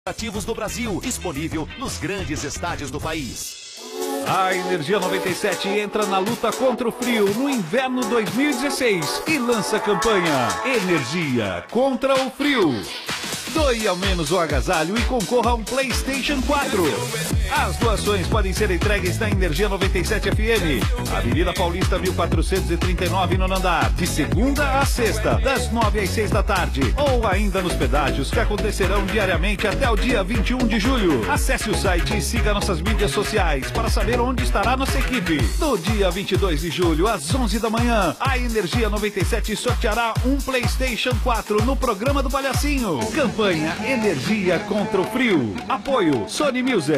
ativos do Brasil, disponível nos grandes estádios do país. A Energia 97 entra na luta contra o frio no inverno 2016 e lança a campanha Energia contra o Frio. Doe ao menos o agasalho e concorra a um PlayStation 4. As doações podem ser entregues na Energia 97 FM, Avenida Paulista 1439, no andar, de segunda a sexta, das 9 às 6 da tarde, ou ainda nos pedágios que acontecerão diariamente até o dia 21 de julho. Acesse o site e siga nossas mídias sociais para saber onde estará nossa equipe. No dia 22 de julho, às 11 da manhã, a Energia 97 sorteará um PlayStation 4 no programa do Palhacinho. Campanha Energia contra o Frio. Apoio Sony Music.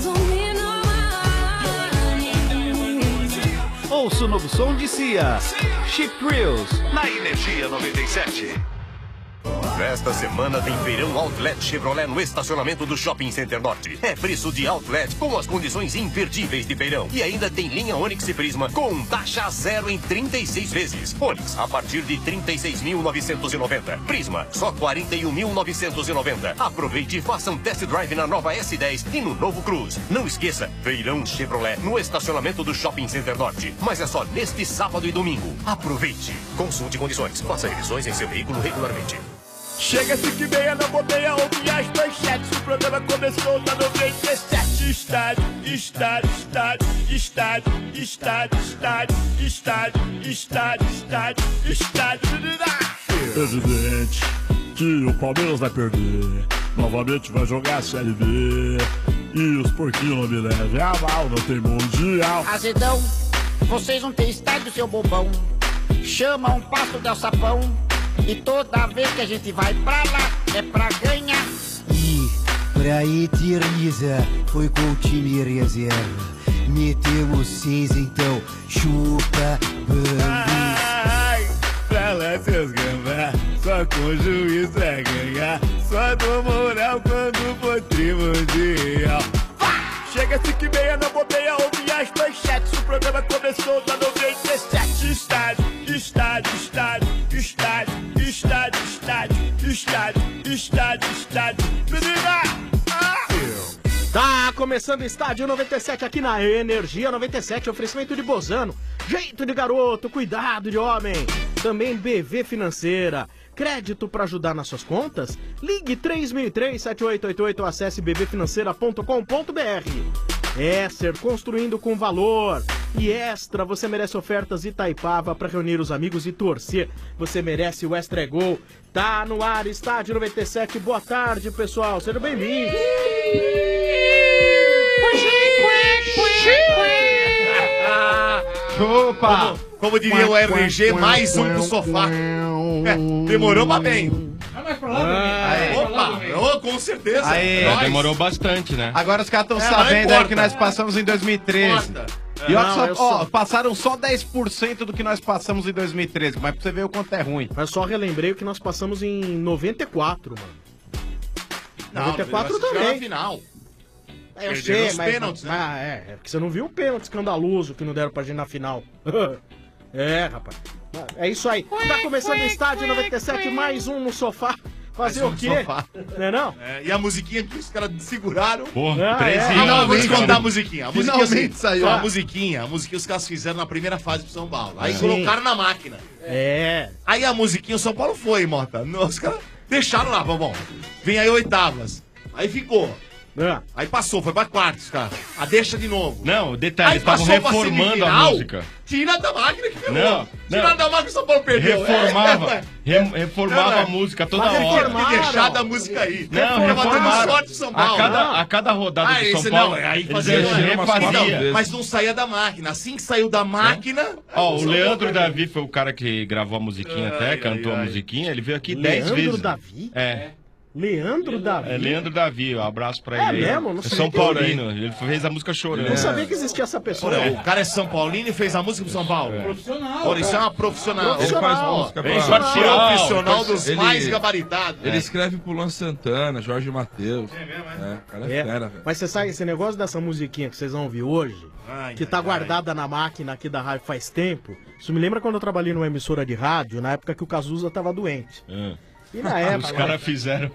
Ouça o novo som de Cia, Chip Thrills, na Energia 97. Esta semana tem Feirão Outlet Chevrolet no estacionamento do Shopping Center Norte. É preço de Outlet com as condições imperdíveis de feirão. E ainda tem linha Onix e Prisma com taxa zero em 36 vezes. Onix a partir de 36.990. Prisma só 41.990. Aproveite e faça um test drive na nova S10 e no novo Cruz. Não esqueça, Feirão Chevrolet no estacionamento do Shopping Center Norte. Mas é só neste sábado e domingo. Aproveite. Consulte condições. Faça revisões em seu veículo regularmente. Chega 5h30 na bobeia, ouve as manchetes. O programa começou na 97. Estádio, estádio, estádio, estádio, estádio, estádio, estádio, estádio, estádio, estádio. Presidente, que o Palmeiras vai perder. Novamente vai jogar a Série B. E os porquinhos não me levem a mal, não tem mundial. Azedão, vocês não têm estádio, seu bobão. Chama um passo del sapão. E toda vez que a gente vai pra lá, é pra ganhar. E pra Eterniza foi com o time reserva. Metemos 6, então chupa bambi. Ai, pra lá seus gambá, só com o juiz é ganhar. Só do moral quando for mundial. Chega 5h30 na bobeia, ouve as manchetes. O programa começou na 97. Estádio, estádio, estádio, estádio, estádio, estádio, estádio, estádio, estádio. Menina! Tá começando o Estádio 97 aqui na Energia 97, oferecimento de Bozano, jeito de garoto, cuidado de homem. Também BV Financeira, crédito para ajudar nas suas contas? Ligue 3003-7888 ou acesse bbfinanceira.com.br. Esser, construindo com valor. E Extra, você merece ofertas Itaipava para reunir os amigos e torcer. Você merece o Extra é Gol. Tá no ar, Estádio 97. Boa tarde, pessoal. Sejam bem-vindos. Opa! Como diria o RG, mais um pro sofá. Demorou pra bem. Opa! Com certeza. Demorou bastante, né? Agora os caras estão sabendo aí que nós passamos em 2013. E passaram só 10% do que nós passamos em 2013, mas pra você ver o quanto é ruim. Mas só relembrei o que nós passamos em 94, mano. Não, 94 também. Final. Eu sei, mas... pênaltis, né? É porque você não viu o pênalti escandaloso que não deram pra gente na final. Rapaz. É isso aí. Tá começando o Estádio 97, mais um no sofá. Fazer o quê? Não é não? E a musiquinha que os caras seguraram. Porra, 13 anos. Não, vou te contar a musiquinha. Finalmente saiu. A musiquinha os caras fizeram na primeira fase pro São Paulo. Aí colocaram na máquina. Aí a musiquinha, o São Paulo foi, Mota. Os caras deixaram lá, bom. Vem aí oitavas. Aí ficou. Aí passou, foi pra quartos, cara. A deixa de novo. Não, detalhe, eles estavam reformando a música. Tira da máquina que ferrou. Não. Tira da máquina que o São Paulo perdeu. Reformava a música toda hora. Tem que deixar da música aí. Não, reformaram. Sorte São Paulo. A cada rodada do São Paulo, aí eles refaziam. Mas não saía da máquina. Assim que saiu da máquina... O Leandro Davi foi o cara que gravou a musiquinha até, cantou a musiquinha. Ele veio aqui 10 vezes. Leandro Davi? Leandro Davi? Leandro Davi, um abraço pra ele. Mesmo? Não São Paulino, ele fez a música chorando. Eu não sabia que existia essa pessoa. O cara é São Paulino e fez a música pro São Paulo. Profissional. Isso é uma profissional. Ele faz música profissional dos mais gabaritados. Ele escreve pro Luan Santana, Jorge Mateus. É mesmo, é? O cara é fera, velho. Mas você sabe, esse negócio dessa musiquinha que vocês vão ouvir hoje, que tá guardada na máquina aqui da rádio faz tempo, isso me lembra quando eu trabalhei numa emissora de rádio, na época que o Cazuza tava doente. E na época... Os caras fizeram...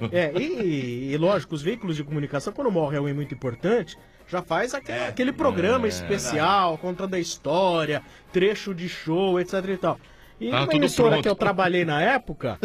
E lógico, os veículos de comunicação, quando morre alguém muito importante, já faz aquele programa especial, contando a história, trecho de show, etc e tal. E uma emissora que eu trabalhei na época,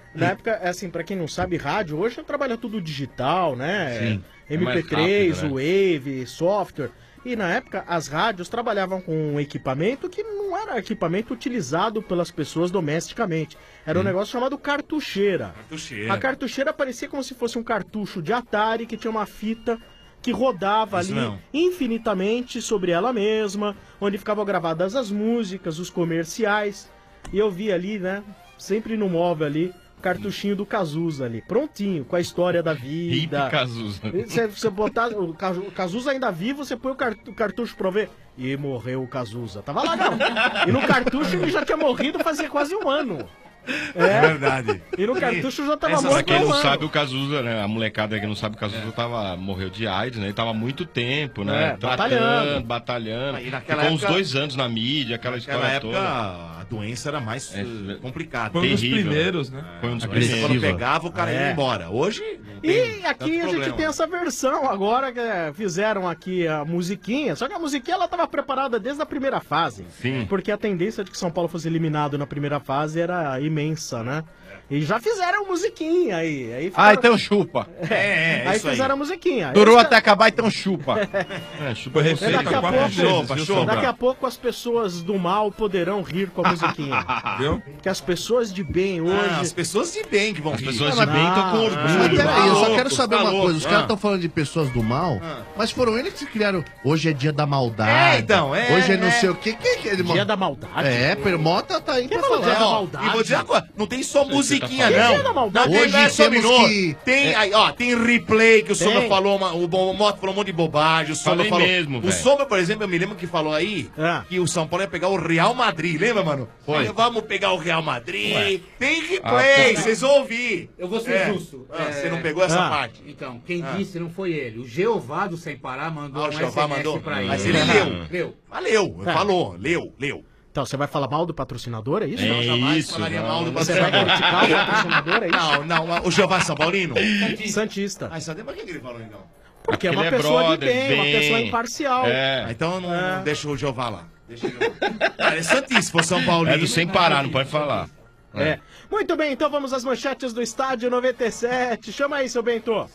assim, pra quem não sabe, rádio, hoje trabalha tudo digital, né? Sim, MP3, rápido, né? Wave, software. E na época, as rádios trabalhavam com um equipamento que não era equipamento utilizado pelas pessoas domesticamente. Era um negócio chamado cartucheira. A cartucheira parecia como se fosse um cartucho de Atari que tinha uma fita que rodava ali infinitamente sobre ela mesma, onde ficavam gravadas as músicas, os comerciais. E eu vi ali, né, sempre no móvel ali, cartuchinho do Cazuza ali, prontinho, com a história da vida. Cazuza. Você botar o Cazuza ainda vivo, você põe o cartucho pra ver. E morreu o Cazuza. Tava lá, não. E no cartucho ele já tinha morrido fazia quase um ano. É verdade. E no cartucho já tava Pra morto quem há um não ano. sabe, o Cazuza, né? A molecada que não sabe, o Cazuza morreu de AIDS, né? Ele tava há muito tempo, né? Batalhando. E naquela Ficou época, uns 2 anos na mídia, aquela história toda. A doença era mais complicada. Foi um dos primeiros, né? Foi um dos primeiros. Quando pegava, o cara ia embora. Hoje... E aqui a gente tem essa versão agora, que fizeram aqui a musiquinha, só que a musiquinha ela tava preparada desde a primeira fase. Sim. Porque a tendência de que São Paulo fosse eliminado na primeira fase era imensa, né? E já fizeram musiquinha aí ficaram... então chupa. Aí fizeram a musiquinha. Durou até acabar, então chupa. Chupa receita. Daqui a pouco as pessoas do mal poderão rir com a musiquinha. Viu? Porque as pessoas de bem hoje... as pessoas de bem que vão rir. As pessoas de bem estão com orgulho. Mas peraí, eu só quero louco, saber tá uma louco. coisa. Os caras estão falando de pessoas do mal, mas foram eles que criaram. Hoje é dia da maldade. Hoje é não sei o quê. Quem que é ele? Dia da maldade? Permota tá aí pra falou dia da falar. maldade? E vou dizer uma coisa, não tem só musiquinha, Dia não. da maldade. Não tem Hoje verso temos dominó. que- Tem, aí, ó, tem replay que o Tem. Sombra falou, o Moto falou um monte de bobagem, o Sombra Falei falou... mesmo, o velho. Sombra, por exemplo, eu me lembro que falou aí que o São Paulo ia pegar o Real Madrid, lembra, mano? Foi. Vamos pegar o Real Madrid, tem replay, vocês vão ouvir. Eu vou ser justo. Você não pegou essa parte? Então, quem disse não foi ele. O Jeová do Sem Parar mandou O um Jeová SMS mandou? pra ele. Mas ele leu. Valeu, É. falou, leu. Então, você vai falar mal do patrocinador, é isso? É Não, jamais isso, falaria não. mal do Você vai criticar o patrocinador, é isso? Não, o Jeová São Paulino? Santista. Ah, sabe por que ele falou então? Porque é Porque uma ele é pessoa brother, de bem, uma bem. pessoa imparcial. É. Então não deixa o Jeová lá. Deixa ele lá. Cara, é santíssimo, São Paulino. É do sem parar, não pode falar. É. Muito bem, então vamos às manchetes do Estádio 97. Chama aí, seu Bento.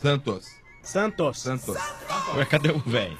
Santos. Ué, cadê o velho?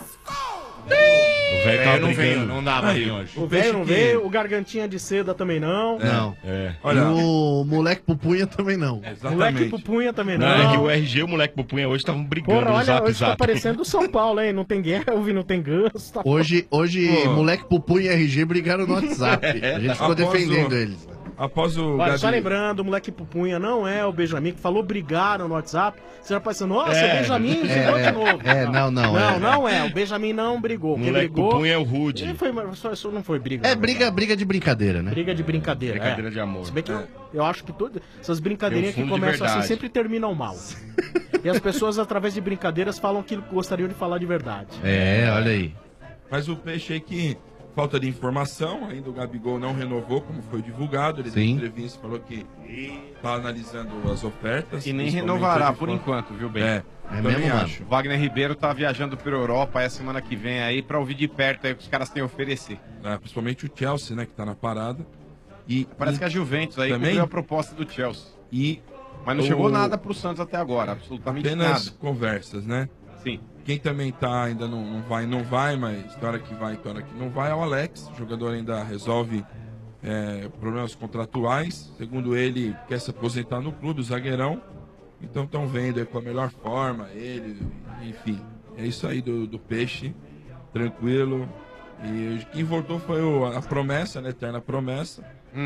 O velho tava não veio, brigando. não dá pra vir hoje. O velho não veio, o Gargantinha de Seda também não. Não. É. E o moleque pupunha também não. O moleque Pupunha também Não, não. é que o RG e o moleque Pupunha hoje estavam brigando Porra, no olha, Zap hoje tá Zap. parecendo o São Paulo, hein? Não tem guerra, não tem ganso. Tá... Hoje moleque pupunha e RG brigaram no WhatsApp. A gente ficou defendendo eles. Após o Olha, Gabi... só lembrando, o moleque Pupunha não é o Benjamin que falou brigaram no WhatsApp. Você já pensou, nossa, o Benjamin brigou de novo. Não é. O Benjamin não brigou. O Quem moleque brigou... Pupunha é o Rude. Isso não foi briga. É na verdade. briga de brincadeira, né? Briga de brincadeira. Brincadeira de amor. Se bem que eu acho que essas brincadeirinhas Tem um que fundo de começam assim verdade. sempre terminam mal. E as pessoas, através de brincadeiras, falam aquilo que gostariam de falar de verdade. Olha aí. Mas o Peixe aí que falta de informação, ainda o Gabigol não renovou, como foi divulgado. Ele deu entrevista e falou que está analisando as ofertas. E nem principalmente renovará a de por fora. enquanto, viu, bem? É Também mesmo, mano? acho. O Wagner Ribeiro tá viajando pela Europa essa semana que vem aí pra ouvir de perto aí o que os caras têm a oferecer. Principalmente o Chelsea, né, que tá na parada. E Parece que a Juventus aí também cumpriu a proposta do Chelsea. Mas não o- chegou nada pro Santos até agora, absolutamente apenas nada. conversas, né? Sim. Quem também tá ainda não vai, mas tem hora que vai, tem hora que não vai, é o Alex. O jogador ainda resolve problemas contratuais. Segundo ele, quer se aposentar no clube, o zagueirão. Então estão vendo aí com a melhor forma, ele, enfim. É isso aí do Peixe, tranquilo. E quem voltou foi a promessa, né? Eterna promessa.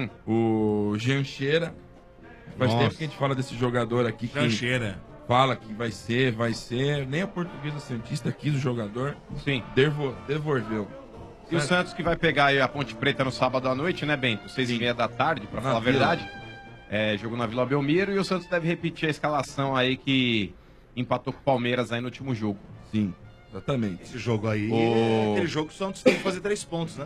O Jean Cheira. Faz Nossa. tempo que a gente fala desse jogador aqui que Chancheira. fala que vai ser. Nem a Portuguesa Santista quis o jogador. Sim. Devolveu. E o Santos que vai pegar aí a Ponte Preta no sábado à noite, né, Bento? 6h30 da tarde, pra Na falar a Vila. verdade. Jogo na Vila Belmiro e o Santos deve repetir a escalação aí que empatou com o Palmeiras aí no último jogo. Sim, exatamente. Esse jogo aí é aquele jogo que o Santos tem que fazer 3 pontos, né?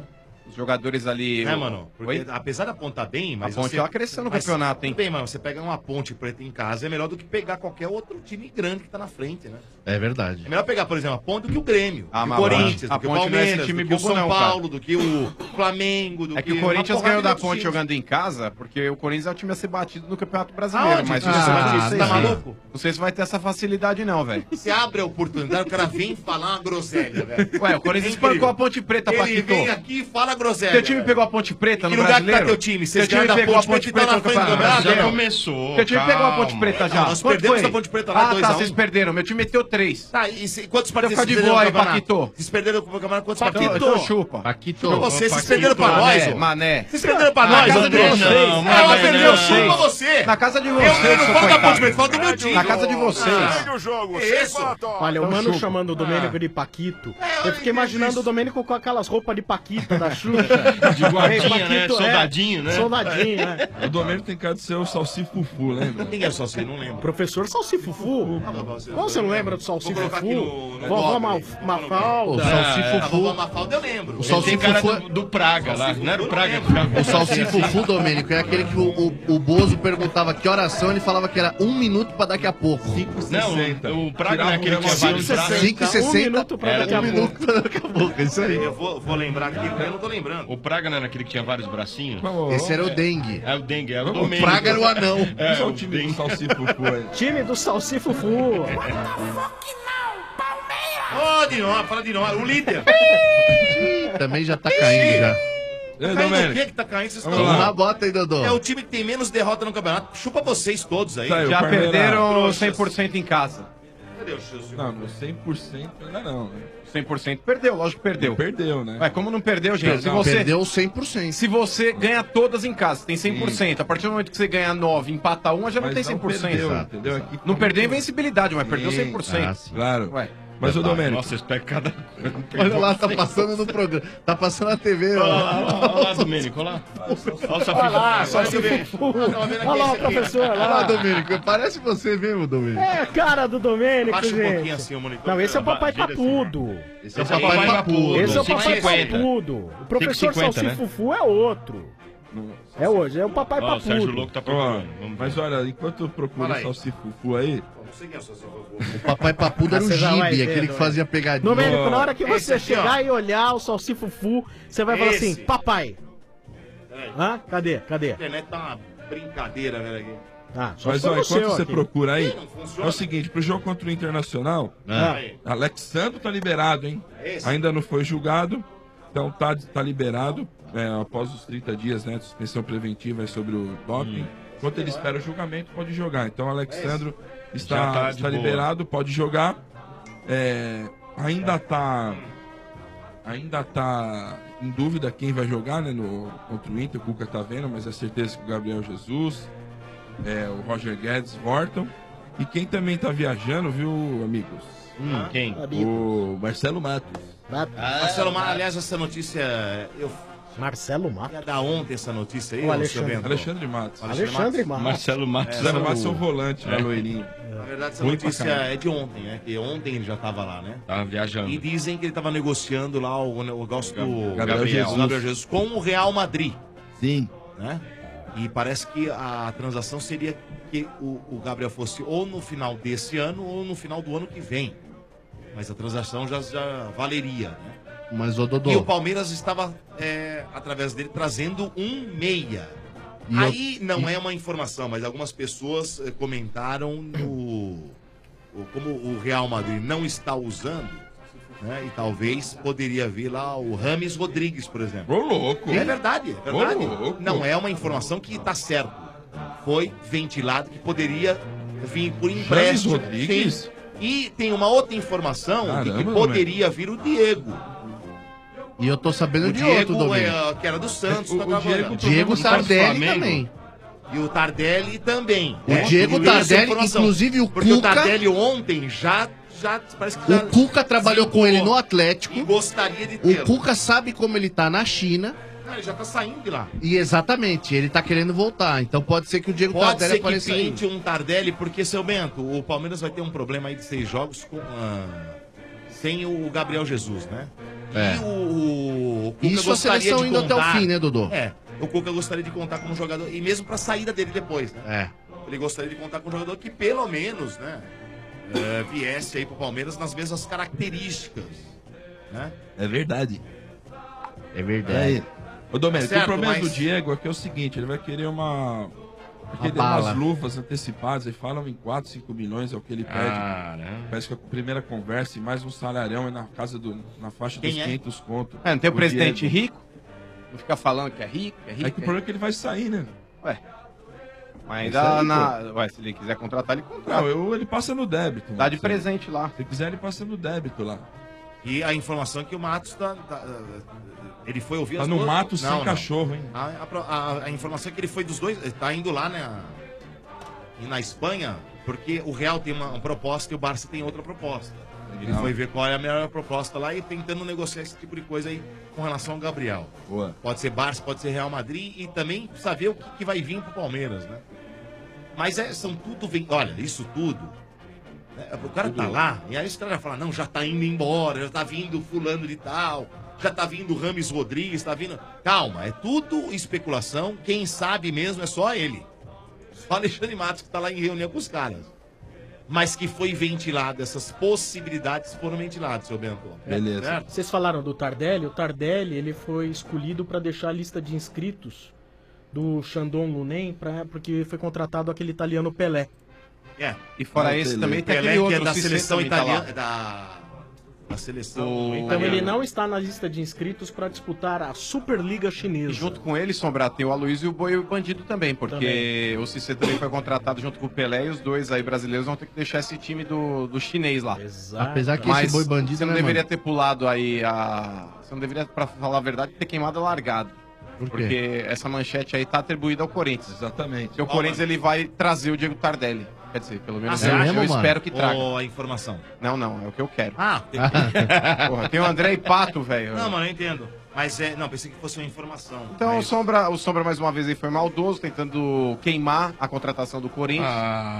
Os jogadores ali... mano? Porque apesar da ponta bem, mas... A Ponte ela cresceu no campeonato, hein? Tudo bem, mano, você pega uma Ponte Preta em casa, é melhor do que pegar qualquer outro time grande que tá na frente, né? É verdade. É melhor pegar, por exemplo, a Ponte do que o Grêmio, do que o mas Corinthians, a do que o Ponte não é esse Palmeiras, time do que o bobo, São não, Paulo, cara. do que o Flamengo, do que... É que o Corinthians ganhou da Ponte times. jogando em casa, porque o Corinthians é o time a ser batido no Campeonato Brasileiro. Aonde? Mas Você tá maluco? Não sei se vai ter essa facilidade não, velho. Você abre a oportunidade, o cara vem falar uma groselha, velho. Ué, o Corinthians espancou a Ponte Preta, Ele Paquito. vem aqui e fala groselha. Teu time pegou a Ponte Preta Que no lugar que Brasileiro? tá teu time? Teu Vocês time ganharam da pegou a Ponte Ponte Preta Preta na no frente do Campeonato Brasileiro. Já começou. Teu time pegou a Ponte calma. Preta já. Nós Quanto perdemos foi? a Ponte Preta lá, 2 a 1. Vocês perderam. Meu time meteu 3. Tá, e quantos partidos Fica de vocês boa aí, perderam no campeonato? Paquito. Vocês perderam o campeonato quantos Paquito. partidos? Então chupa. Paquito. Vocês perderam pra nós, ô. Mané. Vocês perderam pra Na nós, casa de André? vocês. Não, ela perdeu, chupa você. Na casa de Eu vocês, não seu falo da coitado. Ponte Preta, falo do meu time. Na casa de vocês. Segue o jogo, Isso. Olha, o Então mano chupa. chamando o Domênico de Paquito. Eu fiquei imaginando o Domênico com aquelas roupas de Paquita da Xuxa. De guardinha, Paquito, né? Soldadinho, né? Soldadinho, né? O Domênico tem cara de ser o Salsifufu, lembra? Quem é o Salsi? Não lembro. Professor Salsifufu. Como você não lembra do colocar aqui Salsifufu? no Vovó blog. Mafalda. O A Salsifufu. vovó Mafalda eu lembro. O Ele tem cara Salsifufu. do Praga lá. Não era o Praga que ficava... O Salsifufu, Domênico, é aquele que o Bozo perguntava que oração, ele falava que era 1 minuto pra daqui a pouco. Não, o Praga não é aquele que tinha vários braços. 5,60. 1 minuto pra daqui a 1 pouco. minuto pra daqui a pouco. É isso aí. Eu vou lembrar aqui, eu não tô lembrando. O Praga não era aquele que tinha vários bracinhos? Esse era o dengue. É o dengue, é o O Domênico. Praga era o anão. É, o o time do dengue. Salsifufu aí. Time do Salsifufu. Ô, Dinó, fala Dinó, o líder. Também já tá caindo já. Ei, Caindo o Domênico. que tá caindo? Vocês Vamos estão... lá, bota aí, Dodô. É o time que tem menos derrota no campeonato. Chupa vocês todos aí. Tá aí, Já o Parmeira. perderam 100% em casa. Cadê o Chelsea? Não, no 100% ainda não. Né? 100% perdeu, lógico que perdeu. Perdeu, né? Ué, como não perdeu, gente? Se você, Perdeu 100%. se você ganha todas em casa, tem 100%. A partir do momento que você ganha 9 e empata 1, já não tem 100%. Perdeu, Exato. entendeu? Aqui Não perdeu invencibilidade, mas perdeu Sim. 100%. Ah, sim. Claro. Ué. Mas, ô Domênico, Nossa, vocês pegam cada... Olha lá, tá passando no programa. Tá passando na TV, ó. Olha lá, Domênico, olha lá. Olha o Salsifufu. Olha lá o professor Olha lá, lá. Domênico. Parece você mesmo, Domênico. É a cara do Domênico, Baixa um pouquinho gente. assim o monitor. Não, esse é o papai papudo. Esse é o Esse é o papai papai papudo. papudo. Esse é o papai 5,50. papudo. O professor 5,50, né? Salsifufu é outro. É hoje, é o papai Ó, o Sérgio papudo. Louco tá ó, procurando. Vamos ver. mas olha, enquanto eu procuro Fala o aí. Salsifufu aí, Não sei quem é o Chelsea. O papai papudo era o Você já vai Gibi, ver, aquele que Domênico. fazia pegadinha. Domênico, na hora que Esse você aqui, ó. chegar e olhar o Salsifufu, você vai falar assim, Esse. papai. Peraí. Hã? Cadê? Cadê? A internet tá uma brincadeira, velho, aqui. Ah, só mas se ó, for o enquanto seu você aqui. procura aí, Não funciona. é o seguinte, pro jogo contra o Internacional, Aí. Alexandre tá liberado, hein? Esse. Ainda não foi julgado, então tá liberado, após os 30 dias, né, de suspensão preventiva aí sobre o doping. Enquanto ele espera o julgamento, pode jogar. Então o Alexandre Já tá de está boa. liberado, pode jogar. Ainda tá em dúvida quem vai jogar, né, contra o Inter. O Cuca tá vendo, mas é certeza que o Gabriel Jesus, o Roger Guedes voltam. E quem também tá viajando, viu, amigos? Quem? O Marcelo Matos. Marcelo Mar, aliás, essa notícia. Eu Marcelo Matos. ia dar ontem essa notícia aí, O ô, Alexandre. seu Bento? Alexandre Matos. Alexandre Matos. Marcelo Matos Marcelo era Matos é o o... volante, lá, loirinho. Na verdade, essa Ruim pra notícia caramba. é de ontem, né? Que ontem ele já tava lá, né? Tava viajando. E dizem que ele tava negociando lá o negócio do Gabriel Jesus. Gabriel Jesus com o Real Madrid, Sim. né? E parece que a transação seria que o Gabriel fosse ou no final desse ano ou no final do ano que vem. Mas a transação já valeria, né? Mas, ô E o Dodô, Palmeiras estava, através dele, trazendo um meia. E Aí não é uma informação, mas algumas pessoas comentaram como o Real Madrid não está usando, né? E talvez poderia vir lá o Rames Rodrigues, por exemplo. Ô, louco! É verdade, é verdade. Ô, louco. Não é uma informação que está certo. Foi ventilado que poderia vir por empréstimo. Rames Rodrigues? Sim. E tem uma outra informação de que Caramba, poderia vir o Diego. e eu tô sabendo O de outro, Diego, Domênico. que era do Santos, O que eu tava Diego- olhando. Diego Não tá no Tardelli Flamengo? também. E o Tardelli também. O Diego Eu li essa Tardelli, informação. inclusive o Porque o Cuca- Tardelli ontem já parece que já O Cuca trabalhou com ele no e Atlético. gostaria de O ter. Cuca sabe como ele tá na China. Ele já tá saindo de lá. E exatamente, ele tá querendo voltar. Então pode ser que o Diego Pode Tardelli ser que apareça aí. pinte um Tardelli, porque, seu Bento, o Palmeiras vai ter um problema aí de 6 jogos sem o Gabriel Jesus, né? É. E o o Cuca Isso a gostaria seleção de indo até o contar- fim, né, Dodô? O Cuca gostaria de contar com um jogador, e mesmo pra saída dele depois, né? Ele gostaria de contar com um jogador que pelo menos, né, viesse aí pro Palmeiras nas mesmas características, né? É verdade. É verdade. Ô, Domênico, Certo, o problema mas- do Diego é que é o seguinte, ele vai querer umas bala. luvas antecipadas, e falam em 4, 5 milhões, é o que ele pede. Parece que a primeira conversa e mais um salarião é na faixa dos 500 conto. Não tem o presidente Diego. rico? Não fica falando que é rico, É que o problema é que ele vai sair, né? Ué. Mas Vai sair, ainda Ué, se ele quiser contratar, ele contrata. Não, ele passa no débito. Dá né? de presente lá. Se quiser, ele passa no débito lá. E a informação é que o Matos ele foi ouvir Tá as no duas- mato sem Não, não. cachorro, hein? A informação é que ele foi dos dois, tá indo lá, né, na Espanha, porque o Real tem uma proposta e o Barça tem outra proposta. Ele Não. foi ver qual é a melhor proposta lá e tentando negociar esse tipo de coisa aí com relação ao Gabriel. Boa. Pode ser Barça, pode ser Real Madrid e também precisa ver o que vai vir pro Palmeiras, né? Mas são tudo... Olha, isso tudo... O cara tá lá, e aí os caras falam, não, já tá indo embora, já tá vindo fulano de tal, já tá vindo Rames Rodrigues, tá vindo... Calma, é tudo especulação, quem sabe mesmo é só ele. Só Alexandre Matos que tá lá em reunião com os caras. Mas que foi ventilado, essas possibilidades foram ventiladas, seu Bento. Beleza. Certo? Vocês falaram do Tardelli, o Tardelli ele foi escolhido para deixar a lista de inscritos do Shandong Luneng, porque foi contratado aquele italiano Pelé. E fora esse também tem Pelé, aquele outro que é da Cissé seleção também tá lá. italiana, da seleção Então italiana. ele não está na lista de inscritos para disputar a Superliga Chinesa. E junto com ele, Sombra, tem o Aloysio e o Boi e o Bandido também, porque o Cissé também foi contratado junto com o Pelé e os dois aí brasileiros vão ter que deixar esse time do chinês lá. Exato. Apesar que Mas esse Boi Bandido, você não né, deveria mano? ter pulado aí Você não deveria, pra falar a verdade, ter queimado a largada. Por quê? Porque essa manchete aí tá atribuída ao Corinthians. Exatamente. Porque o Corinthians ele vai trazer o Diego Tardelli. Quer dizer, pelo menos você eu, acha, eu mano? espero que traga. Ou a informação? Não, é o que eu quero. Porra, tem o André e Pato, velho. Não, mano, eu entendo. Mas não, pensei que fosse uma informação. Então Mas- o Sombra mais uma vez aí foi maldoso, tentando queimar a contratação do Corinthians.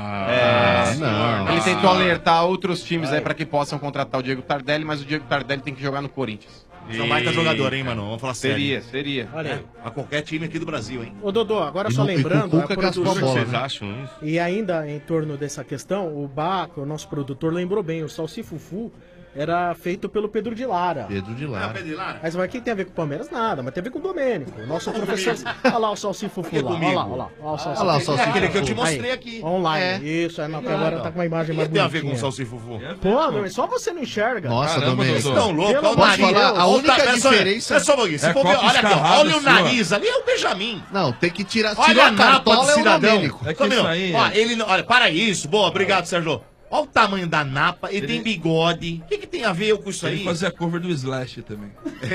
não. Ele tentou alertar outros times aí pra que possam contratar o Diego Tardelli, mas o Diego Tardelli tem que jogar no Corinthians. Você é um baita jogador, hein, mano? Vamos falar sério. Seria. Olha aí. A qualquer time aqui do Brasil, hein? Ô Dodô, agora E só no- e com o lembrando, Cuca a cascou a produção- bola, Vocês né? acham isso? E ainda em torno dessa questão, o Baco, o nosso produtor, lembrou bem, o Salsifufu era feito pelo Pedro de Lara. Pedro de Lara. Pedro de Lara? Mas o que tem a ver com o Palmeiras? Nada, mas tem a ver com o Domênico. O nosso professor. Olha lá o Salsifufu lá. Olha lá, olha lá. Olha o Olha lá o Salsifufu. É aquele que eu te Aí, mostrei aqui. Online. Isso, é, não, porque agora tá com uma imagem O mais que tem a ver com o bonitinha. Salsifufu? Pô, meu, só você não enxerga. Nossa, Caramba, Domênico. Dodô. Estão loucos, Pelo olha o amor de nariz. Deus. A Olha o única pera só- diferença- pera só um pouquinho. Se É for ver, copa olha aqui, ó, escarrada olha o sua. nariz ali, é o Benjamin. Não, tem que tirar. Olha Tirou a a napa do cartola, é o cidadão. Domênico. É que Só um isso minuto. aí- Ó, ele, olha, para isso. Boa, obrigado, Sérgio. Olha o tamanho da napa, ele tem bigode. O que tem a ver com isso Ele aí? fazia cover do Slash também.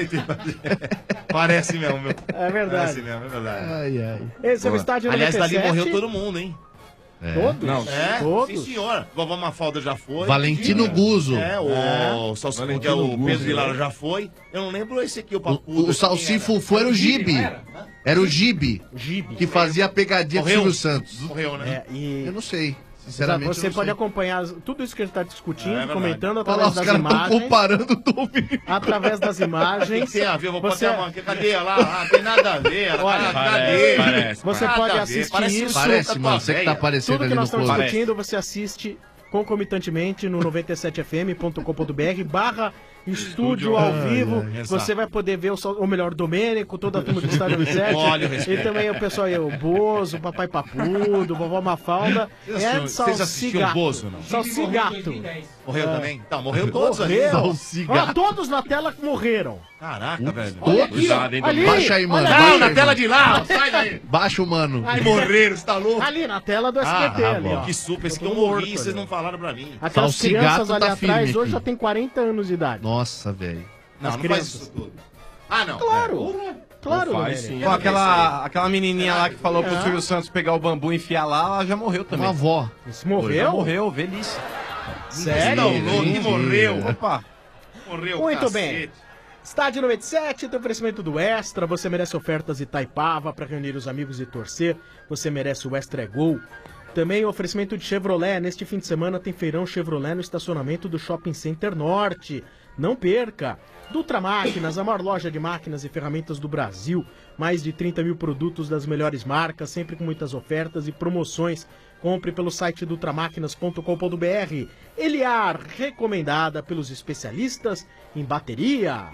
Parece mesmo, meu. É verdade. Parece mesmo, é verdade. Ai, ai. Esse é o estádio Aliás, 97. dali morreu todo mundo, hein? Todos? Não, É, Todos? sim, senhor. Vovó Mafalda já foi. Valentino Guzzo. É, o Salsifufu, que é Valentino o Guzzo, Pedro de Lara né? já foi. Eu não lembro esse aqui, o Papudo. O Salsifufu era o Gibi. Era o Gibi. Gibi. Que fazia a pegadinha com o Morreu? Silvio Santos. Morreu, né? É, e... Eu não sei. Sinceramente, Você eu não pode sei. acompanhar tudo isso que ele está discutindo, É verdade. comentando Olha lá, através os das caras estão imagens. comparando o Domênico. Através das O que imagens. tem a ver? Eu vou Você- botar uma cadê lá? Ah, tem nada a ver. Olha, cadê? parece. Você Nada pode a ver, assistir parece isso. Parece, tua mano. Você que tá véia. aparecendo Tudo que ali no nós estamos close. discutindo, você assiste concomitantemente no 97fm.com.br/barra estúdio ao vivo. Você vai poder ver o melhor Domênico, toda a turma do Estádio 97. Olha o respeito. E também o pessoal aí, o Bozo, o Papai Papudo, vovó Mafalda. Vocês assistiam o Bozo, não? Salsigato. Morreu também? Tá, morreu todos ali. Morreu. Salsigato. Ó, todos na tela que morreram. Caraca, velho. Cuidado, hein, Ali, Baixa aí, mano. olha Baixa Não, aí, na tela mano. de lá, sai daí. Baixa o mano. Ali. Morreram, você tá louco? Ali na tela do SBT, ali, ó. Que super, esse que eu Todo morri, morto, vocês ali. não falaram pra mim. Aquelas Salsigato crianças ali tá atrás firme hoje já aqui. tem 40 anos de idade. Nossa, velho. Não, As não crianças. faz isso tudo. Ah, não. Claro. Claro, Não faz, Domênico. sim. Pô, aquela menininha lá que falou pro Silvio Santos pegar o bambu e enfiar lá, ela já morreu também. Uma avó. Isso Já morreu? morreu, velhice. Sério? Não, louco, que morreu. Opa. Morreu, Muito cacete. bem. Estádio 97, tem oferecimento do Extra. Você merece ofertas Itaipava para reunir os amigos e torcer. Você merece o Extra é Gol. Também o oferecimento de Chevrolet. Neste fim de semana tem feirão Chevrolet no estacionamento do Shopping Center Norte. Não perca! Dutra Máquinas, a maior loja de máquinas e ferramentas do Brasil. Mais de 30 mil produtos das melhores marcas, sempre com muitas ofertas e promoções. Compre pelo site dutramaquinas.com.br. Eliar, recomendada pelos especialistas em bateria.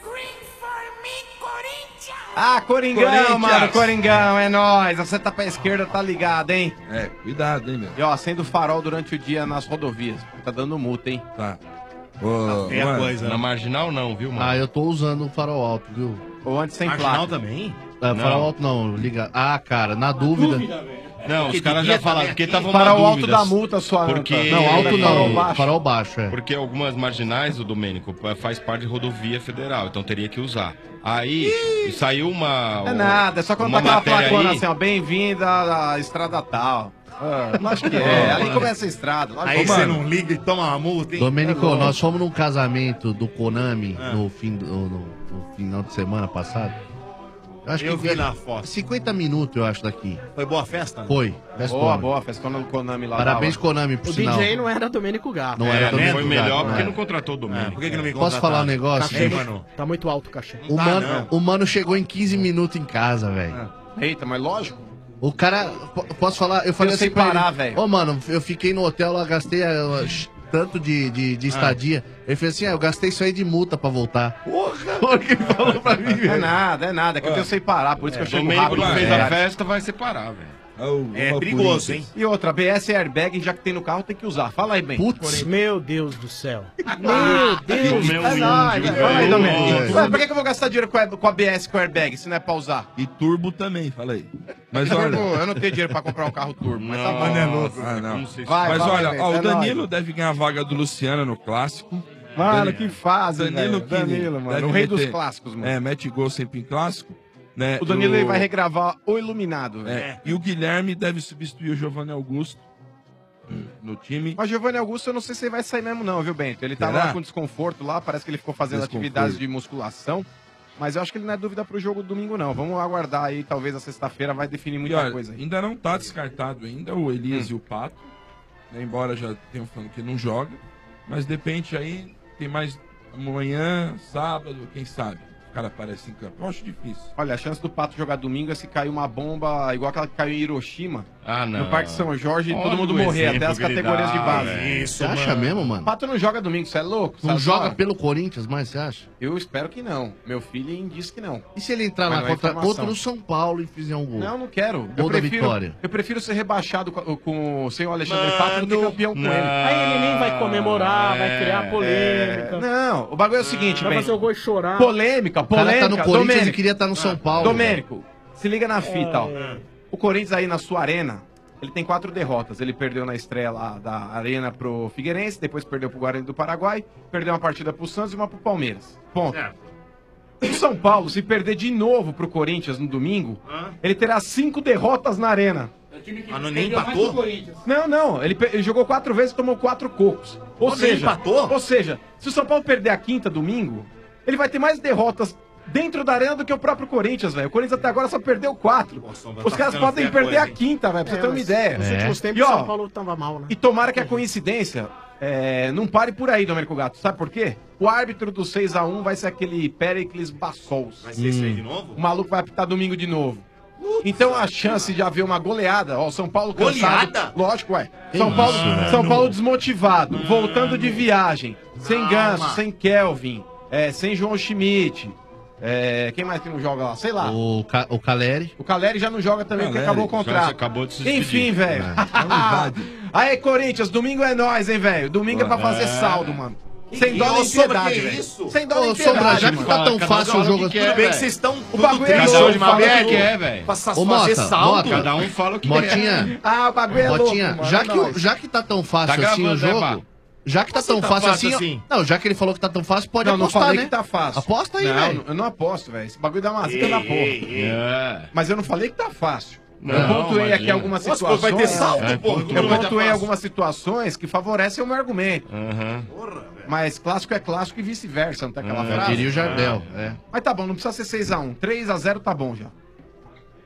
Ah, Coringão, mano, Coringão, é nóis. Você tá pra esquerda, tá ligado, hein? É, cuidado, hein, meu. E ó, acenda o farol durante o dia nas rodovias. Tá dando multa, hein? Tá. Tem a coisa. Na marginal não, viu, mano? Ah, eu tô usando o farol alto, viu? Ou antes sem Marginal placa. também? É, farol alto não, liga. Ah, cara, na dúvida. Não, os caras já falaram, porque estavam Farol na alto dúvida. da multa, sua Porque... anta. Não, alto Farol não, baixo. farol baixo, é. Porque algumas marginais, o Domênico, faz parte de rodovia federal, então teria que usar. Aí saiu uma... É nada, é só quando tá uma aquela matéria placona aí. assim, ó, bem-vinda à estrada tal. Acho que é, ali começa a estrada. Aí você não liga e toma uma multa, hein? Domênico, É louco. nós fomos num casamento do Konami no final de semana passado. Eu vi na foto. 50 minutos, eu acho, daqui. Foi boa festa? né? Foi. Festa Boa, Konami. boa, festa no Konami lá. Parabéns, da Konami, por O sinal. DJ não era Domênico Gato. Não era Domênico Foi melhor Gato, porque é. não contratou o Domênico. Por que não me Posso falar um negócio? Cachê, gente? mano? tá muito alto o cachê. O Tá, mano, não. o mano chegou em 15 minutos em casa, velho. Eita, mas lógico. O cara, posso falar? Eu falei Eu assim sei pra parar, ele, velho. Ô, mano, eu fiquei no hotel lá, gastei tanto de estadia. Ele fez assim, eu gastei isso aí de multa pra voltar. Porra! Foi o que ele falou pra mim, É velho. nada, é que eu sei parar, por isso que eu chego Domênico rápido. não fez né? a festa, vai separar, velho. É perigoso, hein? E outra, BS e airbag, já que tem no carro, tem que usar. Fala aí, bem. Putz, meu Deus do céu. Meu Deus. Meu É nóis, fala aí, Domênico. É. Ué, por que eu vou gastar dinheiro com a BS com airbag se não é pra usar? E turbo também, falei. Mas Turbo, olha... eu não tenho dinheiro pra comprar um carro turbo, mas tá bom. Mano, é louco. Ah, não. Não sei se- Vai, Mas fala aí, olha, Bento, ó, é o Danilo nóis. deve ganhar a vaga do Luciano no Clássico. Mano, que fase, Danilo velho. Danilo, mano. deve O rei dos meter- clássicos, mano. É, mete gol sempre em clássico. Né? O Danilo ele vai regravar O Iluminado, velho. É, e o Guilherme deve substituir o Giovanni Augusto no time. Mas Giovanni Augusto, eu não sei se ele vai sair mesmo não, viu, Bento? Ele tá Será? lá com desconforto lá, parece que ele ficou fazendo Desconforto. atividades de musculação. Mas eu acho que ele não é dúvida pro jogo do domingo, não. Vamos aguardar aí, talvez a sexta-feira vai definir E muita olha, coisa. ainda não tá descartado ainda o Elias e o Pato, né, embora já tenham falando que não joga, mas depende aí, tem mais amanhã, sábado, quem sabe. O cara aparece em campo. Eu acho difícil. Olha, a chance do Pato jogar domingo é se cair uma bomba igual aquela que caiu em Hiroshima, Ah, não. no Parque São Jorge, e todo Olha mundo o morrer, exemplo até as que ele categorias dá, de base. velho. Você acha mesmo, mano? Pato não joga domingo, você é louco? Não Sabe joga só? pelo Corinthians, mas você acha? Eu espero que não. Meu filho disse que não. E se ele entrar Mas lá não é contra informação. o São Paulo e fizer um gol? Não, não quero. Gol da vitória. Eu prefiro ser rebaixado sem o Alexandre Pato do que campeão com ele. Aí ele nem vai comemorar, vai criar polêmica. Não, o bagulho é o seguinte, Vai velho. fazer o gol e chorar. Polêmica. O cara tá no Corinthians e Domênico. queria estar no São Paulo. Domênico, se liga na fita, ó. O Corinthians aí na sua arena, ele tem 4 derrotas. Ele perdeu na estreia lá da arena pro Figueirense, depois perdeu pro Guarani do Paraguai, perdeu uma partida pro Santos e uma pro Palmeiras. Ponto. O São Paulo, se perder de novo pro Corinthians no domingo, ele terá 5 derrotas na arena. Ah, não nem empatou? Não. Ele jogou 4 vezes e tomou 4 cocos. Mas ele empatou? Ou seja, se o São Paulo perder a quinta domingo, ele vai ter mais derrotas dentro da arena do que o próprio Corinthians, velho. O Corinthians até agora só perdeu 4. Os caras podem perder a quinta, velho, pra você ter uma ideia. Nos últimos tempos E, o ó, São Paulo tava mal, né? E tomara que a coincidência não pare por aí, Domênico Gato. Sabe por quê? O árbitro do 6x1 vai ser aquele Péricles Bassols. Vai ser esse aí de novo? O maluco vai apitar domingo de novo. Então a chance de haver uma goleada, ó, São Paulo cansado. Goleada? Lógico, ué. São Paulo desmotivado, voltando de viagem, sem Ganso, sem Kelvin, sem João Schmidt. Quem mais que não joga lá? Sei lá. O Caleri. O Caleri já não joga também porque acabou o contrato. Acabou de se despedir. Enfim, velho. Aí, Corinthians, domingo é nós, hein, velho? Domingo é pra fazer saldo, mano. Sem dó nem piedade, velho. Sem dó nem Ô, Sombra, piedade, já que mano. tá tão fácil o jogo... Tudo bem que vocês estão O bagulho é Cada um louco, fala o mano. que quer, velho. Pra Ô, fazer Mota, saldo. Cada um fala o que Motinha, Ah, o bagulho é louco, Motinha, mano. já que tá tão fácil Tá assim o gravando, né, jogo... Bá? Já que tá tão tá fácil fácil assim... assim? Não, já que ele falou que tá tão fácil, pode Não, não apostar, falei né? que tá fácil. Aposta aí, não, velho. eu não aposto, velho. Esse bagulho dá uma zica da porra. Mas eu não falei que tá fácil. Eu Não, pontuei aqui imagina. algumas Nossa, situações. vai ter saldo, porra. Como Eu não vai ter pontuei fácil? algumas situações que favorecem o meu argumento. Porra, velho. Mas clássico é clássico e vice-versa, não tem aquela Eu frase? diria o Jardel, é. Mas tá bom, não precisa ser 6x1. 3x0 tá bom já.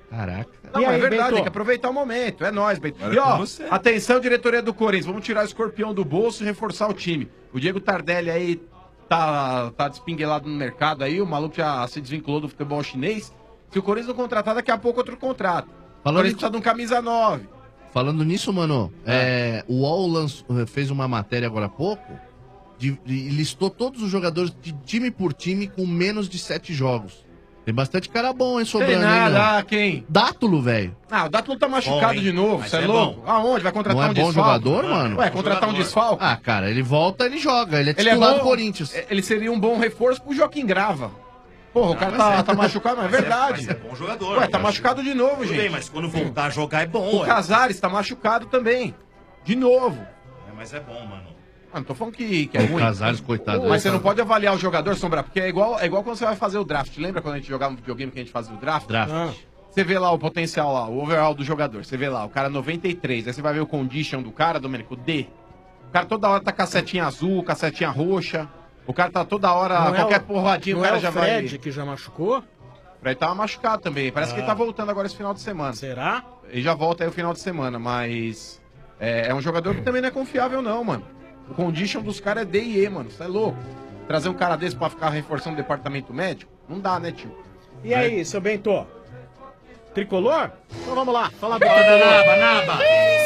Caraca. Não, mas é verdade, tem que aproveitar o momento. É nóis, Bento. E ó, atenção, diretoria do Corinthians, vamos tirar o escorpião do bolso e reforçar o time. O Diego Tardelli aí tá despinguelado no mercado aí, o maluco já se desvinculou do futebol chinês. Se o Corinthians não contratar, daqui a pouco outro contrato. O Corinthians precisa de um camisa 9. Falando nisso, mano, o UOL fez uma matéria agora há pouco e listou todos os jogadores de time por time com menos de 7 jogos. Tem bastante cara bom, hein, sobrando. Tem nada, hein, quem? Dátulo, velho. Ah, o Dátulo tá machucado de novo, você é louco? Aonde? Vai contratar Não é um bom desfalque? jogador, mano? Ué, contratar um desfalque? Ah, cara, ele volta, ele joga. Ele é titular do Corinthians. Ele seria um bom reforço pro Joaquim Grava. Porra, o cara tá machucado, mas é verdade. Mas é bom jogador. Ué, tá machucado de novo, Tudo gente. bem, mas quando voltar a jogar é bom, O Casares tá machucado também. De novo. Mas é bom, mano. Ah, não tô falando que é ruim. Casares, coitado. Mas você não pode avaliar o jogador, Sombra, porque é igual quando você vai fazer o draft. Lembra quando a gente jogava no videogame que a gente fazia o draft? Você vê lá o potencial lá, o overall do jogador. Você vê lá, o cara 93. Aí você vai ver o condition do cara, Domênico, D. O cara toda hora tá com a setinha azul, com a setinha roxa. O cara tá toda hora, Não qualquer é porradinha, o não cara é o já Fred vai... que já machucou? O Fred tava machucado também. Parece que ele tá voltando agora esse final de semana. Será? Ele já volta aí o final de semana, mas... É um jogador que também não é confiável não, mano. O condition dos caras é D e E, mano. Você é louco. Trazer um cara desse pra ficar reforçando o departamento médico? Não dá, né, tio? E aí, seu Bento? Tricolor? Então vamos lá, fala do Naba.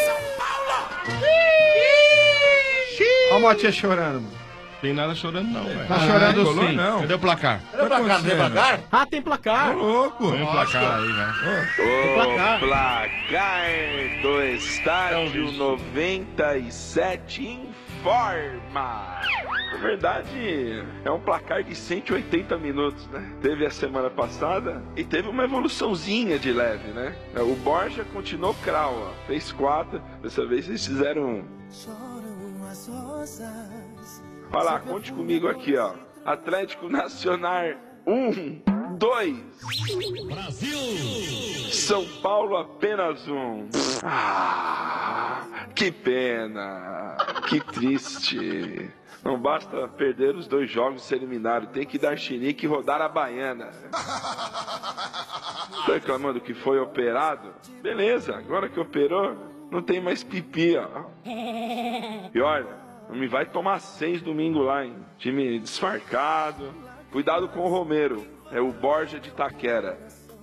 Olha o Matias chorando, mano. Tem nada chorando não, velho. Tá chorando Tricolor, sim. não. Cadê o placar? Cadê o placar? Não tem placar? Ah, tem placar. Ô, louco. Põe o placar aí, velho. placar. Placar do estádio 97 informa. Na verdade, é um placar de 180 minutos, né? Teve a semana passada e teve uma evoluçãozinha de leve, né? O Borja continuou crau, ó. Fez 4. Dessa vez eles fizeram 1. Olha lá, conte comigo aqui, ó. Atlético Nacional 1, 2. Brasil! São Paulo apenas 1. Ah, que pena. Que triste. Não basta perder os 2 jogos e ser eliminado. Tem que dar chinique e rodar a baiana. Tá reclamando que foi operado? Beleza, agora que operou, não tem mais pipi, ó. E olha, não me vai tomar 6 domingo lá, hein? Time desfarcado. Cuidado com o Romero. É o Borja de Itaquera.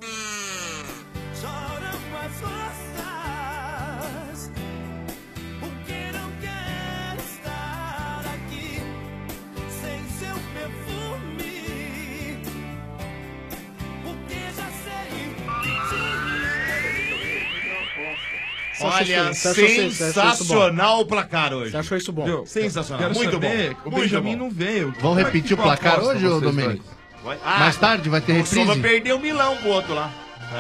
Olha, sensacional o placar hoje. Você achou isso bom? Sensacional, Quero muito saber, bom. O Benjamin não veio. Vamos repetir o placar hoje, ô vocês Domênico? dois? Mais tarde vai ter O reprise? Sombra perdeu o Milão pro outro lá.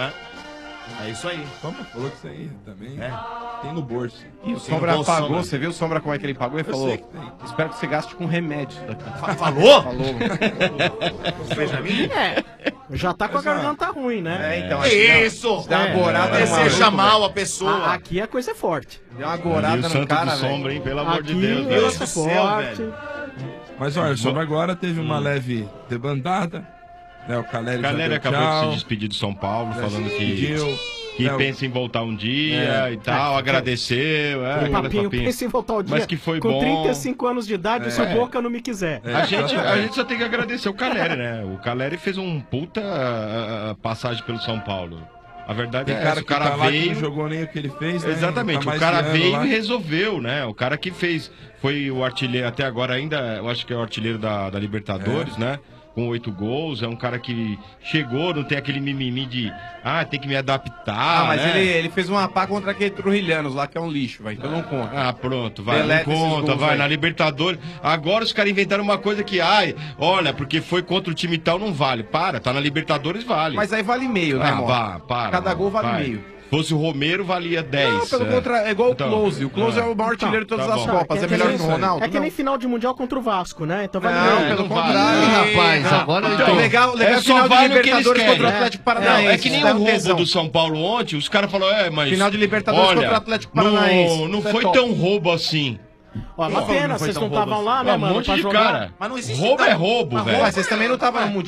É isso aí. Como falou que isso aí também tem no bolso. E o Sombra pagou, você viu o Sombra como é que ele pagou? Ele Eu falou, sei que tem. espero que você gaste com remédio. Falou? Falou. Benjamin? Já tá com a garganta ruim, né? Então, Isso! Dá uma gorada no Deseja maluco, mal velho. a pessoa. Aqui a coisa é forte. Deu uma E gorada o no santo cara, do sombra, velho. hein? Pelo amor de Aqui Deus. o velho. negócio é do céu, forte. velho. Mas olha, sobre agora teve uma leve debandada. Né, o Caleri já Caleri deu acabou tchau. de se despedir de São Paulo, Já falando se que despediu. Não, pensa em voltar um dia e tal, agradeceu. Aquele papinho, pensa em voltar o dia. Mas que foi com bom. 35 anos de idade, se o Boca não me quiser. A gente só tem que agradecer o Caleri, né? O Caleri fez um puta passagem pelo São Paulo. A verdade é que o cara tá lá que veio. não jogou nem o que ele fez, né? Exatamente, Tá o cara mais de ano veio lá. e resolveu, né? O cara que fez, foi o artilheiro, até agora ainda, eu acho que é o artilheiro da Libertadores, né? Com 8 gols, é um cara que chegou, não tem aquele mimimi de tem que me adaptar. Mas né? ele fez uma pá contra aquele Trujilhanos lá, que é um lixo, vai. Então não conta. Ah, pronto, vai, Deleta não esses conta, gols vai, aí. na Libertadores. Agora os caras inventaram uma coisa que, olha, porque foi contra o time tal, não vale. Para, tá na Libertadores, vale. Mas aí vale meio, né, irmão? Para. Cada gol vale vai. meio. Fosse o Romero, valia 10. Não, pelo contrário, é igual Então, o Close. O Close é o maior artilheiro de todas as Copas. É melhor que o Ronaldo? É que nem final de Mundial contra o Vasco, né? Então vai Não, pelo contrário. Rapaz, agora Então, legal É final só de vai no que eles Libertadores querem. contra o Atlético Paranaense. Não, é que nem dá o roubo tesão. do São Paulo ontem, os caras falaram, mas... Final de Libertadores contra o Atlético Paranaense. Não Isso é foi top. tão roubo assim. Ó, uma pena, vocês não estavam lá, né, Um mano? monte pra de jogar. cara. Mas não existe Roubo tão- é roubo, Mas velho. vocês também não estavam no Mundial.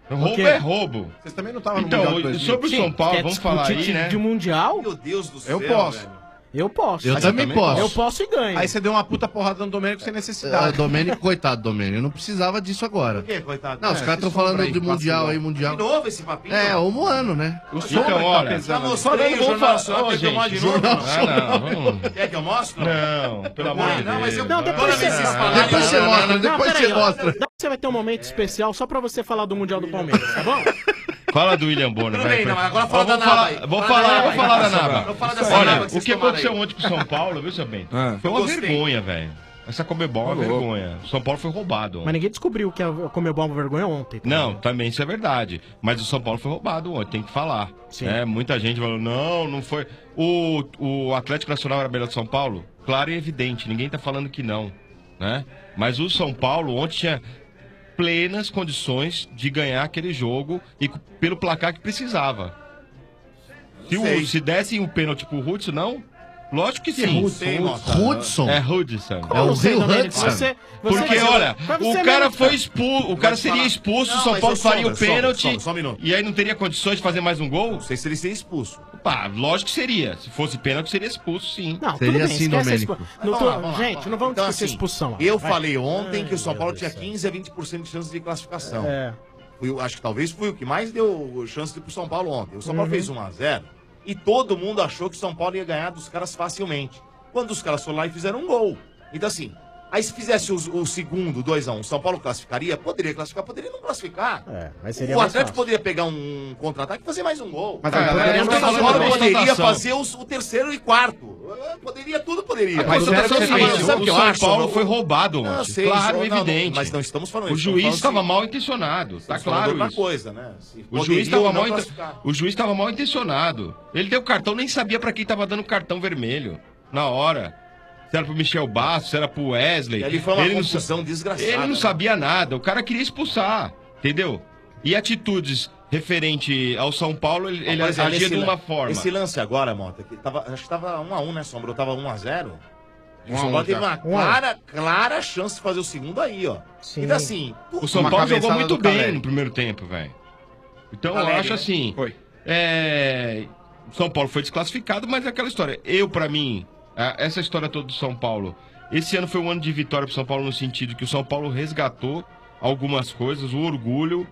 Roubo é roubo. Vocês também não estavam no Então, Mundial de 2000. sobre o São Paulo, vamos falar aí, né? De Mundial? Meu Deus do céu, Eu posso. velho. Eu posso. Eu também posso. Eu posso e ganho. Aí você deu uma puta porrada no Domênico sem necessidade. Domênico, coitado, Domênico. Eu não precisava disso agora. Por quê, coitado? Não, os caras estão falando de Mundial aí, Mundial. De novo esse papinho? É, um ano, né? Então, olha... Já mostrei o Jornal Nacional, quer que eu mostre de novo? Quer que eu mostre? Não, pelo amor de Deus. Não, mas eu... Não, depois você... Depois você mostra, depois você mostra. Daí você vai ter um momento especial só pra você falar do Mundial do Palmeiras, tá bom? Fala do William Bonner, Tudo vai. bem, não, mas agora fala da Naba aí. Vou falar da Naba. Vou falar dessa Naba Olha, que o vocês que tomaram aconteceu aí. ontem com o São Paulo, viu, seu Bento? Foi uma Gostei. vergonha, velho. Essa Comebol é uma vergonha. O São Paulo foi roubado ontem. Mas ninguém descobriu que a Comebol é uma vergonha ontem. Tá? Não, também isso é verdade. Mas o São Paulo foi roubado ontem, tem que falar. Sim. Muita gente falou, não foi. O Atlético Nacional era melhor do São Paulo? Claro e evidente, ninguém tá falando que não, né? Mas o São Paulo ontem tinha plenas condições de ganhar aquele jogo e pelo placar que precisava. Se dessem um pênalti pro Hudson, não? Lógico que sim. Hudson? É Hudson. É o Rio Hudson. Porque, olha, o cara foi expulso, o cara seria expulso, o São Paulo faria o pênalti Só um minuto. e aí não teria condições de fazer mais um gol? Não sei se ele seria expulso. Pá, lógico que seria. Se fosse pênalti, seria expulso, sim. Não, Seria tudo bem, assim, esquece a Domênico. Gente, não vamos Então, discutir assim, expulsão. eu Vai. falei ontem que o São Paulo tinha 15 a 20% de chance de classificação. Acho que talvez foi o que mais deu chance pro São Paulo ontem. O São Paulo fez 1-0 e todo mundo achou que o São Paulo ia ganhar dos caras facilmente. Quando os caras foram lá e fizeram um gol. Então, assim, aí se fizesse o segundo, 2-1, o São Paulo classificaria? Poderia classificar, poderia não classificar. Mas seria O mais Atlético fácil. poderia pegar um contra-ataque e fazer mais um gol. Mas o São Paulo poderia fazer o terceiro e quarto. Poderia, tudo poderia. Mas Sabe o o que eu São acho? Paulo foi roubado Não, ontem. sei, Claro, não, evidente. mas não estamos falando O isso. juiz Estamos estava falando mal intencionado. Tá Estamos falando claro outra isso. coisa, né? Se O juiz poderia estava ou não mal, classificar. o juiz estava mal intencionado. Ele deu cartão, nem sabia pra quem estava dando cartão vermelho na hora. Se era pro Michel Bastos, se era pro Wesley. E ali foi uma Ele não confusão sa- desgraçada, Ele não né? sabia nada. O cara queria expulsar, entendeu? E atitudes referente ao São Paulo, ele Por exemplo, agia de esse uma forma. Esse lance agora, Mota, que acho que tava 1-1, né, Sombra? Tava 1-0. O 1 a 1 São Paulo teve já. uma clara chance de fazer o segundo aí, ó. Então, assim, O São Uma Paulo jogou cabeçada muito do bem Caleri. no primeiro tempo, velho. Então Caleri, eu acho né? assim. Foi. O São Paulo foi desclassificado, mas é aquela história. Pra mim, essa história toda do São Paulo. Esse ano foi um ano de vitória pro São Paulo no sentido que o São Paulo resgatou algumas coisas, o orgulho.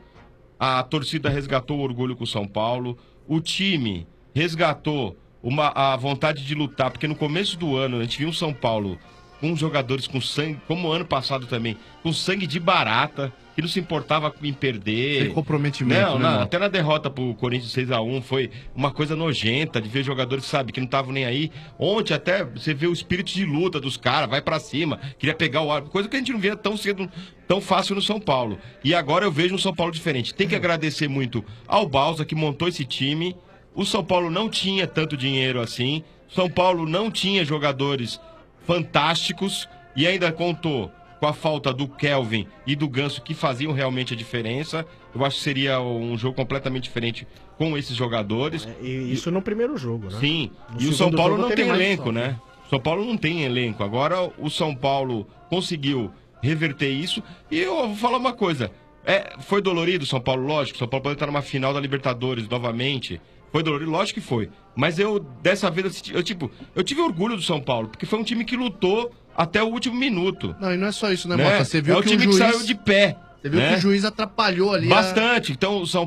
A torcida resgatou o orgulho com o São Paulo. O time resgatou a vontade de lutar, porque no começo do ano a gente viu um São Paulo com jogadores com sangue, como o ano passado também, com sangue de barata, que não se importava em perder. Sem comprometimento, né, mano? Até na derrota pro Corinthians 6-1 foi uma coisa nojenta de ver jogadores, sabe, que não estavam nem aí. Ontem até você vê o espírito de luta dos caras, vai pra cima, queria pegar o árbitro, coisa que a gente não via tão cedo, tão fácil no São Paulo. E agora eu vejo um São Paulo diferente. Tem que agradecer muito ao Balsa, que montou esse time. O São Paulo não tinha tanto dinheiro assim. São Paulo não tinha jogadores fantásticos e ainda contou com a falta do Kelvin e do Ganso, que faziam realmente a diferença. Eu acho que seria um jogo completamente diferente com esses jogadores. E isso no primeiro jogo, né? Sim, No e o segundo São Paulo jogo não teve tem mais elenco, desfalque. né? São Paulo não tem elenco. Agora o São Paulo conseguiu reverter isso. E eu vou falar uma coisa. Foi dolorido o São Paulo, lógico. O São Paulo pode estar numa final da Libertadores novamente. Foi dolorido, lógico que foi. Mas dessa vez, eu tive orgulho do São Paulo, porque foi um time que lutou até o último minuto. Não, e não é só isso, né, Mota? Você viu é o que time o juiz... que saiu de pé. Você viu né? que o juiz atrapalhou ali. Bastante. Então, o São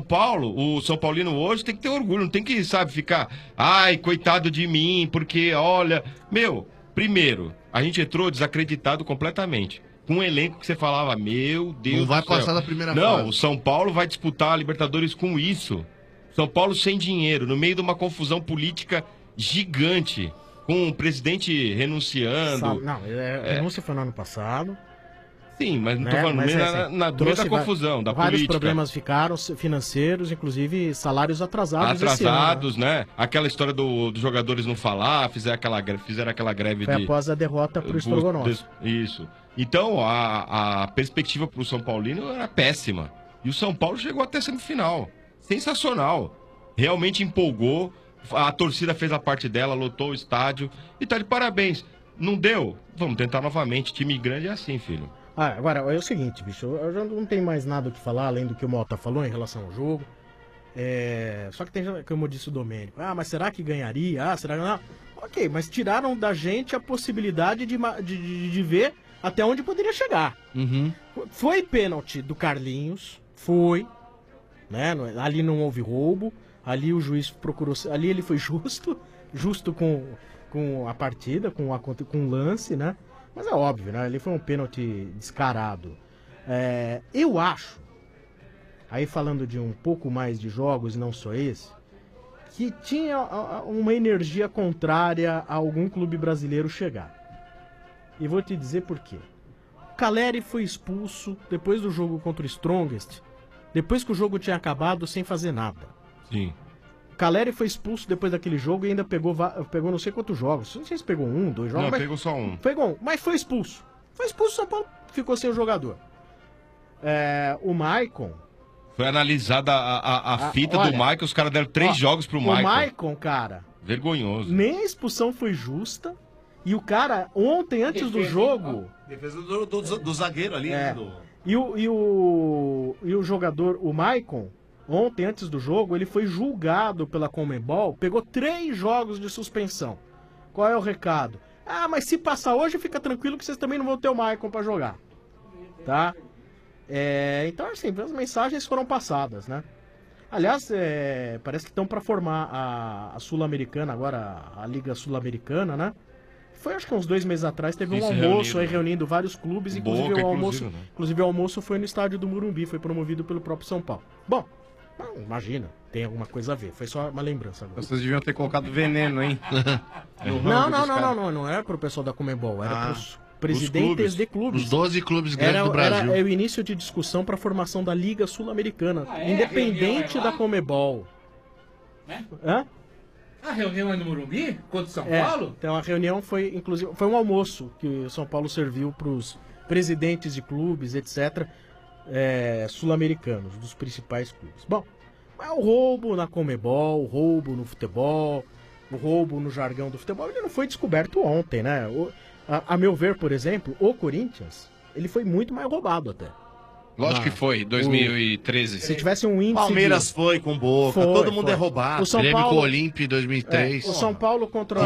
Paulino hoje tem que ter orgulho. Não tem que, sabe, ficar... Ai, coitado de mim, porque, olha... Primeiro, a gente entrou desacreditado completamente. Com um elenco que você falava, meu Deus Não vai do céu. passar da primeira Não, fase. o São Paulo vai disputar a Libertadores com isso. São Paulo sem dinheiro, no meio de uma confusão política gigante. Com o presidente renunciando. Renúncia foi no ano passado. Sim, mas não né? tô falando Mas, no meio assim, no meio da trouxe confusão, da vários política. problemas ficaram financeiros, inclusive salários atrasados esse ano, né? Atrasados, né? Aquela história dos jogadores não falar, fizeram aquela greve Foi após a derrota pro Strogonoff. Isso. Então, a perspectiva pro São Paulino era péssima. E o São Paulo chegou até semifinal. Sensacional. Realmente empolgou. A torcida fez a parte dela, lotou o estádio. E tá de parabéns. Não deu? Vamos tentar novamente. Time grande é assim, filho. Agora, é o seguinte, bicho, eu já não tenho mais nada o que falar, além do que o Mota falou em relação ao jogo. Só que tem, como eu disse o Domênico, mas será que ganharia? Será que não? Ok, mas tiraram da gente a possibilidade de ver até onde poderia chegar. Foi pênalti do Carlinhos, foi, né? Ali não houve roubo, ali o juiz procurou, ali ele foi justo com a partida, com o lance, né? Mas é óbvio, né? Ali foi um pênalti descarado. Eu acho, aí falando de um pouco mais de jogos, não só esse, que tinha uma energia contrária a algum clube brasileiro chegar. E vou te dizer por quê. Caleri foi expulso depois do jogo contra o Strongest, depois que o jogo tinha acabado sem fazer nada. Sim. Caleri foi expulso depois daquele jogo e ainda pegou não sei quantos jogos. Não sei se pegou 1, 2 jogos. Não, mas pegou só um. Pegou um, mas foi expulso. Foi expulso, o São Paulo ficou sem o jogador. O Maicon... Foi analisada a fita do Maicon, os caras deram 3 jogos pro Maicon. O Maicon, cara... Vergonhoso. Nem a expulsão foi justa. E o cara, ontem, antes do jogo... Defesa do zagueiro ali, né? E o jogador, o Maicon... Ontem, antes do jogo, ele foi julgado pela Conmebol, pegou 3 jogos de suspensão. Qual é o recado? Mas se passar hoje, fica tranquilo que vocês também não vão ter o Maicon pra jogar. Tá? Então, assim, as mensagens foram passadas, né? Aliás, parece que estão pra formar a Sul-Americana agora, a Liga Sul-Americana, né? Foi, acho que uns 2 meses atrás, teve um almoço aí reunindo vários clubes, inclusive o almoço foi no estádio do Morumbi, foi promovido pelo próprio São Paulo. Bom, imagina, tem alguma coisa a ver. Foi só uma lembrança agora. Vocês deviam ter colocado veneno, hein? Não era pro pessoal da Conmebol, era pros presidentes de clubes. Os 12 clubes grandes do Brasil. Era o início de discussão para a formação da Liga Sul-Americana, independente da Conmebol. Né? Hã? A reunião é no Morumbi? Contra o São Paulo? Então a reunião foi, inclusive, foi um almoço que o São Paulo serviu para os presidentes de clubes, etc., sul-americanos, dos principais clubes. Bom, mas o roubo na Conmebol, o roubo no futebol, o roubo no jargão do futebol, ele não foi descoberto ontem, né? A meu ver, por exemplo, o Corinthians, ele foi muito mais roubado até. Lógico que foi, 2013. Se tivesse um índice... Palmeiras foi com Boca, todo mundo é roubado. O São Grêmio Paulo... com o Olímpia em 2003. O São Paulo contra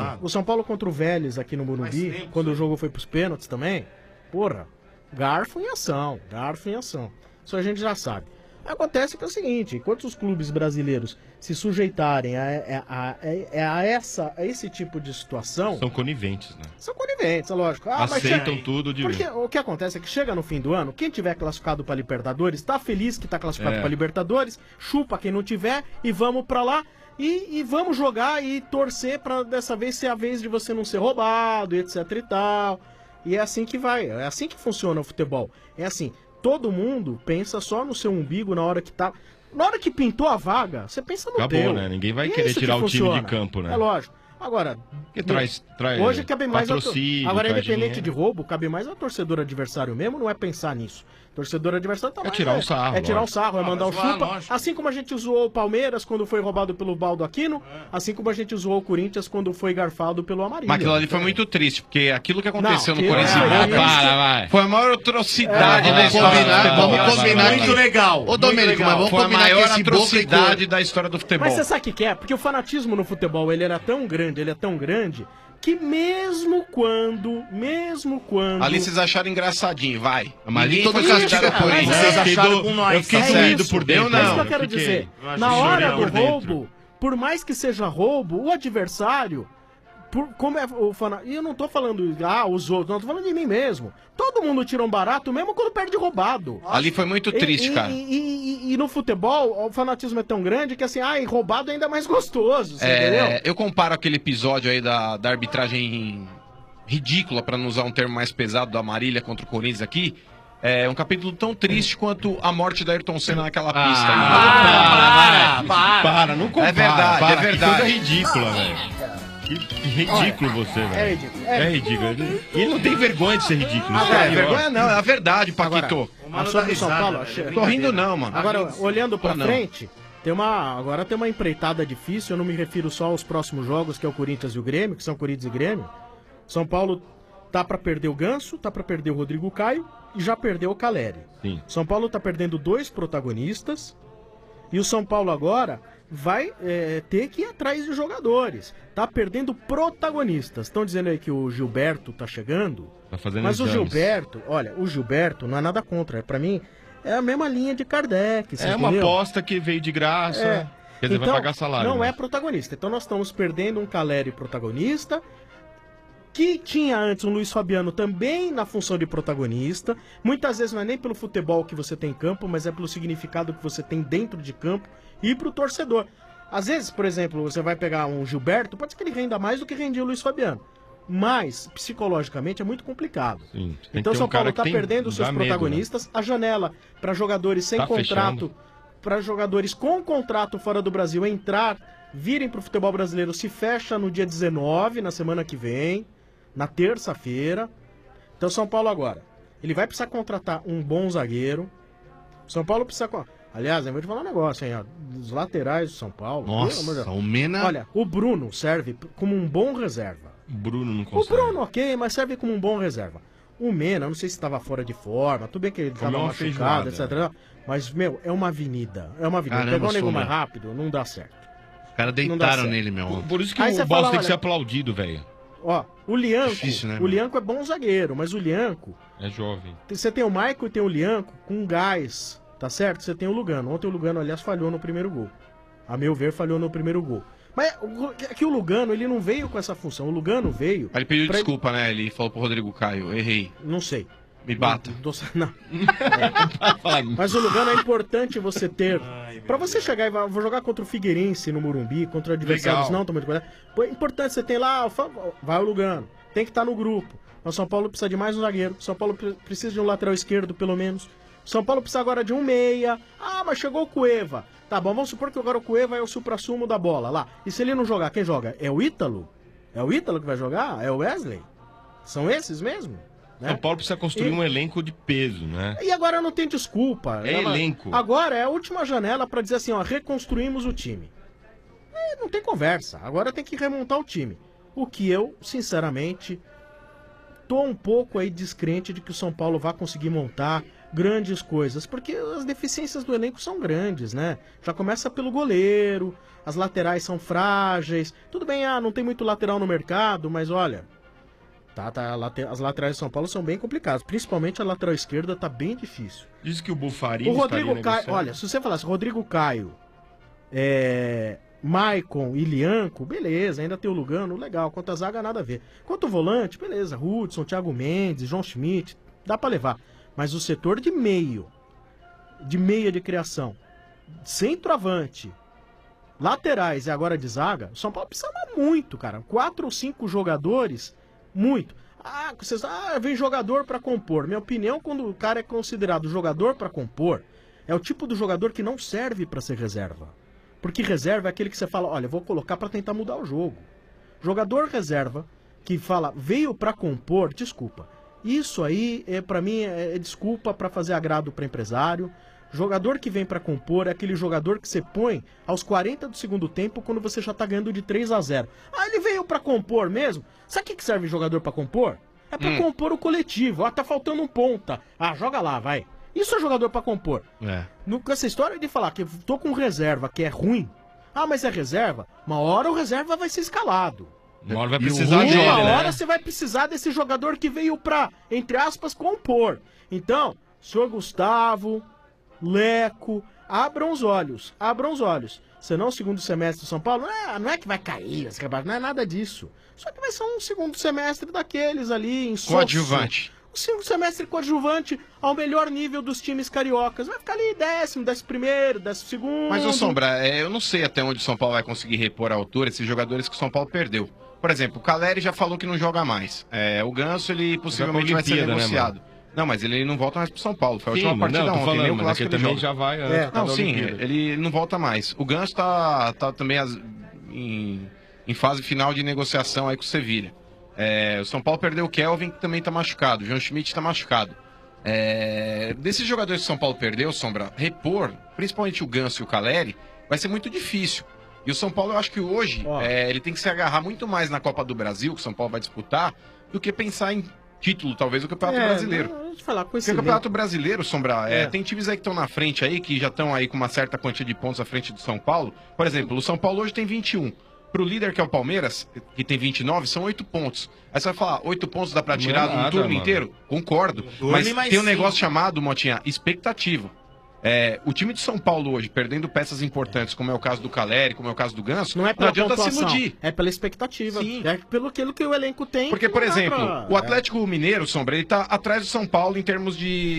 o Vélez aqui no Morumbi, quando o jogo foi pros pênaltis também, porra, garfo em ação. Isso a gente já sabe. Acontece que é o seguinte, enquanto os clubes brasileiros se sujeitarem a esse tipo de situação... São coniventes, né? São coniventes, é lógico. Aceitam tudo de... Porque o que acontece é que chega no fim do ano, quem tiver classificado para Libertadores, tá feliz que tá classificado para Libertadores, chupa quem não tiver e vamos para lá e vamos jogar e torcer para dessa vez ser a vez de você não ser roubado, etc e tal. E é assim que vai, é assim que funciona o futebol. É assim, todo mundo pensa só no seu umbigo na hora que tá... Na hora que pintou a vaga, você pensa no Acabou, teu. né? Ninguém vai E querer isso tirar que o time funciona. de campo, né? É lógico. Agora, que traz hoje cabe mais patrocínio, agora, traz independente dinheiro. de roubo, cabe mais ao torcedor adversário mesmo, não é pensar nisso. Torcedor adversário tá mais, tirar o sarro, é tirar o lógico. sarro, é mandar o zoar, chupa. lógico. Assim como a gente zoou o Palmeiras quando foi roubado pelo Baldo Aquino, assim como a gente zoou o Corinthians quando foi garfado pelo Amarillo. Mas aquilo ali foi muito triste, porque aquilo que aconteceu Não, no Corinthians vai. foi a maior atrocidade da história do futebol. Vamos combinar Muito legal. Ô, Domênico, mas vamos Foi a combinar que maior esse Boca e atrocidade da história do futebol. Mas você sabe o que é? Porque o fanatismo no futebol, ele era tão grande, que mesmo quando... Ali vocês acharam engraçadinho, vai. Mas ali Ninguém todo foi castigo é xingado por isso. Vocês acharam com nós. Eu fiquei tá doído isso. por dentro. Eu não. É isso que eu quero fiquei- dizer. eu achei Na hora chorando do por dentro. roubo, por mais que seja roubo, o adversário... como é o e eu não tô falando, os outros, não, tô falando de mim mesmo. Todo mundo tira um barato, mesmo quando perde roubado. Ali foi muito triste, cara. E no futebol, o fanatismo é tão grande que assim, roubado é ainda mais gostoso, você entendeu? Eu comparo aquele episódio aí da arbitragem ridícula, pra não usar um termo mais pesado, da Marília contra o Corinthians aqui. É um capítulo tão triste quanto a morte da Ayrton Senna naquela pista. Para, não compara. É verdade, para, é verdade. Que coisa ridícula, velho. Que ridículo você, velho. É ridículo. É ridículo. E ele não tem vergonha de ser ridículo. Ah, Isso é pior. vergonha não, é a verdade, Paquito. Sobre o São Paulo, Tô rindo não, mano. agora, olhando pra não. frente, agora tem uma empreitada difícil, eu não me refiro só aos próximos jogos, que é o Corinthians e o Grêmio, que são Corinthians e Grêmio. São Paulo Tá pra perder o Ganso, tá pra perder o Rodrigo Caio e já perdeu o Caleri. Sim. São Paulo tá perdendo 2 protagonistas e o São Paulo agora vai ter que ir atrás de jogadores. Tá perdendo protagonistas. Estão dizendo aí que o Gilberto tá chegando. Tá fazendo Mas exames. o Gilberto, olha, o Gilberto não é nada contra. Pra mim, é a mesma linha de Kardec. você É uma entendeu? aposta que veio de graça. É. Quer dizer, Então, vai pagar salário. não né? é protagonista. Então nós estamos perdendo um Caleri protagonista, que tinha antes um Luiz Fabiano também na função de protagonista. Muitas vezes não é nem pelo futebol que você tem em campo, mas é pelo significado que você tem dentro de campo e pro torcedor. Às vezes, por exemplo, você vai pegar um Gilberto, pode ser que ele renda mais do que rendia o Luiz Fabiano. Mas, psicologicamente, é muito complicado. Sim, tem Então que ter São um cara Paulo que está tem- perdendo os seus dá medo, protagonistas. A janela para jogadores sem Tá contrato, fechando. para jogadores com contrato fora do Brasil entrar, virem para o futebol brasileiro, se fecha no dia 19, na semana que vem, na terça-feira. Então São Paulo agora, ele vai precisar contratar um bom zagueiro. São Paulo precisa... Aliás, eu vou te falar um negócio, hein? Ó, dos laterais do São Paulo... Nossa, pelo amor de Deus. o Mena- Olha, o Bruno serve como um bom reserva. O Bruno não O consegue. Bruno, ok, mas serve como um bom reserva. O Mena, eu não sei se estava fora de forma, tudo bem que ele estava Comeu uma machucado, feijoada, etc. Mas, meu, é uma avenida. É uma avenida. Caramba, Pegar um nego Sombra. mais rápido, não dá certo. Os caras Não dá deitaram certo. nele, meu. ontem. Por isso que Aí o você Bosta fala, tem que ser olha- aplaudido, velho. Ó, o Lianco, Difícil, né, o mano? Lianco é bom zagueiro, mas o Lianco, É jovem. você tem o Maicon e tem o Lianco com gás, tá certo? Você tem o Lugano. Ontem o Lugano, aliás, falhou no primeiro gol. A meu ver, falhou no primeiro gol. Mas aqui o Lugano, ele não veio com essa função. O Lugano veio... Mas ele pediu pra- desculpa, né? Ele falou pro Rodrigo Caio, errei. Não sei. Me bata. Não. É. Mas o Lugano é importante você ter. Pra você chegar e vou jogar contra o Figueirense no Morumbi, contra adversários Legal. não tão muito cuidado. Pô, é importante você ter lá, vai o Lugano. Tem que estar no grupo. O São Paulo precisa de mais um zagueiro. O São Paulo precisa de um lateral esquerdo, pelo menos. O São Paulo precisa agora de um meia. Ah, mas chegou o Cueva. Tá bom, vamos supor que agora o Cueva é o supra-sumo da bola lá. E se ele não jogar, quem joga? É o Ítalo? É o Ítalo que vai jogar? É o Wesley? São esses mesmo? Né? São Paulo precisa construir um elenco de peso, né? E agora não tem desculpa. É elenco. Agora é a última janela pra dizer assim, ó, reconstruímos o time. Não tem conversa. Agora tem que remontar o time. O que eu, sinceramente, tô um pouco aí descrente de que o São Paulo vai conseguir montar grandes coisas, porque as deficiências do elenco são grandes, né? Já começa pelo goleiro, as laterais são frágeis. Tudo bem, não tem muito lateral no mercado, mas olha, as laterais de São Paulo são bem complicadas, principalmente a lateral esquerda tá bem difícil. Diz que o Bufarini O Rodrigo estaria Caio, negociando. olha, se você falasse Rodrigo Caio, Maicon e Lianco, beleza, ainda tem o Lugano, legal. Quanto a zaga, nada a ver. Quanto o volante, beleza, Hudson, Thiago Mendes, João Schmidt, dá pra levar. Mas o setor de meia de criação, centroavante, laterais e agora de zaga, o São Paulo precisa muito, cara. 4 ou 5 jogadores, muito. Vem jogador pra compor. Minha opinião, quando o cara é considerado jogador pra compor, é o tipo do jogador que não serve pra ser reserva. Porque reserva é aquele que você fala, olha, eu vou colocar pra tentar mudar o jogo. Jogador reserva que fala, veio pra compor, desculpa. Isso aí, pra mim, é desculpa pra fazer agrado pra empresário. Jogador que vem pra compor é aquele jogador que você põe aos 40 do segundo tempo quando você já tá ganhando de 3-0. Ele veio pra compor mesmo? Sabe o que serve jogador pra compor? É pra compor o coletivo. Tá faltando um ponta. Joga lá, vai. Isso é jogador pra compor. Com essa história de falar que tô com reserva que é ruim. Mas é reserva? Uma hora o reserva vai ser escalado. Uma hora vai precisar dele, Uma né? hora você vai precisar desse jogador que veio pra, entre aspas, compor. Então, senhor Gustavo, Leco, abram os olhos. Abram os olhos. Senão o segundo semestre do São Paulo não é que vai cair, não é nada disso. Só que vai ser um segundo semestre daqueles ali em Coadjuvante. O segundo semestre coadjuvante ao melhor nível dos times cariocas. Vai ficar ali 10º, 11º, 12º. Mas, ô Sombra, eu não sei até onde o São Paulo vai conseguir repor a altura esses jogadores que o São Paulo perdeu. Por exemplo, o Caleri já falou que não joga mais. O Ganso, ele possivelmente vai ser Olimpíada, né, negociado. mano? Não, mas ele não volta mais pro São Paulo. Foi a Sim, última partida não, tô ontem, falando, nem o mas clássico é que ele também joga. já vai antes Não, da sim, Olimpíada. ele não volta mais. O Ganso tá também em fase final de negociação aí com o Sevilha. O São Paulo perdeu o Kelvin, que também tá machucado. O João Schmidt tá machucado. Desses jogadores que o São Paulo perdeu, Sombra, repor, principalmente o Ganso e o Caleri, vai ser muito difícil. E o São Paulo, eu acho que hoje, ele tem que se agarrar muito mais na Copa do Brasil, que o São Paulo vai disputar, do que pensar em título, talvez, do Campeonato Brasileiro. Deixa eu falar com esse Porque o Campeonato Brasileiro, Sombra, É. tem times aí que estão na frente aí, que já estão aí com uma certa quantia de pontos à frente do São Paulo. Por exemplo, o São Paulo hoje tem 21. Pro líder, que é o Palmeiras, que tem 29, são 8 pontos. Aí você vai falar, 8 pontos dá pra Não tirar é nada, no turno mano. inteiro? Concordo. turno Mas e mais tem um 5. negócio chamado, Motinha, expectativa. O time de São Paulo hoje, perdendo peças importantes, como é o caso do Caleri, como é o caso do Ganso, Não é pela adianta se pontuação, iludir. é pela expectativa. É pelo aquilo que o elenco tem. Porque, por não dá exemplo, pra- o Atlético Mineiro, Sombra, ele tá atrás do São Paulo em termos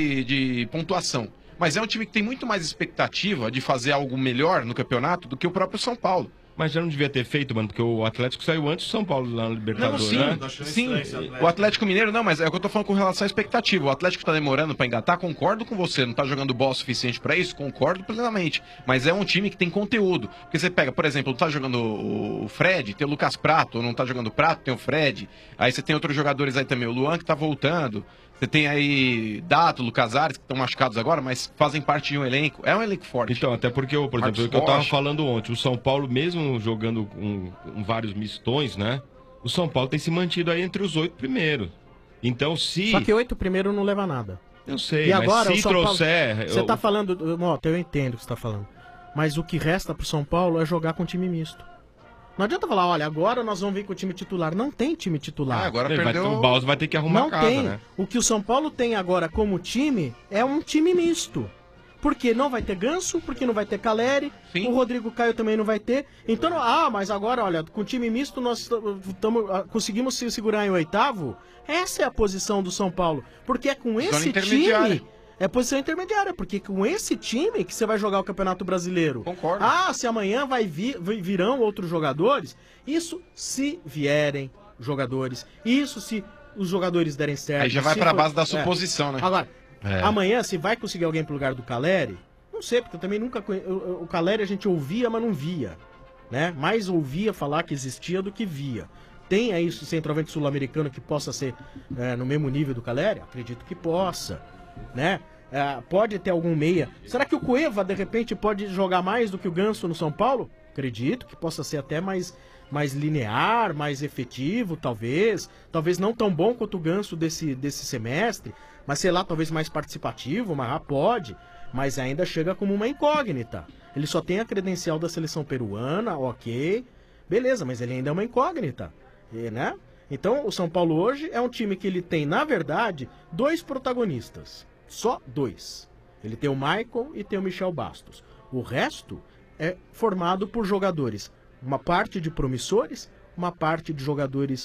de pontuação. Mas é um time que tem muito mais expectativa de fazer algo melhor no campeonato do que o próprio São Paulo. Mas já não devia ter feito, mano, porque o Atlético saiu antes do São Paulo lá no Não, Libertadores, sim, né? sim. O Atlético Mineiro, não, mas é o que eu tô falando com relação à expectativa. O Atlético tá demorando pra engatar, concordo com você. Não tá jogando bola o suficiente pra isso, concordo plenamente. Mas é um time que tem conteúdo. Porque você pega, por exemplo, não tá jogando o Fred, tem o Lucas Prato, ou não tá jogando o Prato, tem o Fred. Aí você tem outros jogadores aí também, o Luan que tá voltando. Você tem aí Dátulo, Casares, que estão machucados agora, mas fazem parte de um elenco. É um elenco forte. Então, até porque, por exemplo, o que eu tava falando ontem, o São Paulo, mesmo jogando com vários mistões, né? O São Paulo tem se mantido aí entre os 8 primeiros. Então, se... Só que 8 primeiro não leva nada. Eu sei, E mas agora, se o São Paulo- trouxer... Você tá falando... Mota, eu entendo o que você tá falando. Mas o que resta pro São Paulo é jogar com time misto. Não adianta falar, olha, agora nós vamos vir com o time titular. Não tem time titular. O Baus vai ter que arrumar Não a casa, tem. né? O que o São Paulo tem agora como time é um time misto. Porque não vai ter Ganso, porque não vai ter Caleri, o Rodrigo Caio também não vai ter. Então, mas agora, olha, com o time misto nós conseguimos se segurar em oitavo. Essa é a posição do São Paulo. Porque é com esse intermediária. time... É posição intermediária, porque com esse time que você vai jogar o Campeonato Brasileiro. Concordo. Se amanhã virão outros jogadores, isso se vierem jogadores, isso se os jogadores derem certo. Aí já vai se pra for- base da suposição, né? Agora, É. amanhã se vai conseguir alguém pro lugar do Caleri, não sei, porque eu também nunca o Caleri a gente ouvia, mas não via, né? Mais ouvia falar que existia do que via. Tem aí o centroavante sul-americano que possa ser no mesmo nível do Caleri? Acredito que possa, né? Pode ter algum meia. Será que o Cueva, de repente, pode jogar mais do que o Ganso no São Paulo? Acredito que possa ser até mais linear, mais efetivo, talvez. Talvez não tão bom quanto o Ganso desse semestre, mas sei lá, talvez mais participativo, mas pode. Mas ainda chega como uma incógnita. Ele só tem a credencial da seleção peruana, ok. Beleza, mas ele ainda é uma incógnita, né? Então, o São Paulo hoje é um time que ele tem, na verdade, 2 protagonistas. Só 2. Ele tem o Michael e tem o Michel Bastos. O resto é formado por jogadores. Uma parte de promissores, uma parte de jogadores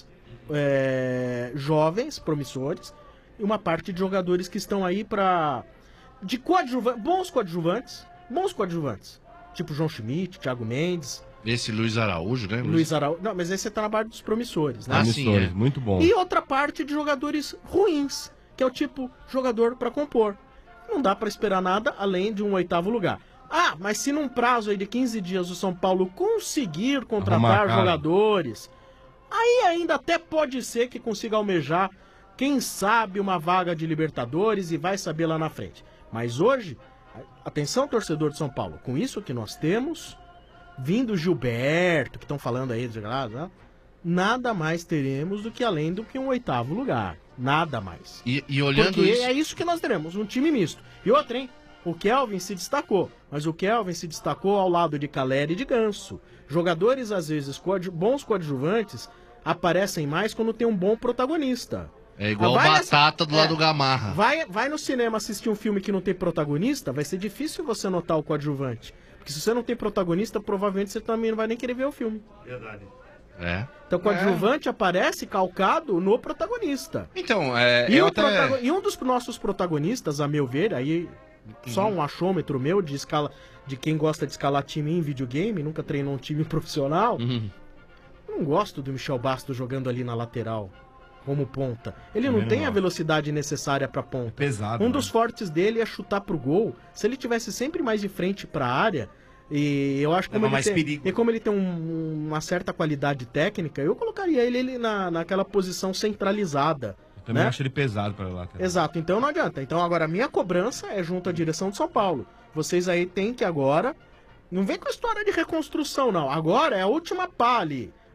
jovens, promissores, e uma parte de jogadores que estão aí para de bons coadjuvantes. Tipo João Schmidt, Thiago Mendes. Esse Luiz Araújo, né? Luiz Araújo. Não, mas esse tá na parte dos promissores, né? Promissores, muito bom. E outra parte de jogadores ruins, que é o tipo jogador para compor. Não dá para esperar nada além de um 8º lugar. Mas se num prazo aí de 15 dias o São Paulo conseguir contratar jogadores, aí ainda até pode ser que consiga almejar, quem sabe, uma vaga de Libertadores e vai saber lá na frente. Mas hoje, atenção torcedor de São Paulo, com isso que nós temos, vindo Gilberto, que estão falando aí, nada mais teremos do que além do que um 8º lugar. Nada mais. E olhando Porque isso... é isso que nós teremos, um time misto. E outra, hein? O Kelvin se destacou, mas o Kelvin se destacou ao lado de Caleri e de Ganso. Jogadores, às vezes, bons coadjuvantes, aparecem mais quando tem um bom protagonista. É igual Vai Batata do lado do Gamarra. Vai no cinema assistir um filme que não tem protagonista, vai ser difícil você notar o coadjuvante. Porque se você não tem protagonista, provavelmente você também não vai nem querer ver o filme. Verdade. Então o coadjuvante aparece calcado no protagonista. Então, E um dos nossos protagonistas, a meu ver, aí só um achômetro meu de quem gosta de escalar time em videogame, nunca treinou um time profissional, não gosto do Michel Bastos jogando ali na lateral, como ponta. Ele não tem a velocidade necessária pra ponta. Pesado. Um dos fortes dele é chutar pro gol. Se ele tivesse sempre mais de frente pra área, e eu acho que como ele tem uma certa qualidade técnica, eu colocaria ele naquela posição centralizada. Também né? acho ele pesado para lá. Exato, então não adianta. Então agora a minha cobrança é junto à direção de São Paulo. Vocês aí têm que agora... Não vem com a história de reconstrução, não. Agora é a última pá ali.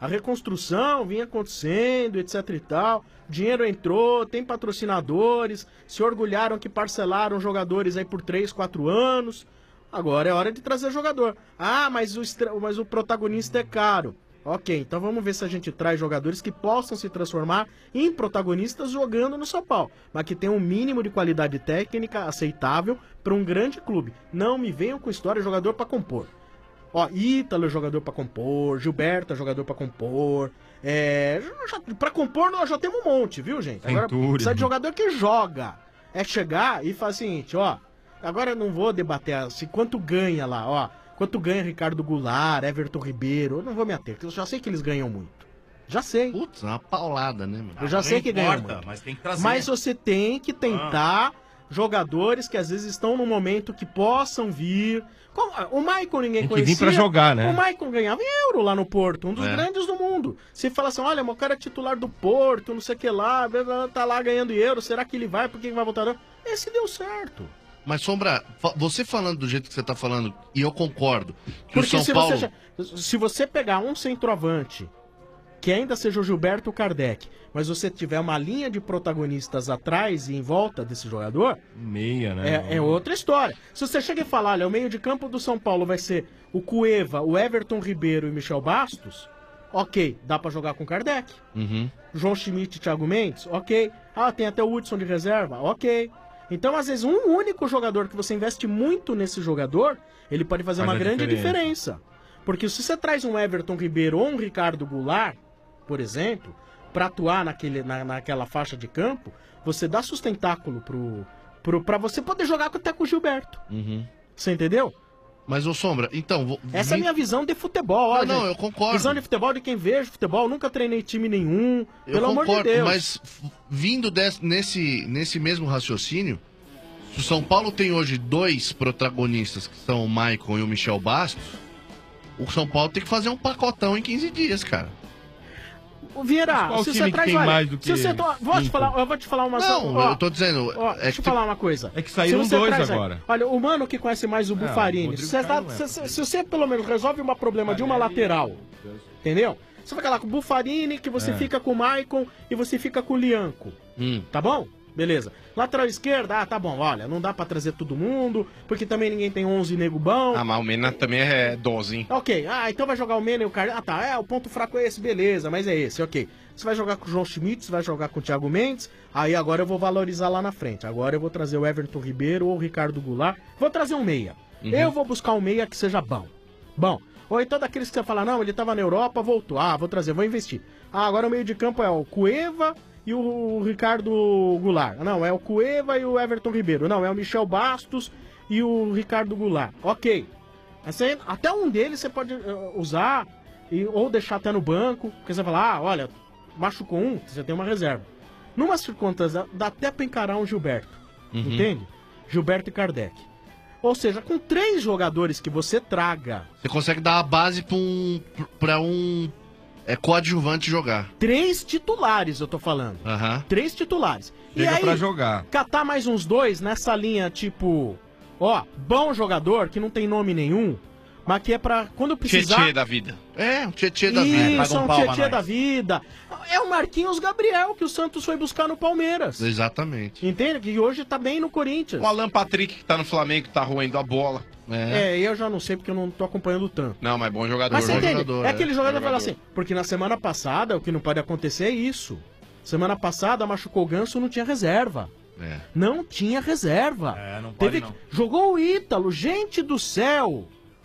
A reconstrução vinha acontecendo, etc e tal. Dinheiro entrou, tem patrocinadores, se orgulharam que parcelaram jogadores aí por 3, 4 anos. Agora é hora de trazer jogador. Ah, mas o protagonista é caro. Ok, então vamos ver se a gente traz jogadores que possam se transformar em protagonistas jogando no São Paulo, mas que tenham um mínimo de qualidade técnica aceitável para um grande clube. Não me venham com história de jogador para compor. Ó, Ítalo é jogador pra compor, Gilberto é jogador pra compor. Pra compor nós já temos um monte, viu, gente? Agora precisa de jogador que joga. É chegar e falar o seguinte, ó. Agora eu não vou debater assim, quanto ganha lá, ó. Quanto ganha Ricardo Goulart, Everton Ribeiro. Eu não vou me ater, porque eu já sei que eles ganham muito. Já sei. Putz, uma paulada, né, mano? Eu já sei que ganham importa, muito. mas tem que trazer. Mas você tem que tentar jogadores que às vezes estão num momento que possam vir. O Maicon ninguém Tem que conhecia. vir pra jogar, né? O Maicon ganhava em euro lá no Porto, um dos É. grandes do mundo. Você fala assim, olha, o cara é titular do Porto, não sei o que lá, tá lá ganhando em euro, será que ele vai? Por que ele vai voltar? Não? Esse deu certo. Mas, Sombra, você falando do jeito que você tá falando, e eu concordo, que Porque o São Paulo... se você pegar um centroavante, que ainda seja o Gilberto ou o Kardec, mas você tiver uma linha de protagonistas atrás e em volta desse jogador... Meia, né? É outra história. Se você chega e falar, olha, o meio de campo do São Paulo vai ser o Cueva, o Everton Ribeiro e o Michel Bastos, ok, dá pra jogar com o Kardec. Uhum. João Schmidt e Thiago Mendes, ok. Ah, tem até o Hudson de reserva, ok. Então, às vezes, um único jogador que você investe muito nesse jogador, ele pode fazer Faz uma a grande diferença. diferença. Porque se você traz um Everton Ribeiro ou um Ricardo Goulart, por exemplo, pra atuar naquela faixa de campo, você dá sustentáculo pra você poder jogar até com o Gilberto. Uhum. Você entendeu? Mas, ô Sombra, então... Essa é a minha visão de futebol. Ó, Não, gente. eu concordo. Visão de futebol de quem vejo futebol. Nunca treinei time nenhum. Pelo amor de Deus. Mas vindo nesse mesmo raciocínio, se o São Paulo tem hoje 2 protagonistas, que são o Maicon e o Michel Bastos, o São Paulo tem que fazer um pacotão em 15 dias, cara. O Vieira, Qual se time você que traz, tem olha, mais do se que você eu vou te falar uma Não, ó, eu tô dizendo... ó, deixa eu falar uma coisa. É que saíram Se você 2 traz aí, agora. olha, o mano que conhece mais o o Buffarini, Rodrigo se você, Caio não é. se você pelo menos resolve um problema de uma lateral, entendeu? Você vai lá com o Buffarini, que você É. fica com o Maicon e você fica com o Lianco. Tá bom? Beleza. Lateral esquerda, tá bom, olha, não dá pra trazer todo mundo, porque também ninguém tem 11 nego bom. Ah, mas o Mena também é 12, hein? Ok, então vai jogar o Mena e o Carlos. Ah, tá, o ponto fraco é esse, beleza, mas é esse, ok. Você vai jogar com o João Schmidt, você vai jogar com o Thiago Mendes, aí agora eu vou valorizar lá na frente. Agora eu vou trazer o Everton Ribeiro ou o Ricardo Goulart, vou trazer um meia. Eu vou buscar um meia que seja bom. Bom. Ou então daqueles que você fala, não, ele tava na Europa, voltou. Ah, vou trazer, vou investir. Ah, agora o meio de campo é o Cueva e o Ricardo Goulart. Não, é o Cueva e o Everton Ribeiro. Não, é o Michel Bastos e o Ricardo Goulart. Ok. Assim, até um deles você pode usar ou deixar até no banco, porque você fala, olha, machucou um, você tem uma reserva. Numa circunstância, dá até pra encarar um Gilberto. Uhum. Entende? Gilberto e Kardec. Ou seja, com 3 jogadores que você traga... Você consegue dar a base pra um coadjuvante jogar. 3 titulares, eu tô falando. Aham. 3 titulares. Chega pra jogar. Catar mais uns 2 nessa linha, tipo... Ó, bom jogador, que não tem nome nenhum, mas que é pra quando precisar... Tietê da vida. É, um Tietê da vida. Isso, um Tietê da vida. É o Marquinhos Gabriel, que o Santos foi buscar no Palmeiras. Exatamente. Entende? Que hoje tá bem no Corinthians. O Alan Patrick, que tá no Flamengo, que tá roendo a bola. Eu já não sei porque eu não tô acompanhando tanto. Não, mas bom jogador. Mas você bom entende? jogador, É aquele jogador que fala jogador. assim, porque na semana passada, o que não pode acontecer é isso. Semana passada, machucou o Ganso, não tinha reserva. Não tinha reserva. não pode não. Jogou o Ítalo, gente do céu.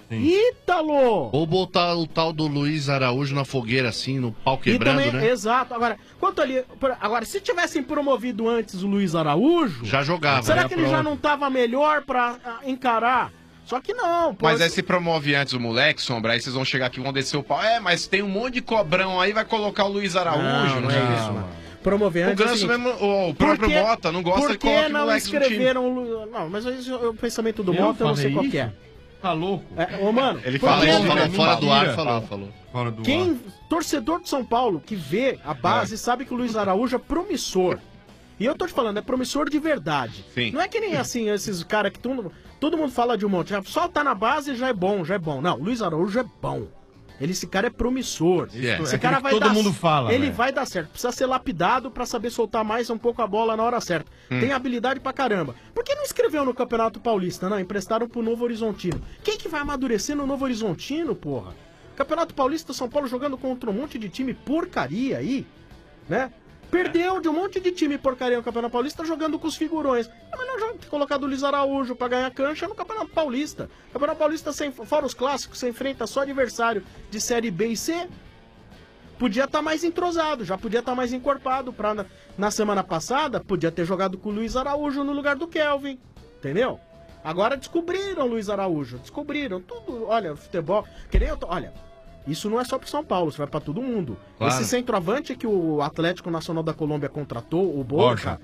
Ítalo! Ou botar o tal do Luiz Araújo na fogueira, assim, no pau E quebrando, também, né? exato. Agora, quanto ali. Agora, se tivessem promovido antes o Luiz Araújo. Já jogava. Será né? que ele já não tava melhor pra encarar? Só que não, pô. Mas aí se promove antes o moleque, Sombra, aí vocês vão chegar aqui e vão descer o pau. Mas tem um monte de cobrão aí, vai colocar o Luiz Araújo. Não é isso, mano. Promover O antes. Ganso é o seguinte, mesmo, o próprio Mota, não gosta por de que colocar o não moleque no time. escreveram. Não, mas isso é o pensamento do Mota, eu não sei qual que é. Tá louco? Ô, mano, Ele por fala que isso, não- falou Fora do ar, falou. Fora do ar. Quem, torcedor de São Paulo, que vê a base, sabe que o Luiz Araújo é promissor. E eu tô te falando, é promissor de verdade. Sim. Não é que nem assim, esses caras que todo mundo fala de um monte. Só tá na base já é bom, já é bom. Não, o Luiz Araújo é bom. Esse cara é promissor. Esse é cara aquele que vai todo dar, mundo fala, ele velho. vai dar certo. Precisa ser lapidado pra saber soltar mais um pouco a bola na hora certa. Tem habilidade pra caramba. Por que não escreveu no Campeonato Paulista? Não, emprestaram pro Novo Horizontino. Quem que vai amadurecer no Novo Horizontino, porra? Campeonato Paulista, São Paulo jogando contra um monte de time porcaria aí, né? Perdeu de um monte de time porcaria no Campeonato Paulista jogando com os figurões. Mas não joga ter colocado o Luiz Araújo pra ganhar cancha no Campeonato Paulista. Campeonato Paulista, fora os clássicos, você enfrenta só adversário de Série B e C. Podia estar mais entrosado, já podia estar mais encorpado. Na semana passada, podia ter jogado com o Luiz Araújo no lugar do Kelvin. Entendeu? Agora descobriram o Luiz Araújo. Descobriram tudo. Olha, futebol. Que nem eu tô, olha, isso não é só pro São Paulo, isso vai pra todo mundo. Claro. Esse centroavante que o Atlético Nacional da Colômbia contratou, o Borja,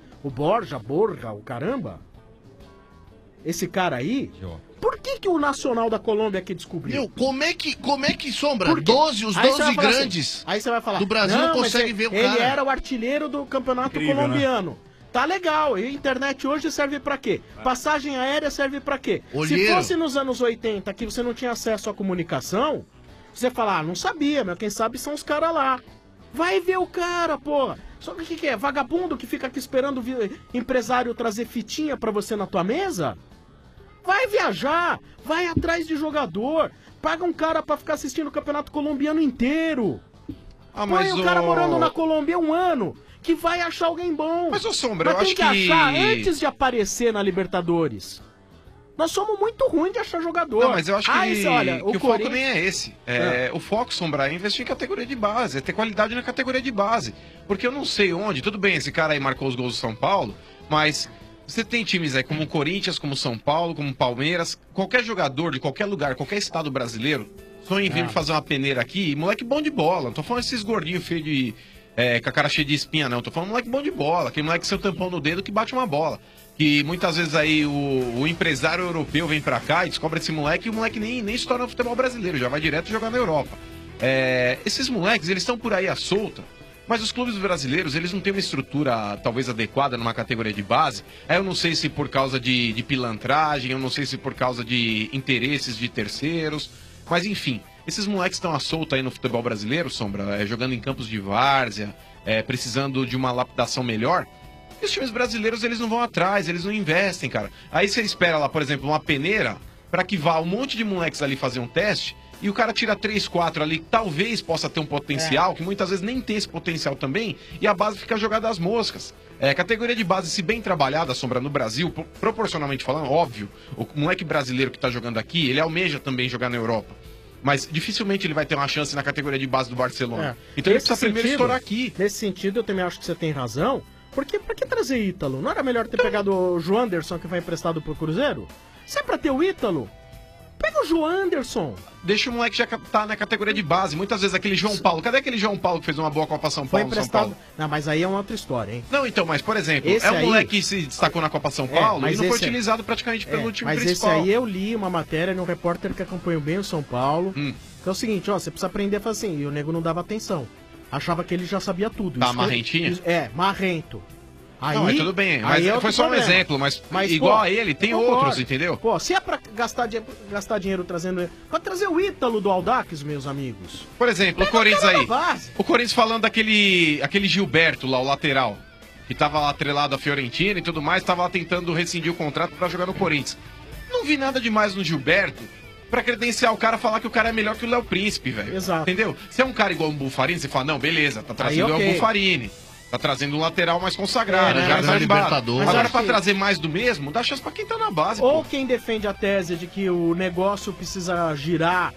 o caramba. Esse cara aí. Por que o Nacional da Colômbia que descobriu? Meu, como é que Sombra? Por quê? Os Aí você 12 vai falar grandes assim, aí você vai falar, do Brasil não mas consegue ver o ele cara. era o artilheiro do campeonato Incrível, colombiano. Tá legal, e a internet hoje serve pra quê? Passagem aérea serve pra quê? Se Olheiro. fosse nos anos 80 que você não tinha acesso à comunicação, você fala, não sabia, mas quem sabe são os caras lá. Vai ver o cara, porra. Só que o que é? Vagabundo que fica aqui esperando o empresário trazer fitinha pra você na tua mesa? Vai viajar, vai atrás de jogador, paga um cara pra ficar assistindo o campeonato colombiano inteiro. Põe o cara morando na Colômbia 1 ano, que vai achar alguém bom. Mas, ô Sombra, Mas eu tem acho que que... achar antes de aparecer na Libertadores. Nós somos muito ruins de achar jogador. Não, mas eu acho que, esse, olha, que o foco nem é esse. O foco, Sombra, é investir em categoria de base, é ter qualidade na categoria de base. Porque eu não sei onde, tudo bem, esse cara aí marcou os gols do São Paulo, mas você tem times aí como o Corinthians, como o São Paulo, como o Palmeiras, qualquer jogador de qualquer lugar, qualquer estado brasileiro, sonha em vir fazer uma peneira aqui, moleque bom de bola. Não tô falando esses gordinhos feios de... com a cara cheia de espinha, não. Tô falando moleque bom de bola, aquele moleque sem o tampão no dedo que bate uma bola. Que muitas vezes aí o empresário europeu vem pra cá e descobre esse moleque e o moleque nem estoura no futebol brasileiro, já vai direto jogar na Europa. Esses moleques, eles estão por aí à solta, mas os clubes brasileiros, eles não têm uma estrutura talvez adequada numa categoria de base. Eu não sei se por causa de pilantragem, eu não sei se por causa de interesses de terceiros, mas enfim, esses moleques estão à solta aí no futebol brasileiro, Sombra, jogando em campos de várzea, precisando de uma lapidação melhor. E os times brasileiros, eles não vão atrás, eles não investem, cara. Aí você espera lá, por exemplo, uma peneira, pra que vá um monte de moleques ali fazer um teste, e o cara tira 3, 4 ali, que talvez possa ter um potencial, que muitas vezes nem tem esse potencial também, e a base fica jogada às moscas. Categoria de base, se bem trabalhada, Sombra, no Brasil, proporcionalmente falando, óbvio, o moleque brasileiro que tá jogando aqui, ele almeja também jogar na Europa. Mas dificilmente ele vai ter uma chance na categoria de base do Barcelona. Então ele precisa primeiro estourar aqui. Nesse sentido, eu também acho que você tem razão. Porque pra que trazer Ítalo? Não era melhor ter pegado o João Anderson, que foi emprestado pro Cruzeiro? Se é pra ter o Ítalo, pega o João Anderson. Deixa o moleque já tá na categoria de base. Muitas vezes aquele João Paulo. Cadê aquele João Paulo que fez uma boa Copa São Paulo? Foi emprestado. Não, mas aí é uma outra história, hein? Não, então, mas por exemplo, esse um moleque que se destacou na Copa São Paulo e não foi utilizado praticamente pelo time mas principal. Mas esse aí eu li uma matéria de um repórter que acompanhou bem o São Paulo. Que é o seguinte, ó, você precisa aprender a fazer assim. E o nego não dava atenção. Achava que ele já sabia tudo. Tá marrentinho? Marrento. Aí, não, mas tudo bem, mas foi só um exemplo, mas igual a ele, tem outros, entendeu? Pô, se é pra gastar dinheiro trazendo... Pode trazer o Ítalo do Aldax, meus amigos. Por exemplo, o Corinthians aí. O Corinthians falando aquele Gilberto lá, o lateral, que tava lá atrelado à Fiorentina e tudo mais, tava lá tentando rescindir o contrato pra jogar no Corinthians. Não vi nada demais no Gilberto pra credenciar o cara, falar que o cara é melhor que o Léo Príncipe, velho. Exato. Entendeu? Se é um cara igual o Bufarini, você fala, não, beleza, tá trazendo o Bufarini. Tá trazendo um lateral mais consagrado, mais Libertadores. Agora, pra trazer mais do mesmo, dá chance pra quem tá na base. Ou quem defende a tese de que o negócio precisa girar,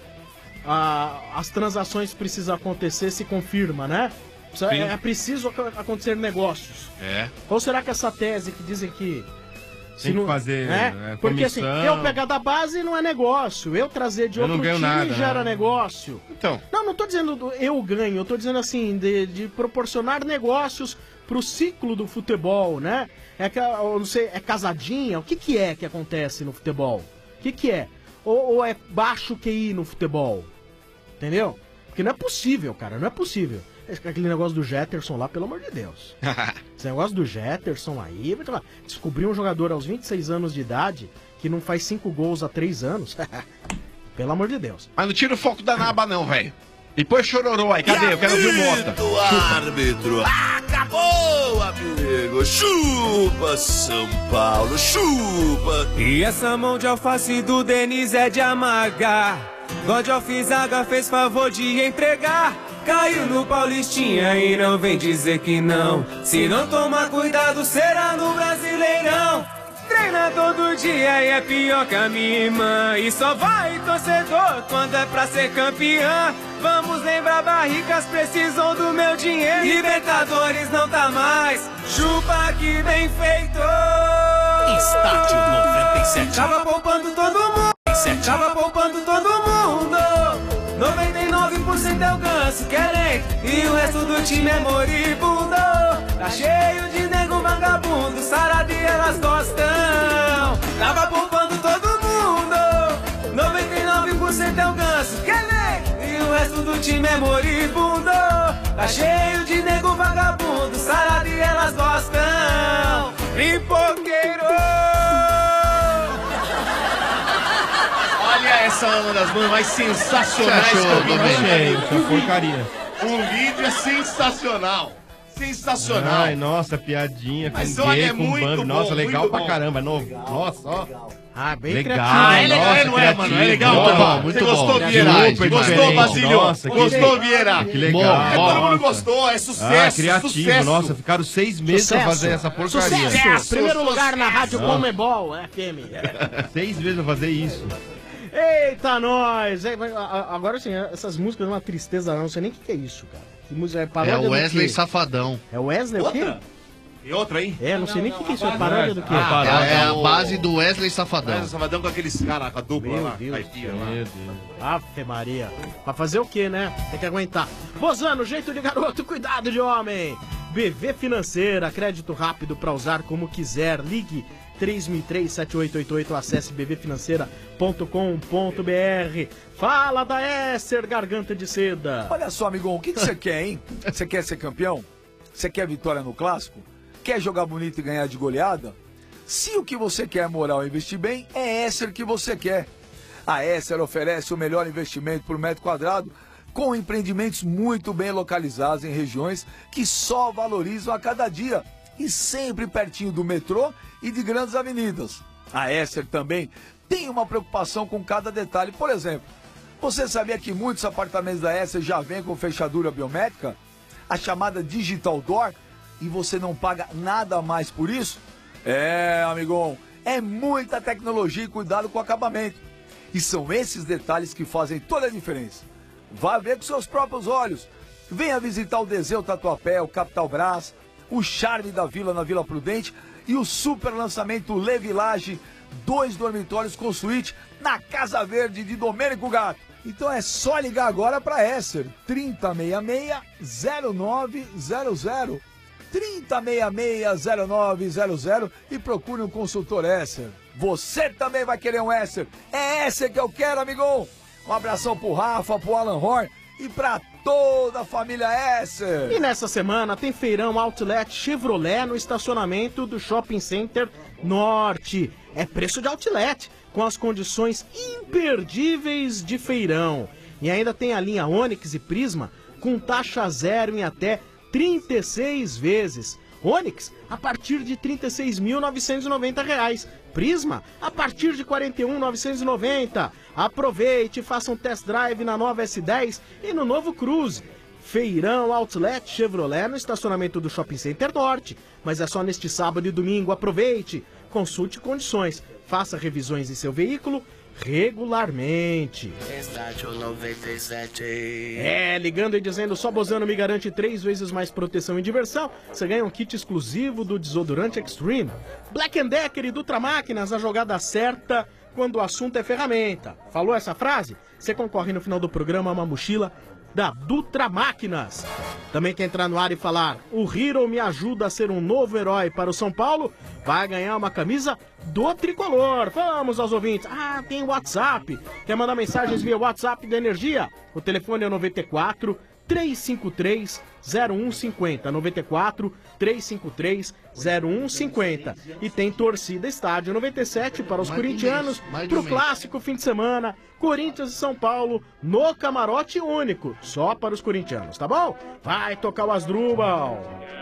as transações precisam acontecer, se confirma, né? É preciso acontecer negócios. Ou será que essa tese que dizem que... Tem que fazer porque assim, eu pegar da base não é negócio. Eu trazer de outro time gera negócio. Então. Não tô dizendo eu ganho, eu tô dizendo assim, de proporcionar negócios pro ciclo do futebol, né? Eu não sei, é casadinha? O que é que acontece no futebol? O que é? Ou é baixo QI no futebol? Entendeu? Porque não é possível, cara, não é possível. Aquele negócio do Jetterson lá, pelo amor de Deus. Esse negócio do Jetterson aí... Descobrir um jogador aos 26 anos de idade que não faz 5 gols há 3 anos... Pelo amor de Deus. Mas não tira o foco da naba não, velho. E põe chororô aí, cadê? Eu quero ouvir o Mota. Árbitro, acabou, amigo. Chupa, São Paulo, chupa. E essa mão de alface do Denis é de amargar. God of Zaga fez favor de entregar. Caiu no Paulistinha e não vem dizer que não. Se não tomar cuidado, será no Brasileirão. Treina todo dia e é pior que a minha irmã. E só vai torcedor quando é pra ser campeã. Vamos lembrar, barricas precisam do meu dinheiro. Libertadores não tá mais, chupa que bem feito. Estádio 97. Tava poupando todo mundo, tava poupando todo mundo. 99% é o Ganso, querem, e o resto do time é moribundo. Tá cheio de nego vagabundo, sarado e elas gostam. Tava poupando todo mundo. 99% é o Ganso, querem, e o resto do time é moribundo. Tá cheio de nego vagabundo, sarado e elas gostam. Pipoqueiro. Olha, essa é uma das bandas mais sensacionais que eu vi na minha vida. Porcaria. O vídeo é sensacional. Sensacional. Ai, nossa, piadinha com Mas olha, gay, é com muito Bambi. bom, Nossa, legal muito pra bom. caramba. Nossa, ó. Ah, bem legal. criativo. Ah, é legal, nossa, não é, mano? É legal, criativo. tá bom. Muito Você gostou, bom. Vieira? Super Gostou, diferente. Basílio? Nossa, que Gostou, legal. Vieira? Que legal. Todo mundo Nossa. gostou, é sucesso. Criativo, sucesso. nossa, ficaram 6 meses pra fazer essa porcaria. Sucesso! Primeiro lugar na Sucesso. Rádio Comebol, FM. 6 meses pra fazer isso. Eita, nós! Agora sim, essas músicas é uma tristeza, não sei nem o que é isso, cara. Que música é paródia É o do Wesley quê? Safadão. É o Wesley o quê? Outra? E outra aí? É, não sei nem o que é isso, é paródia do quê? É a base do Wesley Safadão. Mas o Safadão com aqueles caras, com a dupla Meu lá, Deus caipira do lá. céu. Ave Maria. Pra fazer o quê, né? Tem que aguentar. Bozano, jeito de garoto, cuidado de homem. BV Financeira, crédito rápido pra usar como quiser. Ligue 3003-7888, acesse bvfinanceira.com.br. Fala da Esser, garganta de seda. Olha só, amigão, o que você quer, hein? Você quer ser campeão? Você quer vitória no clássico? Quer jogar bonito e ganhar de goleada? Se o que você quer é moral e investir bem, é Esser que você quer. A Esser oferece o melhor investimento por metro quadrado, com empreendimentos muito bem localizados em regiões que só valorizam a cada dia e sempre pertinho do metrô e de grandes avenidas. A Esser também tem uma preocupação com cada detalhe. Por exemplo, você sabia que muitos apartamentos da Esser já vêm com fechadura biométrica? A chamada Digital Door, e você não paga nada mais por isso? É, amigão, é muita tecnologia e cuidado com o acabamento. E são esses detalhes que fazem toda a diferença. Vá ver com seus próprios olhos. Venha visitar o Deseu Tatuapé, o Capital Brás, o Charme da Vila na Vila Prudente e o super lançamento Le Village, 2 dormitórios com suíte na Casa Verde de Domênico Gato. Então é só ligar agora para Esser, 3066-0900. 3066-0900 e procure um consultor Esser. Você também vai querer um Esser. É Esser que eu quero, amigão. Um abração pro Rafa, pro Alan Horn e pra toda a família Esser. E nessa semana tem feirão Outlet Chevrolet no estacionamento do Shopping Center Norte. É preço de Outlet, com as condições imperdíveis de feirão. E ainda tem a linha Onix e Prisma com taxa zero em até 36 vezes. Onix a partir de R$ 36.990. Prisma a partir de R$ 41.990. Aproveite e faça um test drive na nova S10 e no novo Cruze. Feirão Outlet Chevrolet no estacionamento do Shopping Center Norte. Mas é só neste sábado e domingo. Aproveite, consulte condições, faça revisões em seu veículo regularmente. Estádio 97. É, ligando e dizendo só Bozano me garante 3 vezes mais proteção e diversão. Você ganha um kit exclusivo do desodorante Extreme. Black & Decker e Dutra Máquinas, a jogada certa quando o assunto é ferramenta. Falou essa frase? Você concorre no final do programa a uma mochila da Dutra Máquinas. Também quer entrar no ar e falar: o Hero me ajuda a ser um novo herói para o São Paulo? Vai ganhar uma camisa do Tricolor. Vamos aos ouvintes. Ah, tem WhatsApp. Quer mandar mensagens via WhatsApp da Energia? O telefone é 94 353 0150. 94 353 0150. E tem torcida Estádio 97 para os corintianos, pro clássico fim de semana, Corinthians e São Paulo, no camarote único, só para os corintianos, tá bom? Vai tocar o Asdrubal.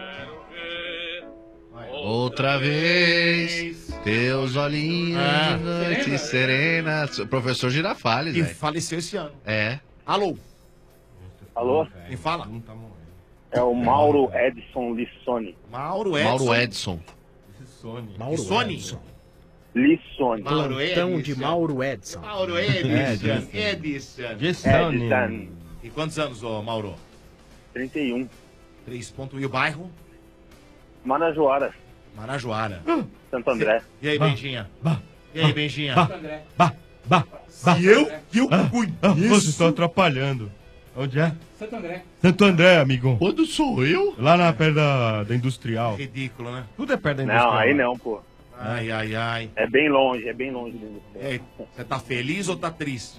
Outra vez, teus olhinhos de noite serena. Professor Girafales, E velho. faleceu esse ano. É. Alô? Alô? Quem fala? É o Mauro Edson Lissone. Mauro Edson. Mauro Edson. Mauro Sony? Edson. Lissone. Mauro Plantão de Edson. Mauro Edson. Mauro Edson. Edson. Edson. E quantos anos, ô Mauro? 31. 3 pontos. E o bairro? Manajoara. Marajoara. Santo André. E aí, Benjinha? E aí, Benjinha? Se eu Vocês estão atrapalhando. Onde é? Santo André. Santo André, amigo. Quando sou eu? Lá na perto da Industrial. Ridículo, né? Tudo é perto da Industrial. Não, aí não, pô. Ai, ai, ai. É bem longe mesmo. E aí, você tá feliz ou tá triste?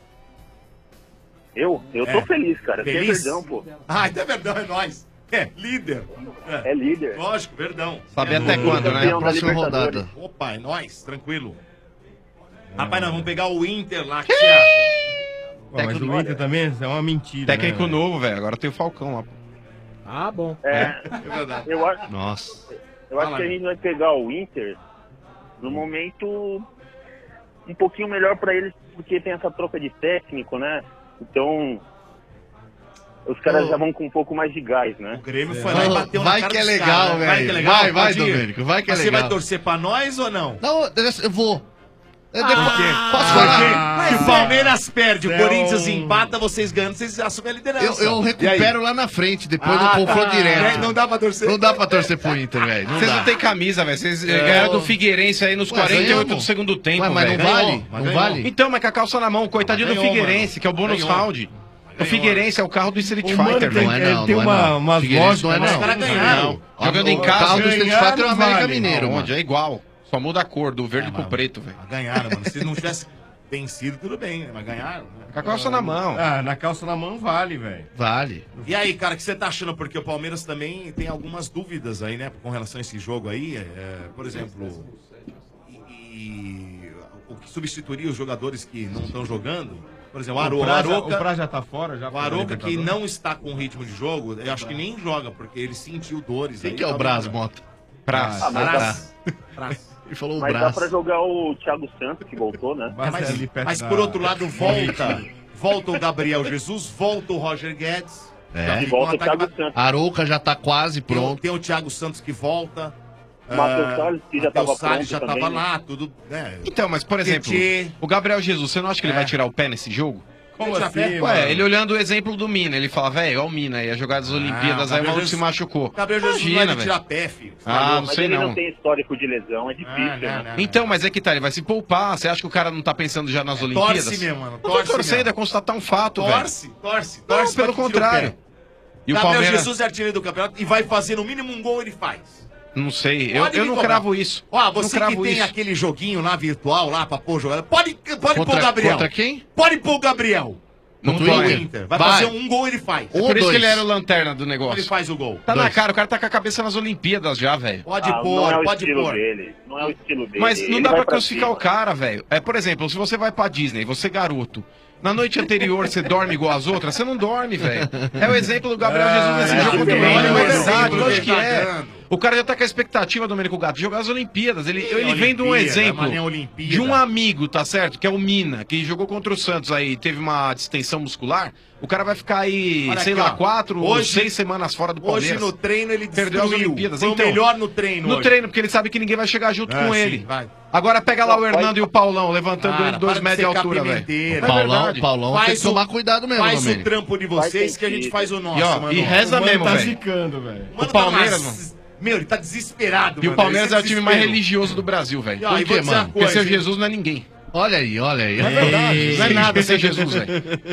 Eu tô feliz, cara. Tem Feliz? Verdão, pô. Ah, então é Verdão, é nóis. É, líder. É líder. Lógico, Verdão. Sabe até quando, né? Campeão da Próxima Libertadores. rodada. Opa, é nóis, tranquilo. Rapaz, nós vamos pegar o Inter lá, o que você acha? Pô, mas o Inter também é uma mentira. Técnico né, novo, velho. Agora tem o Falcão lá. Ah, bom. É, verdade. eu acho, Nossa. eu acho que a gente vai pegar o Inter no momento um pouquinho melhor pra eles, porque tem essa troca de técnico, né? Então, os caras já vão com um pouco mais de gás, né? O Grêmio foi lá e bateu Vai na cara que é dos legal, caras, né? Vai que é velho. legal, Vai, pode ir? Domênico, vai que é Mas legal. Você vai torcer pra nós ou não? Não, eu vou. Posso Porque falar? se o Palmeiras perde, o É Corinthians um- empata, vocês ganham, vocês assumem a liderança. Eu recupero lá na frente, depois do confronto direto. Não dá pra torcer. Não dá pra torcer pro Inter, velho. Vocês não tem camisa, velho. Vocês ganharam do Figueirense aí nos Ué, 48 ganhamos. do segundo tempo, Ué, mas velho. não vale? Ganhou. Não vale? Então, mas com a calça na mão, coitadinho do Ganhou, Figueirense, mano. que é o bônus Ganhou. round. O Figueirense é o carro do Street O mano Fighter, tem- velho. ele tem umas Figueirense não é lógicas, não. né? Os caras ganharam. Jogando em O casa. carro do Street ganharam, Fighter é o América vale. Mineiro, mano. Onde é igual. Só muda a cor, do verde pro preto, velho. Ganharam, mano. Se não tivesse vencido, tudo bem, né? Mas ganharam. Né? Com a calça na mão. Ah, na calça na mão vale, velho. Vale. E aí, cara, o que você tá achando? Porque o Palmeiras também tem algumas dúvidas aí, né? Com relação a esse jogo aí. Por exemplo, o que substituiria os jogadores que não estão jogando? Por exemplo, o Aroca. O Pra já tá fora, já. O Aroca, que não está com ritmo de jogo, eu acho que nem joga, porque ele sentiu dores. Quem aí, que é o talvez- Braz, Mota? Praz. Ah, mas Praz. Ele falou o Mas dá Braz. pra jogar o Thiago Santos, que voltou, né? Mas por outro lado, volta o Gabriel Jesus, volta o Roger Guedes. É. Tem Volta um o Thiago ataque- Santos. Arouca já tá quase pronto. Tem o Thiago Santos que volta. Matheus Salles, que já Matheus tava Salles pronto já também, tava né? lá, tudo. Né? Então, mas por exemplo, Tietê. o Gabriel Jesus, você não acha que ele vai tirar o pé nesse jogo? Como Ele já assim, fez, mano? Ué, ele olhando o exemplo do Mina, ele fala, velho, ó o Mina, ia jogar das Olimpíadas, aí o Gabriel maluco Jesus- se machucou. Gabriel Jesus não Imagina, vai tirar velho. pé, filho. Ah, não Mas sei ele não. não tem histórico de lesão, é difícil, né? Então, mas é que tá, ele vai se poupar. Você acha que o cara não tá pensando já nas Olimpíadas? Torce mesmo, mano. Não tô Torce torcendo, mesmo. é constatar um fato, velho. Torce. Não, Torce pelo pra que tire o contrário. pé. E o Gabriel Palmeiras, Jesus é artilheiro do campeonato e vai fazer no mínimo um gol, ele faz. não sei, Pode eu me não cobrar. cravo isso. Ó, Não você que cravo tem isso. aquele joguinho lá virtual lá pra pôr o jogador, pode pôr o Gabriel. Contra quem? Pode pôr o Gabriel. Não Contra o pode. Inter. Vai Vai. fazer um gol, ele faz. Um Por ou isso que dois? ele era o lanterna do Ele negócio. faz o gol. Tá na Dois. cara, o cara tá com a cabeça nas Olimpíadas já, velho. Pode Não é pôr, o pode estilo pôr. dele. Não é o estilo dele. Mas não Ele dá vai pra crucificar cima. o cara, velho. Por exemplo, se você vai pra Disney, você garoto, na noite anterior você dorme igual as outras, você não dorme, velho. É o exemplo do Gabriel Jesus nesse jogo contra o diferente, Rony, mas é é verdade, exemplo lógico que que ele tá é. dando. O cara já tá com a expectativa, Domênico Gato, de jogar as Olimpíadas. Ele vem de um Olimpíada, exemplo mas nem Olimpíada. de um amigo, tá certo? Que é o Mina, que jogou contra o Santos aí, teve uma distensão muscular. O cara vai ficar aí, Olha sei aqui, lá, ó. 4 ou Hoje- 6 semanas fora do Hoje Palmeiras. no treino ele Perdeu as destruiu. Olimpíadas. Foi Então, o melhor no treino no hoje. treino, porque ele sabe que ninguém vai chegar junto com sim, ele. vai. Agora pega lá o Hernando e o Paulão, levantando Cara, ele 2 para de metros de secar altura, velho. pimenteira. É verdade. Paulão tem que tomar cuidado mesmo, Faz o Domênico. trampo de vocês que a gente faz o nosso, E, ó, mano. e reza O mano mesmo, tá velho. zicando, velho. Mano, O Palmeiras, tá, mano. Meu, ele tá desesperado, E o mano. Palmeiras é o Esse time mais desespero. religioso do Brasil, velho. E, ó, e Por vou quê, dizer uma mano? Porque coisa, seu hein? Jesus não é ninguém. Olha aí, olha aí. É verdade. Não é nada sem Jesus, velho.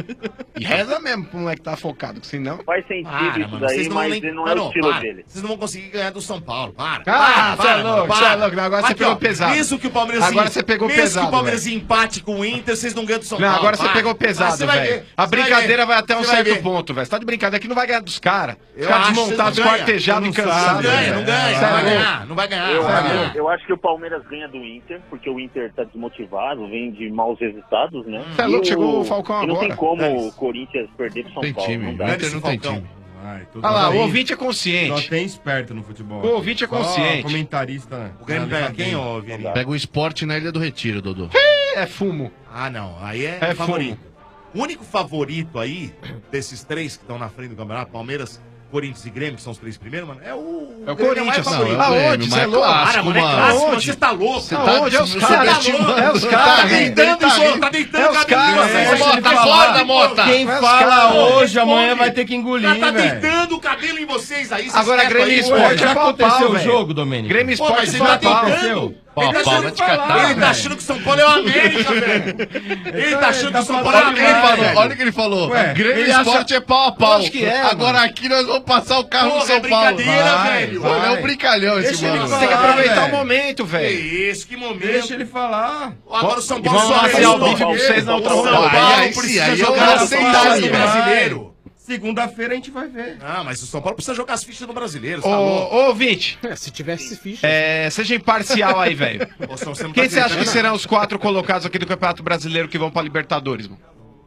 E reza mesmo pro moleque que tá focado, que senão... Faz sentido isso daí, mas não é o estilo dele. Vocês não vão conseguir ganhar do São Paulo. Para. Você é louco, você é louco. Agora você pegou pesado. Mesmo que o Palmeiras Agora você pegou pesado, mesmo que o Palmeiras empate com o Inter, vocês não ganham do São Não, Paulo. agora você pegou pesado, velho. A brincadeira vai até um certo ponto, velho. Você tá de brincadeira que não vai ganhar dos caras. Os caras desmontados, esquartejados e cansados. Não ganha. Não vai ganhar. Eu acho que o Palmeiras ganha do Inter, porque o Inter tá desmotivado, vem de maus resultados, né? Você é louco, chegou o Falcão e não agora. tem como o Corinthians perder pro São Paulo. Não dá. O Inter não tem time. Olha lá, o ouvinte é consciente. Só tem esperto no futebol. O ouvinte é consciente. Só comentarista. O Grêmio pega quem, ô Vieri? Pega o esporte na Ilha do Retiro, Dodô. É fumo. Ah, não. Aí é favorito. O único favorito aí, desses três que estão na frente do campeonato, Palmeiras, Corinthians e Grêmio, que são os três primeiros, mano, é o Corinthians. favorito. Aonde? Você é louco? Para, mano, é clássico, você tá louco. Aonde? É os caras. É os caras. Tá deitando o jogo, tá deitando o cabelo de vocês. Mota, acorda, Mota. Quem fala hoje, amanhã vai ter que engolir, Tá velho. deitando o cabelo em vocês aí. Agora, Grêmio Esporte já é pau-pau, aconteceu o velho. jogo, Domênico. Grêmio Esporte mas é ele tá pau-pau. deitando. Pau, vai te catar. Ele tá achando que São Paulo é o América, velho. Ele tá achando que o São Paulo é o América, velho. Olha o que ele falou. Ué, Grêmio ele acha- Esporte é pau a pau. Acho que é, Agora aqui nós vamos passar o carro no São Paulo. brincadeira, velho. Mano, é um brincalhão esse Deixa ele mano. falar. Você tem que aproveitar velho. o momento, Que velho. isso, que momento. Deixa ele falar. Agora o São Paulo Vamos só amassar ganha o bife pra vocês na outra O São hora. Paulo Aí sim, precisa aí eu jogar vou as aceitar, fichas no velho. brasileiro. Segunda-feira a gente vai ver. Ah, mas o São Paulo precisa jogar as fichas no brasileiro, tá louco? Ô, ouvinte, Se tivesse ficha. seja imparcial aí, velho. Ô, São, você não Quem tá você acha que acreditando? serão os 4 colocados aqui do Campeonato Brasileiro que vão pra Libertadores, mano?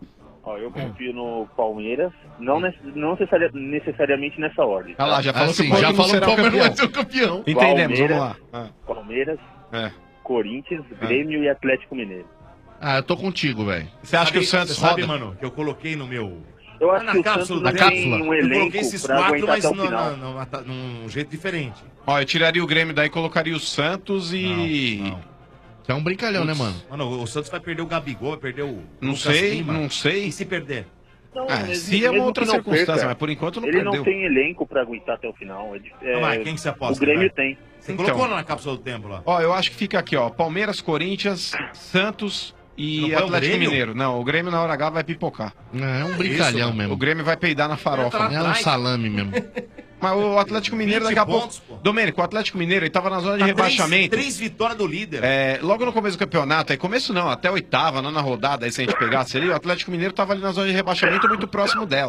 Ó, eu confio no Palmeiras, não necessariamente nessa ordem. Olha lá, já falou que o Assim, Porto já não falou que será o o Palmeiras campeão. vai ser o campeão. Entendemos, vamos Palmeiras. lá. Palmeiras, É. Corinthians, Grêmio e Atlético Mineiro. Ah, eu tô contigo, velho. Você acha que o Santos Você sabe, roda? mano, que eu coloquei no meu... Eu acho na que o cápsula Santos do não da tem cápsula. um Eu elenco coloquei esses pra quatro, aguentar mas até o final. num jeito diferente. Ó, eu tiraria o Grêmio daí e colocaria o Santos e... Não. Você é um brincalhão, né, mano? Mano, o Santos vai perder o Gabigol, vai perder o Não Lucas sei, Lima. não sei. E se perder? Não, Ah, mesmo- se é uma mesmo outra que não circunstância, perca, mas por enquanto não ele perdeu. não tem elenco pra aguentar até o final. Não, mas quem que você aposta? O Grêmio vai? tem. Você Então. colocou lá na cápsula do tempo lá. Ó, eu acho que fica aqui, ó. Palmeiras, Corinthians, Santos Não e foi o Atlético Grêmio? Mineiro. Não, o Grêmio na hora H vai pipocar. É um brincalhão Isso, mesmo. O Grêmio vai peidar na farofa. Tá É um salame mesmo. Mas o Atlético Mineiro 20 daqui a pouco... pontos, pô. Domênico, o Atlético Mineiro, ele tava na zona de Tá rebaixamento. Três vitórias do líder. Logo no começo do campeonato, aí começo não, até a oitava, nona rodada, aí se a gente pegasse ali, o Atlético Mineiro tava ali na zona de rebaixamento muito próximo dela.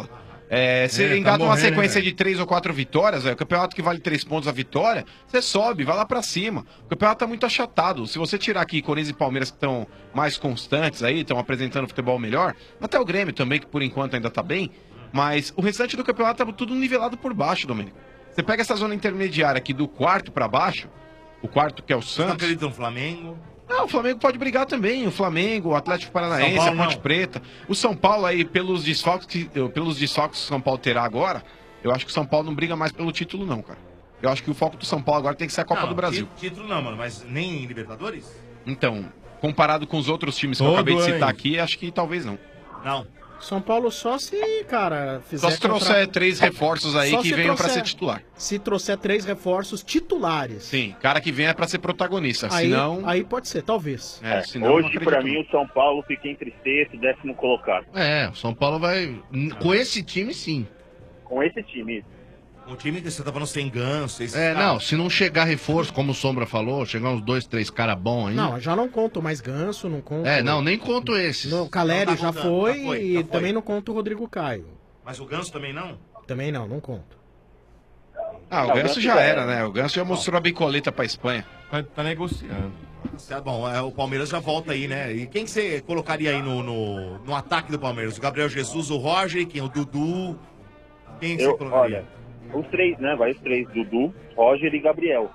Se ele tá engata uma morrendo, sequência né, de 3 ou 4 vitórias, o campeonato que vale 3 pontos a vitória, você sobe, vai lá pra cima. O campeonato tá muito achatado. Se você tirar aqui Corinthians e Palmeiras que estão mais constantes aí, estão apresentando futebol melhor, até o Grêmio também, que por enquanto ainda tá bem, mas o restante do campeonato tá tudo nivelado por baixo, Domênico. Você pega essa zona intermediária aqui do quarto pra baixo, o quarto que é o Não Santos. acredita no Flamengo. Não, o Flamengo pode brigar também. O Flamengo, o Atlético Paranaense, São a Paulo, Ponte não. Preta. O São Paulo aí, pelos desfalques que o São Paulo terá agora, eu acho que o São Paulo não briga mais pelo título, não, cara. Eu acho que o foco do São Paulo agora tem que ser a Copa Não, do Brasil. Título não, mano, mas nem em Libertadores? Então, comparado com os outros times que eu Todo acabei de ano citar é aqui, acho que talvez não. Não. São Paulo só se, cara, fizer. Só se trouxer 3 reforços aí Só que se venham pra trouxer- ser titular. Se trouxer 3 reforços titulares. Sim, cara que vem é pra ser protagonista. Aí, Senão. aí pode ser, talvez. Senão eu não Hoje, pra acredito, mim, o São Paulo fica entre sexto e 10º colocado. É, o São Paulo vai. Com esse time, sim. Com esse time. Um time que você tá falando sem Ganso. esses É, caras. não, se não chegar reforço, como o Sombra falou, chegar uns 2, 3 caras bons aí. Não, eu já não conto mais Ganso, não conto. É, não, nem conto esses. O Caleri Não, tá já contando, foi já foi, e já foi. também não conto o Rodrigo Caio. Mas o Ganso também não? Também não conto. Ah, o Ganso já era, né? O Ganso já mostrou a bicoleta pra Espanha. Tá negociando. Bom, o Palmeiras já volta aí, né? E quem que você colocaria aí no ataque do Palmeiras? O Gabriel Jesus, o Roger, quem? O Dudu? Quem você colocaria? Olha, os três, né? Vai os três, Dudu, Roger e Gabriel.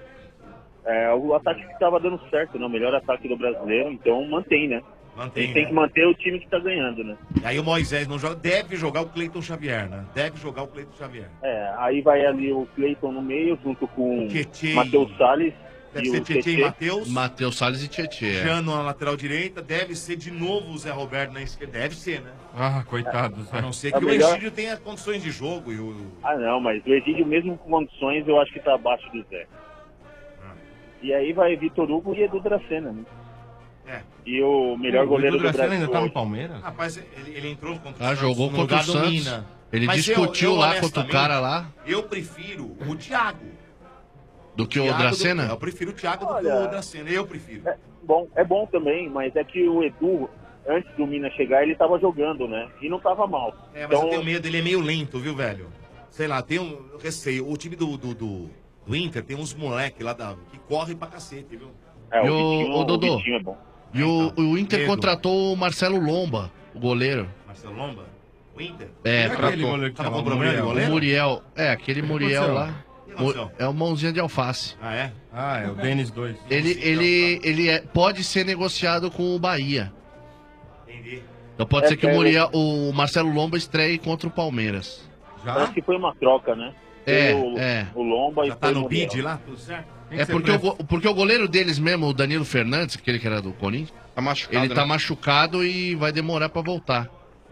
É, o ataque que tava dando certo, né? O melhor ataque do brasileiro, então mantém, né? Mantém, tem né? que manter o time que tá ganhando, né? E aí o Moisés não joga, deve jogar o Cleiton Xavier, né? Deve jogar o Cleiton Xavier. É, aí vai ali o Cleiton no meio, junto com Tietê. Matheus Salles Deve e ser o Tietê e Tietê. Matheus. Matheus Salles e Tietê. é. Jano na lateral direita, deve ser de novo o Zé Roberto na esquerda. Deve ser, né? Ah, coitado. A não ser É que o melhor- Egídio tenha condições de jogo e o... Ah, não, mas o Egídio, mesmo com condições, eu acho que tá abaixo do Zé. E aí vai Vitor Hugo e Edu Dracena, né? E o melhor goleiro do Brasil. ainda tá no hoje. Palmeiras? Rapaz, ele entrou contra o Ah, Santos jogou no contra o lugar do Santos. Mina. Ele Mas discutiu lá contra o honestamente, cara lá. Eu prefiro o Thiago. Do que o Thiago Dracena? Eu prefiro o Thiago do que Olha, o Dracena. Eu prefiro. É bom também, mas é que o Edu, antes do Mina chegar, ele tava jogando, né? E não tava mal. É, mas eu tenho medo, ele é meio lento, viu, velho? Sei lá, tem um receio. O time do Inter tem uns moleque lá que corre pra cacete, viu? E o Dodô? Vitinho é bom. E o Inter Medo. contratou o Marcelo Lomba, o goleiro. Marcelo Lomba? O Inter? É, Não aquele goleiro que tava com problema de o goleiro? Muriel. É, aquele Muriel aconteceu? lá. O que aconteceu? É o mãozinha de alface. Ah, é? Ah, é o Denis 2. Ele pode ser negociado com o Bahia. Entendi. Então pode É, ser que o Marcelo Lomba estreie contra o Palmeiras. Parece que foi uma troca, né? É, Foi o Lomba Já e tá foi no o Muriel. bid lá? Tudo certo? É porque o goleiro deles mesmo, o Danilo Fernandes, aquele que era do Corinthians, tá machucado, ele tá né? machucado e vai demorar pra voltar.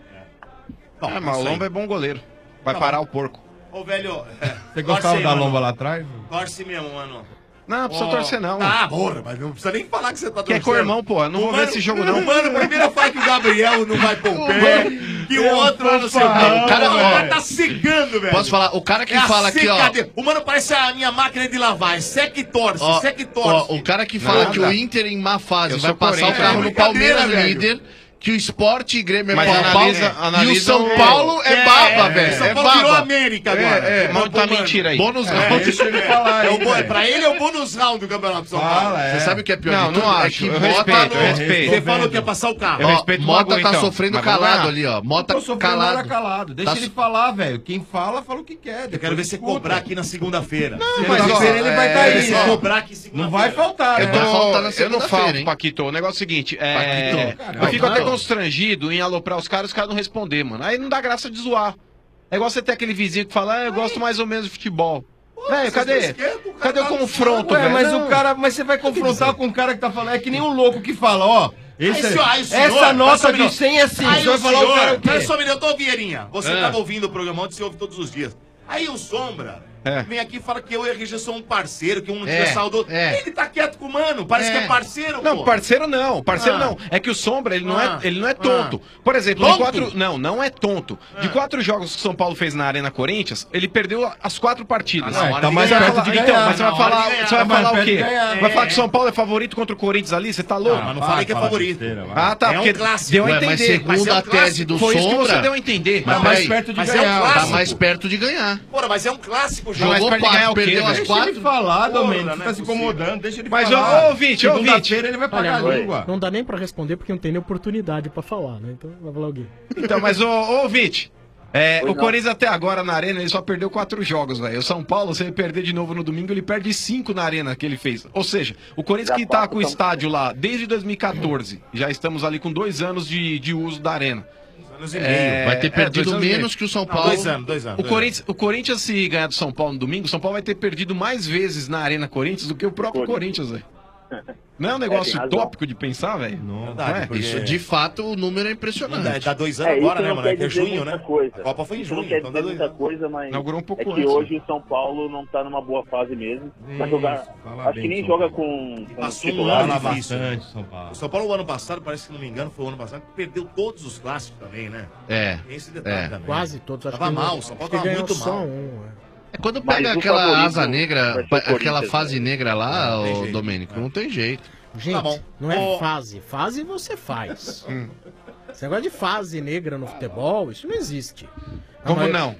Mas o Lomba é bom goleiro. Vai Tá parar bom. o porco. Ô, velho. Você gostava torce da aí, mano. Lomba lá atrás? Torce mesmo, mano. Não precisa Ó, torcer, não. Ah, porra, mas não precisa nem falar que você tá Que é torcendo. co-irmão, pô. Não vou ver esse jogo, não. Mano, primeiro fala que o Gabriel não vai pôr o pé, que o outro não sei o quê. O cara, tá secando, velho. Posso falar? O cara que É a fala aqui, ó. secadeira. O mano parece a minha máquina de lavar. É seca e torce, Ó, seca e torce. ó, o cara que fala Nada. que o Inter em má fase Eu vai sou passar o Corinthians. carro É no Palmeiras brincadeira, líder, que o Sport e Grêmio é Mas pau a pau, analisa- e o analisa São o- Paulo é baba, velho. São É Paulo virou baba. América agora. Monta mentira aí. Bônus É, round. deixa ele falar aí, pra ele é o bônus round do Campeonato de São Paulo. Você sabe o que é pior Não, de tudo? não É acho. que Eu Mota, respeito, eu respeito. Você falou que ia passar o carro. Eu Ó, respeito o Mota Mago, tá então. sofrendo Mas vamos calado ganhar. ali, ó. Mota Tô sofrendo calado. nada calado. Deixa Tá ele so- falar, velho. Quem fala o que quer. Eu quero ver você cobrar aqui na segunda-feira. Não, mas, ó, segunda-feira ele vai estar aí. Você ó. cobrar aqui segunda-feira. Não vai faltar, Eu, né? Vai faltar na eu não segunda-feira, falo, hein? Paquito. O negócio é o seguinte, Paquito. eu fico até Paquito. constrangido em aloprar os caras não responder, mano. Aí não dá graça de zoar. É igual você ter aquele vizinho que fala, eu gosto mais ou menos de futebol. Velho, cadê? Cadê o confronto, Ué, velho? mas Não. o cara, mas você vai confrontar com um cara que tá falando, é que nem um louco que fala, ó, Aí, senhor, essa nota só um de minuto. 100 é assim, Aí você vai falar o cara o quê? Olha só, menino, eu tô Vieirinha. Você Ah. tava ouvindo o programa ontem, você ouve todos os dias. Aí o Sombra vem aqui e fala que eu e a RG somos um parceiro, que um não tinha saldo. Ele tá quieto com o mano, parece que é parceiro, Não, pô. parceiro não, parceiro Ah. não. É que o Sombra, ele não é tonto. Ah. Por exemplo, Tonto? de 4. Não é tonto. De 4 jogos que o São Paulo fez na Arena Corinthians, ele perdeu as 4 partidas. Ah, não, Tá de mais ganhar. perto de ganhar. Então, mas você vai Na hora falar, de ganhar. você vai Tá mais falar o perto quê? de ganhar. Vai falar que o São Paulo é favorito contra o Corinthians ali? Você tá louco? Mas não falei que é favorito. Ah, tá, É um porque clássico. deu a Ué, entender. mas segundo a tese do Foi isso que você Sombra, deu a entender. Mas Tá mais peraí, perto de Mas é um ganhar. clássico. tá mais perto de ganhar. Porra, mas é um clássico, Jogou mais perto de ganhar o quê, perdeu as velho? Deixa ele 4. falar, Porra, Domênico, não você é tá se possível. incomodando, deixa ele Mas, falar. ô, ouvinte, ô, ouvinte. Segunda-feira ele vai pagar a Olha, língua. não dá nem pra responder porque não tem nem oportunidade pra falar, né? Então vai falar alguém. Então, mas, ô, ouvinte, o não. Corinthians até agora na Arena, ele só perdeu 4 jogos, velho. O São Paulo, se ele perder de novo no domingo, ele perde 5 na Arena que ele fez. Ou seja, o Corinthians Já que tá passa, com o então. estádio lá desde 2014, já estamos ali com 2 anos de uso da Arena. Anos e meio. Vai ter perdido 2 anos e meio. menos que o São Não, Paulo. 2 anos, 2 anos. O Corinthians, se ganhar do São Paulo no domingo, o São Paulo vai ter perdido mais vezes na Arena Corinthians do que o próprio Corinthians, velho. Não é um negócio tem razão. utópico de pensar, velho? Verdade, é? porque- Isso, de fato, o número é impressionante. Dá 2 anos isso agora, né, não mano? É quer que é dizer junho, muita né? coisa. A Copa foi em Isso junho, não quer então dizer dá 2 muita anos. coisa, mas Inaugurou um pouco é que antes, hoje o São Paulo não tá numa boa fase mesmo. Vai jogar. fala Acho que bem, nem São joga Paulo. com Passou um titular. ano né? difícil. Bastante, São Paulo. O São Paulo, o ano passado, parece que, se não me engano, foi o ano passado, que perdeu todos os clássicos também, né? É. Tem esse detalhe É. também. Quase todos. Acho Tava que mal, o São Paulo acho que tava ganhou muito só mal. um, É quando Mas pega o aquela favorito asa negra, vai ser o aquela Corinthians, fase né? negra lá, Não tem ô jeito. Domênico, não tem jeito. Gente, Tá bom. não é Ô- fase. Fase você faz. Esse negócio de fase negra no futebol, isso não existe. Como não?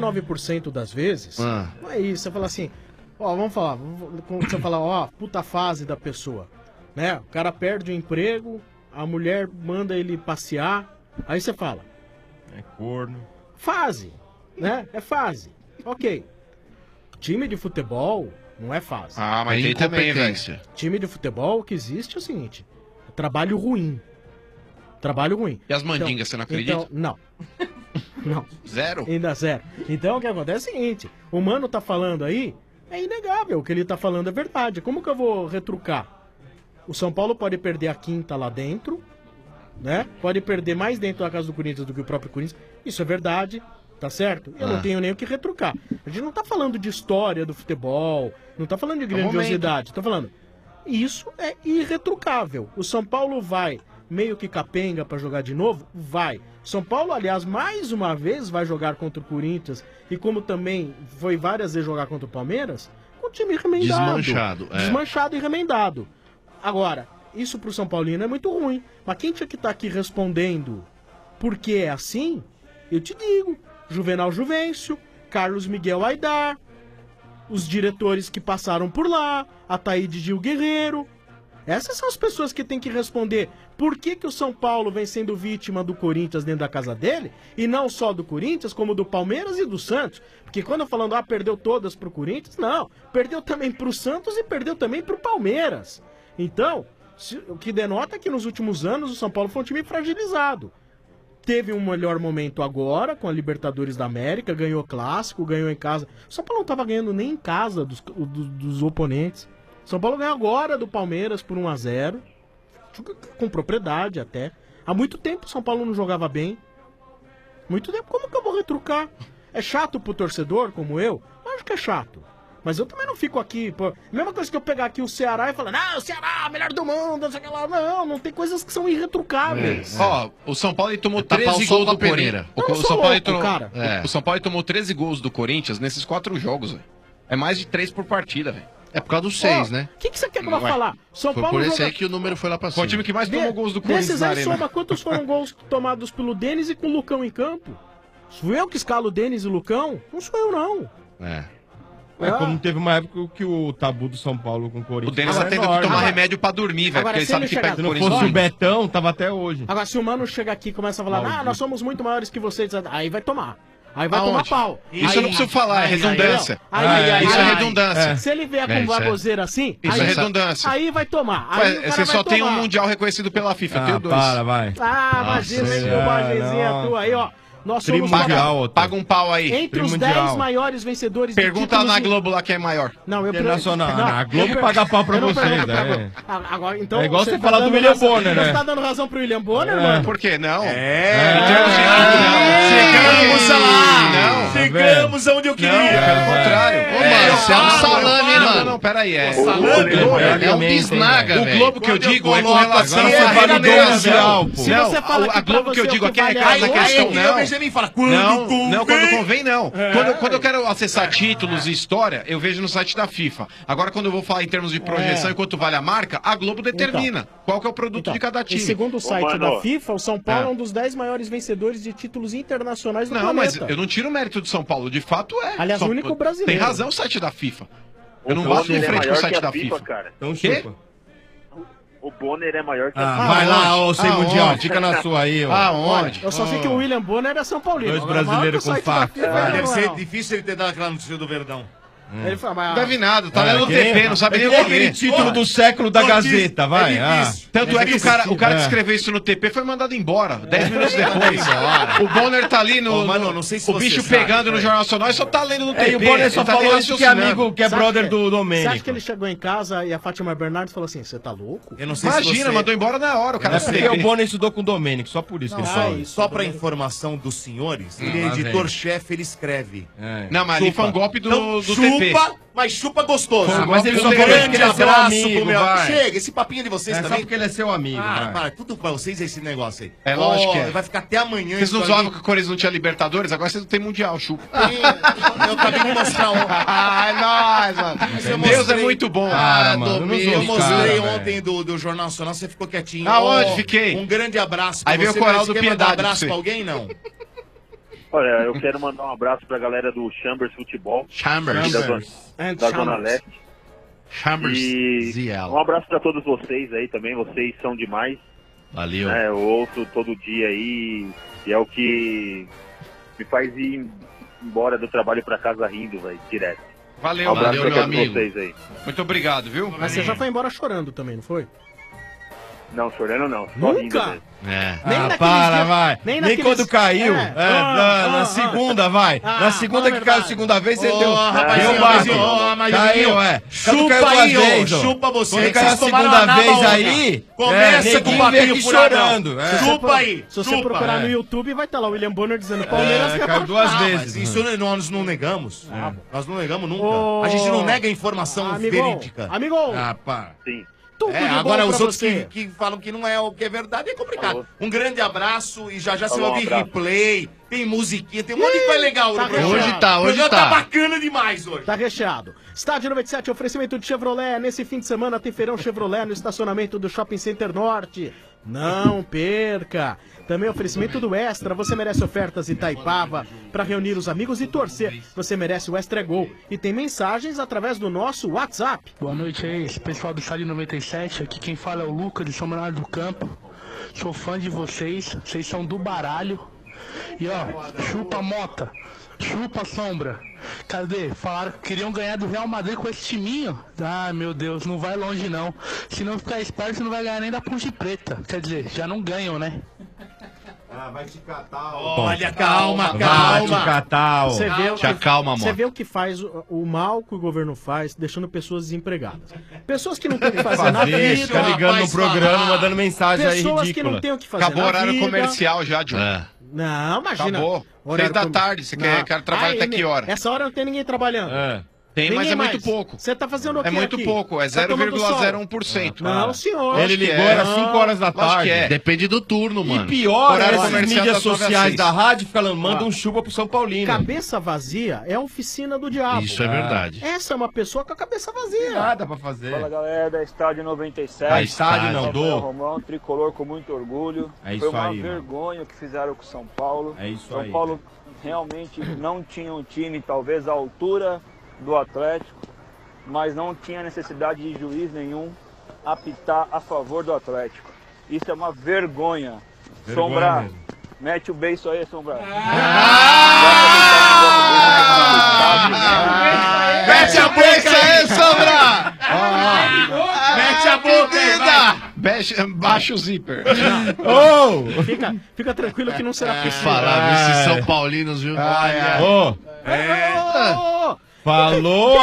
99% das vezes, Ah. não é isso. Você fala assim, ó, vamos falar, quando você fala, ó, puta fase da pessoa, né? O cara perde o emprego, a mulher manda ele passear, aí você fala, É corno. fase, né? É fase. Ok. Time de futebol não é fase. Ah, mas É tem também, velho. incompetência. Time de futebol, o que existe é o seguinte: é trabalho ruim. Trabalho ruim. E as mandingas, você não acredita? Então, não. Não. Zero? Ainda zero. Então o que acontece é o seguinte: o mano tá falando aí, é inegável. O que ele tá falando é verdade. Como que eu vou retrucar? O São Paulo pode perder a quinta lá dentro, né? Pode perder mais dentro da casa do Corinthians do que o próprio Corinthians. Isso é verdade, tá certo? Eu não tenho nem o que retrucar. A gente não tá falando de história do futebol, não tá falando de grandiosidade. Tá falando, Isso é irretrucável. O São Paulo vai meio que capenga pra jogar de novo? Vai. São Paulo, aliás, mais uma vez vai jogar contra o Corinthians e como também foi várias vezes jogar contra o Palmeiras, com o time remendado. Desmanchado, é. Desmanchado e remendado. Agora, isso pro São Paulino é muito ruim. Mas quem tinha que estar aqui respondendo por que é assim, eu te digo. Juvenal Juvencio, Carlos Miguel Aidar, os diretores que passaram por lá, Ataíde Gil Guerreiro. Essas são as pessoas que têm que responder por que o São Paulo vem sendo vítima do Corinthians dentro da casa dele, e não só do Corinthians, como do Palmeiras e do Santos. Porque quando eu falando, perdeu todas pro Corinthians, não, perdeu também pro Santos e perdeu também pro Palmeiras. Então, o que denota é que nos últimos anos o São Paulo foi um time fragilizado. Teve um melhor momento agora, com a Libertadores da América, ganhou clássico, ganhou em casa. O São Paulo não estava ganhando nem em casa dos oponentes. São Paulo ganhou agora do Palmeiras por 1-0, com propriedade até. Há muito tempo o São Paulo não jogava bem. Muito tempo, como que eu vou retrucar? É chato pro torcedor, como eu? Acho que é chato. Mas eu também não fico aqui, pô. Mesma coisa que eu pegar aqui o Ceará e falar, não, o Ceará, melhor do mundo, não sei o que lá. Não tem coisas que são irretrucáveis. Ó, o São Paulo tomou Tapar 13 o sol gols com do a peneira. Corinthians. Eu não sou louco, cara. O São Paulo tomou 13 gols do Corinthians nesses 4 jogos, velho. É mais de 3 por partida, velho. É por causa dos 6, né? O que você quer que eu vá falar? São Foi Paulo por esse joga... aí que o número foi lá pra cima. Foi o time que mais tomou gols do Corinthians Desses na aí arena. soma quantos foram gols tomados pelo Denis e com o Lucão em campo? Sou eu que escalo o Denis e o Lucão? Não sou eu, não. Como teve uma época que o tabu do São Paulo com o Corinthians. O Denis era tá tendo que enorme. tomar remédio pra dormir, velho. Agora, Porque ele se sabe ele que chegar- pega Se o não Corinthians. fosse o Betão, tava até hoje. Agora, se o Mano chega aqui e começa a falar, Maldito. nós somos muito maiores que vocês, aí vai tomar. Aí vai Aonde? tomar pau. Isso eu não preciso falar, é redundância. Isso é redundância. Se ele vier com isso é- baboseira assim, Isso aí, é redundância. Aí vai tomar. Aí Ué, o cara você vai só tem um tomar. mundial reconhecido pela FIFA, eu tenho 2. Para, vai. Imagina aí, bobagemzinha tua aí, ó. Nós somos Paga um pau aí. entre os 10 maiores vencedores Pergunta de títulos na de- Globo lá quem é maior. Não, eu Internacional. Não, Na Globo eu per- paga pau pra eu não vocês, pergunto pra né? Globo. Agora, então, É igual você tá falar do dando William razão- Bonner, né? Você tá dando razão pro William Bonner, É. mano? Por que não? Chegamos lá! Não. Chegamos aonde eu queria! Pelo contrário. Ô, mano, você é um salame, hein, mano? Não, peraí. É É um bisnaga, O velho. Globo que eu digo é com relação Agora à você fala do remuneração. mundial, pô. Não, Se você fala a que pra Globo que eu você digo o aqui que é vale aquela é questão, aí, não. O Benjamin fala, quando Não, quando convém. convém, não. Quando eu quero acessar títulos e história, eu vejo no site da FIFA. Agora, quando eu vou falar em termos de projeção e quanto vale a marca, a Globo determina qual que é o produto de cada E time. segundo o site Ô, da mano. FIFA, o São Paulo é um dos 10 maiores vencedores de títulos internacionais do Não, mas planeta. eu não tiro o mérito do São Paulo. De fato é. Aliás, o único brasileiro. Tem razão o site da FIFA. Eu não O bato de Bonner é frente com o maior site que a da FIFA, FIFA. cara. Então Quê? chupa. O Bonner é maior que a FIFA. Vai lá, ô sem Aonde? mundial, fica na sua aí, ó. Aonde? Eu só sei que o William Bonner é São Paulino. Dois Agora, brasileiros maior que o com site da faca. FIFA, Deve não, ser não. difícil ele ter dado aquela notícia do Verdão. Ele fala, mas- Não deve nada, tá lendo o que nem- TP, não sabe é nem que o nem que aquele ler. título do século da Gazeta, vai. Tanto é que o cara que É. escreveu isso no TP foi mandado embora, 10 minutos depois. O Bonner tá ali no. Ô, mano, não sei se o você bicho sabe, pegando no velho. Jornal Nacional e só tá lendo no TP. E o Bonner só ele tá falou nem isso que é amigo, que é Sabe brother que- do Você acha Domênico. que ele chegou em casa e a Fátima Bernardes falou assim, você tá louco? Eu não sei se Imagina, você... mandou embora na hora, o cara É porque o Bonner estudou com o Domênico, só por isso que ele falou isso. Só pra informação dos senhores, ele é lá vem. editor-chefe, ele escreve. Não, mas ali Chupa. foi um golpe do, Então, do TP. chupa, mas chupa gostoso. Ah, mas ele Um só falou grande que ele é seu abraço amigo, pro meu... vai. Chega, esse papinho de vocês É só também. porque ele é seu amigo. Ah, vai. para, tudo pra vocês esse negócio aí. É lógico que é. Vai ficar até amanhã. Vocês não isso zoavam aí. que o Corinthians não tinha Libertadores, agora vocês não tem Mundial, chupa. Eu acabei de mostrar ontem. É nóis, mano. eu Deus mostrei- é muito bom. Para, mano, não domingo. zoa Eu os mostrei cara, ontem do Jornal Nacional, você ficou quietinho. Aonde? Ó, Fiquei. Um grande abraço pra Aí veio você. o coral mas do quer mandar Piedade abraço pra você. pra alguém, não? Olha, eu quero mandar um abraço pra galera do Chambers Futebol. Chambers. Da Zona, And da Zona Chambers. Leste. Chambers E ZL. um abraço pra todos vocês aí também, vocês são demais. Valeu. Né? Eu ouço todo dia aí e é o que me faz ir embora do trabalho pra casa rindo, velho, direto. Valeu, Um abraço valeu, pra meu todos amigo. vocês aí. Muito obrigado, viu? Mas você já foi embora chorando também, não foi? Não, chorando não, só rindo Nunca? mesmo. É. Nem Ah, naqueles para, dias- vai. nem Nem naqueles- quando caiu. É. Na segunda, vai. Na segunda fala a que caiu a verdade. segunda vez, você Ô, deu. rapazinho, Deu baque. rapazinho, ô, Amarildo, Caiu, é. Quando chupa caiu aí, duas ô, vezes, ó. chupa você, Quando que caiu a vocês tomaram segunda a naba vez ontem. aí, Começa com o neguinho papinho veio aqui furadão. chorando. É. Chupa aí, Se você chupa. procurar no YouTube, vai estar lá o William Bonner dizendo Palmeiras É, caiu duas Mas vezes. isso nós não negamos. Nós não negamos nunca. Ô, A gente não nega a informação Amigo, verídica. amigo, Ah, para. Sim. Tudo de bom agora pra os outros você. que falam que não é o que é verdade é complicado. Um grande abraço e já você Falou, vai um ouvir abraço. replay, tem musiquinha, tem um monte de coisa legal Tá no programa. recheado. O programa tá bacana demais hoje. Tá recheado. Estádio 97, oferecimento de Chevrolet. Nesse fim de semana tem feirão Chevrolet no estacionamento do Shopping Center Norte. Não perca! Também oferecimento do Extra. Você merece ofertas Itaipava para reunir os amigos e torcer. Você merece o Extra Gol. E tem mensagens através do nosso WhatsApp. Boa noite aí, pessoal do Estádio 97. Aqui quem fala é o Lucas de São Bernardo do Campo. Sou fã de vocês. Vocês são do baralho. E ó, chupa Mota. Chupa Sombra. Cadê? Falaram que queriam ganhar do Real Madrid com esse timinho. Ah, meu Deus, não vai longe não. Se não ficar esperto, você não vai ganhar nem da Ponte Preta. Quer dizer, já não ganham, né? Ah, vai te catar, Olha, calma. Vai te catar, ó. Você vê o Te acalma, Você Mota. vê o que faz, o mal que o governo faz, deixando pessoas desempregadas. Pessoas que não têm o que fazer na vida. Fica ligando no programa, mandando mensagem aí Pessoas ridícula. que não têm o que fazer Acabou o na horário vida. comercial já, Diogo. Não, imagina. Acabou. Horário 3 da tarde, você quer trabalhar até que hora? Essa hora não tem ninguém trabalhando. Tem, mas Ninguém é muito mais. pouco. Você tá fazendo o quê É muito aqui? pouco, é Tá tomando sol? 0,01%. Não, senhor. Ele ligou, era 5 horas da Lógico tarde. que é. Depende do turno, mano. E pior, Horário essas comercial mídias das 9 às sociais 6. da rádio falando, manda Ó. um chupa pro São Paulino. Cabeça vazia é a oficina do diabo. Isso é verdade. Essa é uma pessoa com a cabeça vazia. Nada pra fazer. Fala galera da Estádio 97. Da Estádio não, Rafael do. Romão, tricolor com muito orgulho. É isso Foi uma aí, mano. vergonha o que fizeram com o São Paulo. É isso São aí. Paulo realmente não tinha um time talvez à altura do Atlético, mas não tinha necessidade de juiz nenhum apitar a favor do Atlético. Isso é uma vergonha. Vergonha Sombra, mesmo. mete o beijo aí, Sombra. Mete a boca aí, Sombra! Mete a boca aí, vai. Baixa o zíper. Ô! Fica tranquilo que não será possível. Falar esses São Paulinos, viu? Ô! Falou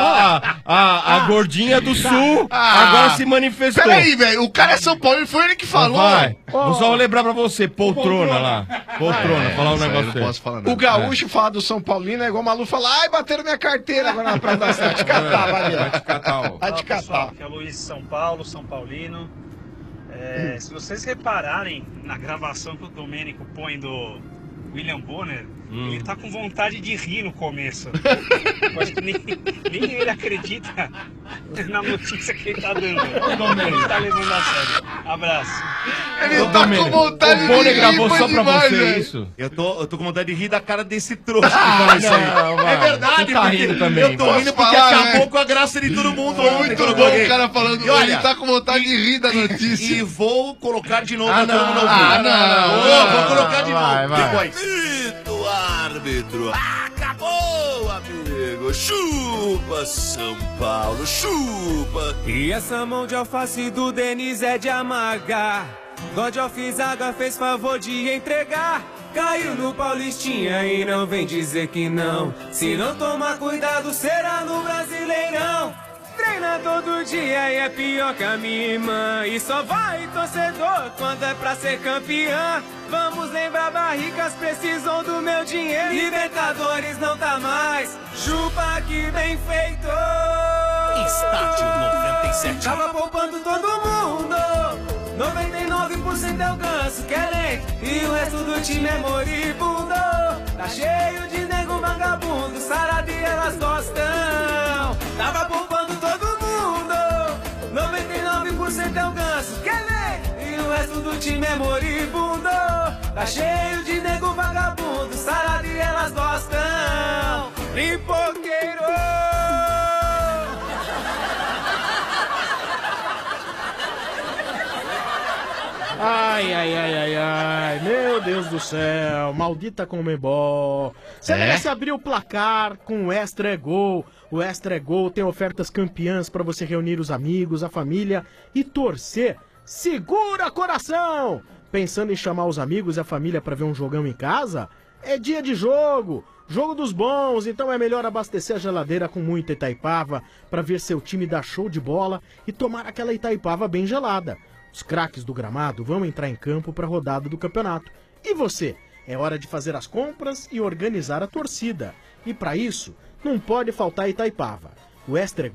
a gordinha do Sul, agora se manifestou. Peraí, velho, o cara é São Paulino, foi ele que falou. Vai. Vou só lembrar pra você, poltrona lá. Poltrona, falar um isso aí eu negócio não desse. posso falar nada. O gaúcho fala do São Paulino é igual o Malu falar, ai, bateram minha carteira agora na Praça da Cidade. Vai te catar, vai. Vai te catar, ó. Vai te catar. Aqui é o Luiz de São Paulo, São Paulino. Se vocês repararem na gravação que o Domênico põe do William Bonner, ele tá com vontade de rir no começo. Eu acho que nem ele acredita na notícia que ele tá dando. Ele tá levando a sério. Abraço. Ele tá com vontade O Bonner de gravou rir, só foi pra demais, você velho. isso. Eu tô com vontade de rir da cara desse trouxa que fala isso aí. não, É mano. verdade, Você tá porque rindo também, eu tô mano. rindo porque Posso falar, acabou né? com a graça de todo mundo Foi ontem muito quando eu bom joguei. o cara falando, E olha, ele tá com vontade de rir da notícia. E vou colocar de novo Ah, pra todo mundo não. ouvir. Ah, não. Vou colocar de Vai, novo. vai. Depois. Grito árbitro. Acabou, amigo. Chupa, São Paulo. Chupa. E essa mão de alface do Denis é de amargar. God of Zaga fez favor de entregar. Caiu no Paulistinha e não vem dizer que não. Se não tomar cuidado, será no Brasileirão. Treina todo dia e é pior que a minha irmã. E só vai torcedor quando é pra ser campeã. Vamos lembrar, barricas precisam do meu dinheiro. Libertadores não tá mais. Chupa que bem feito. Estádio 97. Tava poupando todo mundo. 99% é o ganso querem. E o resto do time é moribundo. Tá cheio de nego vagabundo. Sarado e elas gostam. Tava poupando todo mundo. 99% é o ganso querem. E o resto do time é moribundo. Tá cheio de nego vagabundo. Sarado e elas gostam. Limpoqueiro. Ai, meu Deus do céu, maldita Conmebol. Você merece abrir o placar com o Extra é Gol. O Extra é Gol tem ofertas campeãs para você reunir os amigos, a família e torcer. Segura coração! Pensando em chamar os amigos e a família para ver um jogão em casa? É dia de jogo! Jogo dos bons, então é melhor abastecer a geladeira com muita Itaipava para ver seu time dar show de bola e tomar aquela Itaipava bem gelada. Os craques do gramado vão entrar em campo para a rodada do campeonato. E você? É hora de fazer as compras e organizar a torcida. E para isso, não pode faltar Itaipava. O Extra é Gol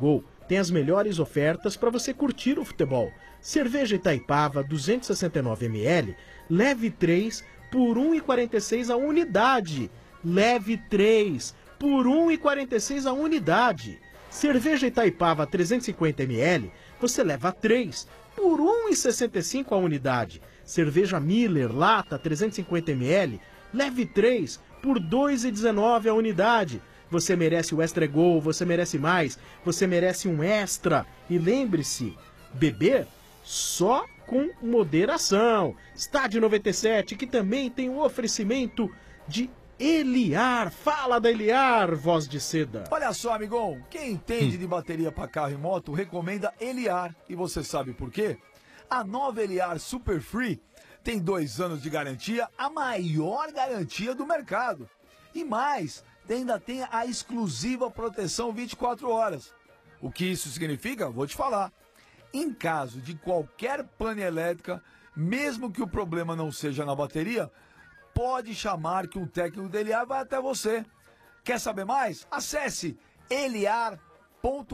tem as melhores ofertas para você curtir o futebol. Cerveja Itaipava 269 ml, leve 3 por R$ 1,46 a unidade. Leve 3 por R$ 1,46 a unidade. Cerveja Itaipava 350 ml, você leva 3 por R$ 1,65 a unidade. Cerveja Miller lata 350 ml, leve 3 por R$ 2,19 a unidade. Você merece o Extra Gol, você merece mais, você merece um extra. E lembre-se, beber só com moderação. Estádio 97, que também tem o oferecimento de Eliar. Fala da Eliar, voz de seda. Olha só, amigão, quem entende de bateria para carro e moto recomenda Eliar. E você sabe por quê? A nova Eliar Super Free tem 2 anos de garantia, a maior garantia do mercado. E mais, ainda tem a exclusiva proteção 24 horas. O que isso significa? Vou te falar. Em caso de qualquer pane elétrica, mesmo que o problema não seja na bateria, pode chamar que um técnico da Eliar vai até você. Quer saber mais? Acesse eliar.com.br.